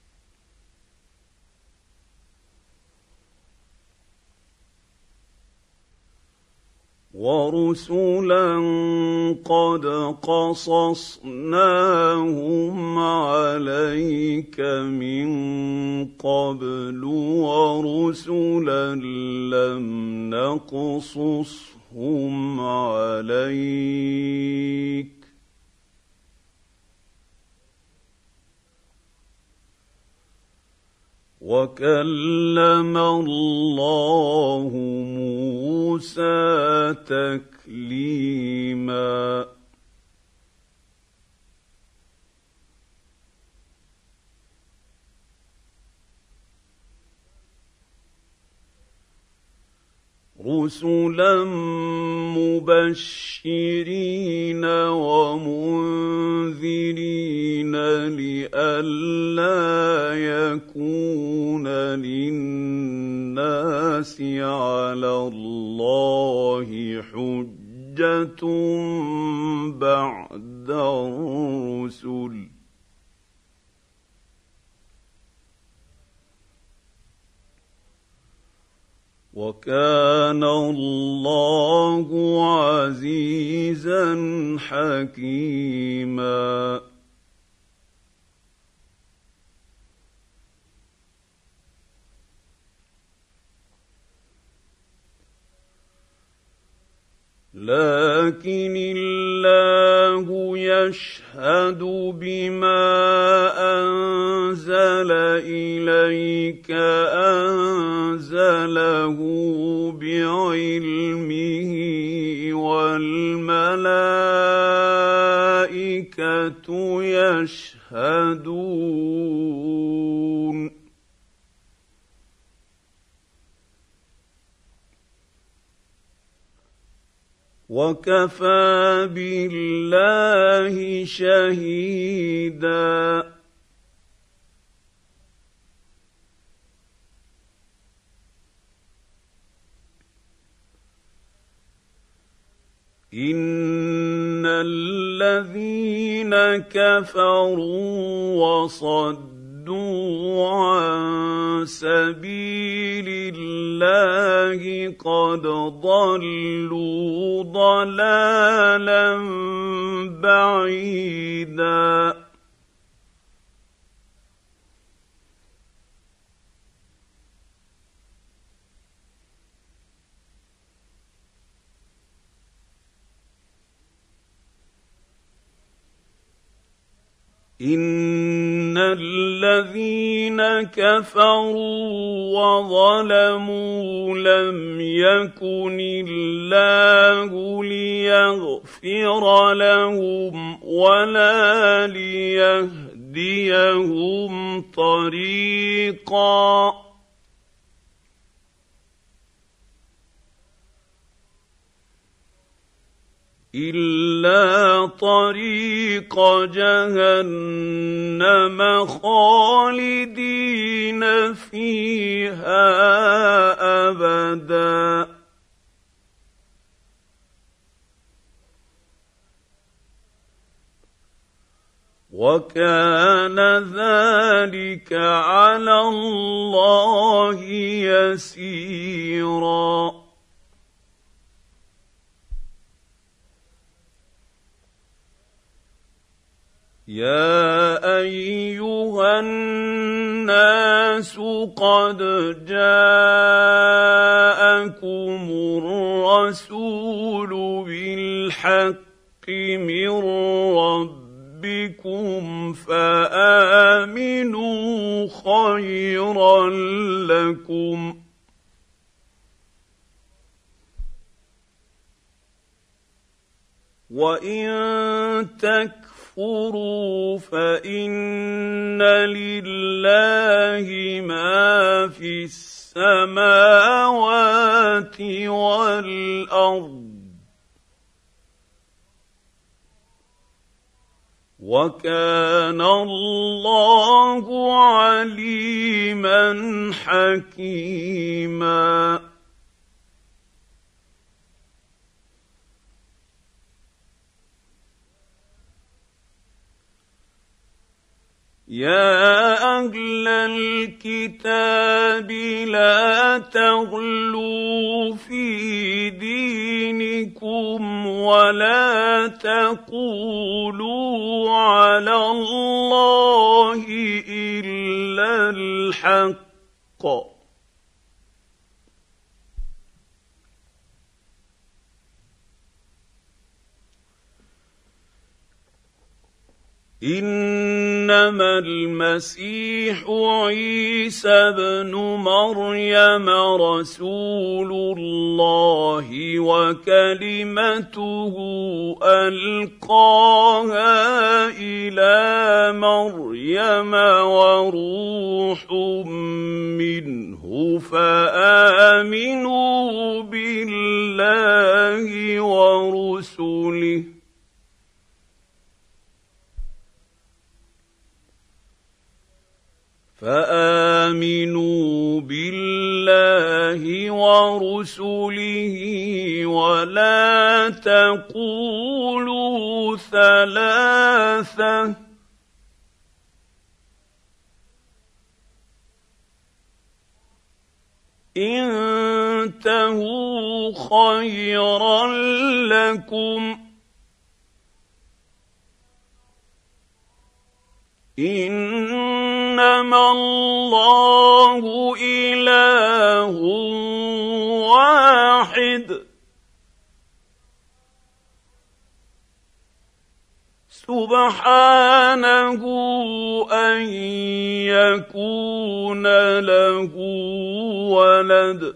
Speaker 1: ورسلا قد قصصناهم عليك من قبل ورسلا لم نقصصهم عليك وكلم الله موسى تكليما رسلا مبشرين ومنذرين لئلا يكون للناس على الله حجة بعد الرسل وكان الله عزيزا حكيما لكن الله يشهد بما أنزل إليك أنزله بعلمه والملائكة يشهدون وكفى بالله شهيدا إن الذين كفروا وصدوا عن سبيل الله قد ضلوا ضلالا بعيدا إن الذين كفروا وظلموا لم يكن الله ليغفر لهم ولا ليهديهم طريقا إلا طريق جهنم خالدين فيها أبدا وكان ذلك على الله يسيرا يا أيها الناس قد جاءكم الرسول بالحق من ربكم فآمنوا خيرا لكم وإن تكفروا فإن لله ما في السماوات والأرض وكان الله عليما حكيما يا أهل الكتاب لا تغلوا في دينكم ولا تقولوا على الله إلا الحق إنما المسيح عيسى ابن مريم رسول الله وكلمته ألقاها إلى مريم وروح منه فآمنوا بالله ورسله فآمنوا بالله ورسله ولا تقولوا ثلاثة انتهوا خيرا لكم إنما الله إله واحد سبحانه أن يكون له ولد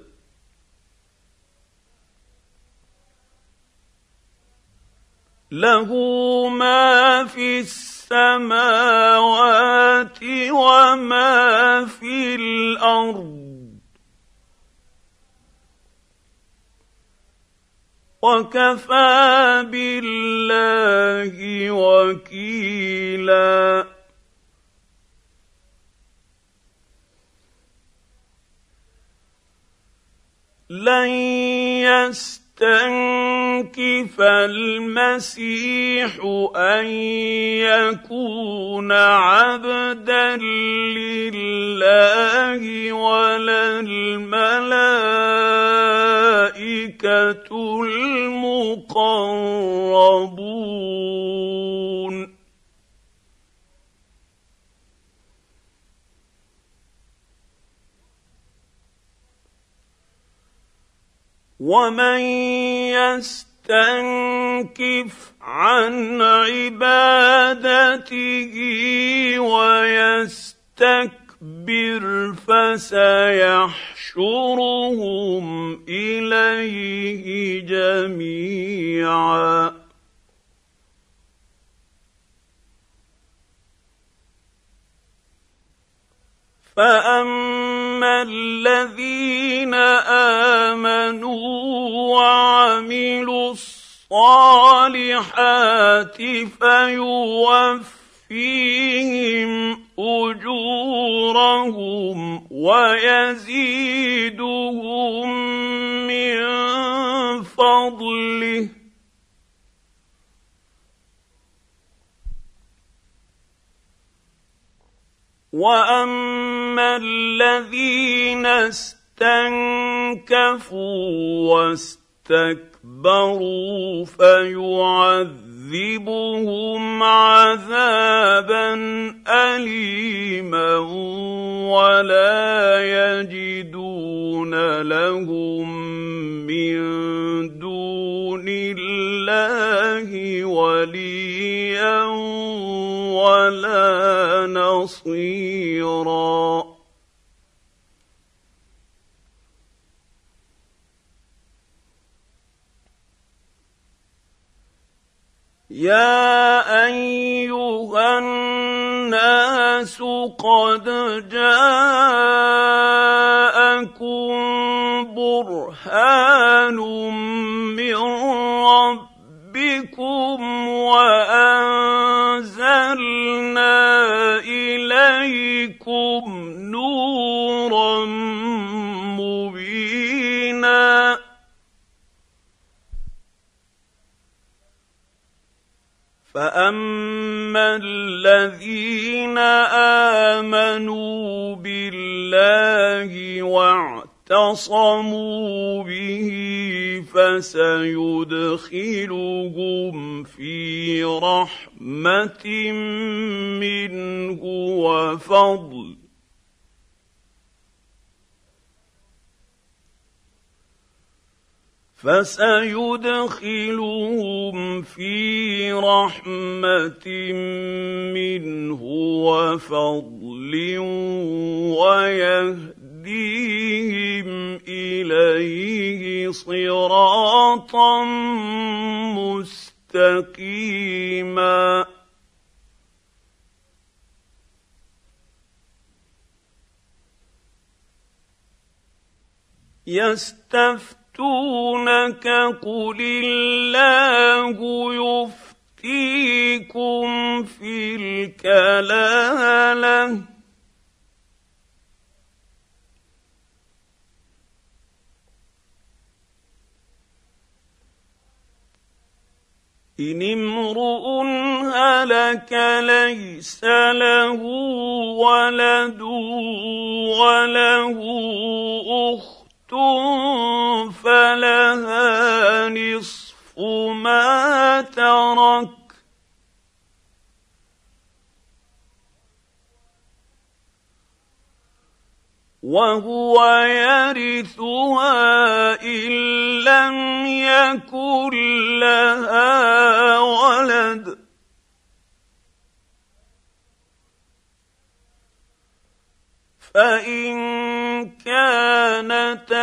Speaker 1: له ما في السماوات وما في الأرض وكفى بالله وكيلا لن يستنكف المسيح أن يكون عبدا لله ولا الملائكة المقربون ومن يستنكف عن عبادته ويستكبر فسيحشرهم إليه جميعا فأما الذين آمنوا وعملوا الصالحات الصالحات فيوفيهم أجورهم ويزيدهم من فضله وأما الذين استنكفوا واستكبروا فيعذبهم عذابا أليما ولا يجدون لهم من دون الله وليا ولا نصيرا يا أيها الناس قد جاءكم برهان من ربكم وأنزلنا إليكم نورا مبينا فأما الذين آمنوا بالله واعتصموا به فسيدخلهم في رحمة منه وفضل فسيدخلهم في رحمة منه وفضل ويهديهم إليه صراطا مستقيما يستفتونك قل الله يفتيكم في الكلالة إن امرؤ هلك ليس له ولد وله أخت فلها نصف ما ترك وهو يرثها إن لم يكن لها ولد فإن كانت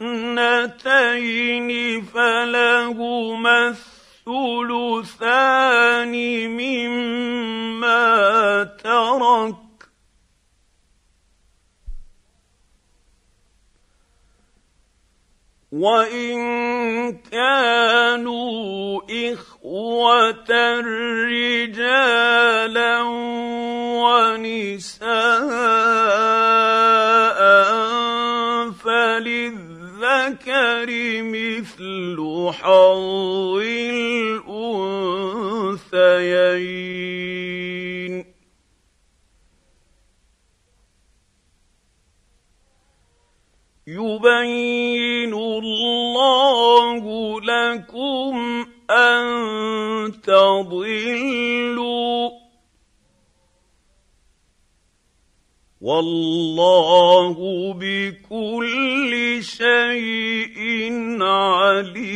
Speaker 1: اثنتين فلهما الثلثان مما ترك وإن كانوا إخوة رجالا ونساء فللذكر مثل حظ الأنثيين يبين الله لكم أن تضلوا والله بكل شيء عليم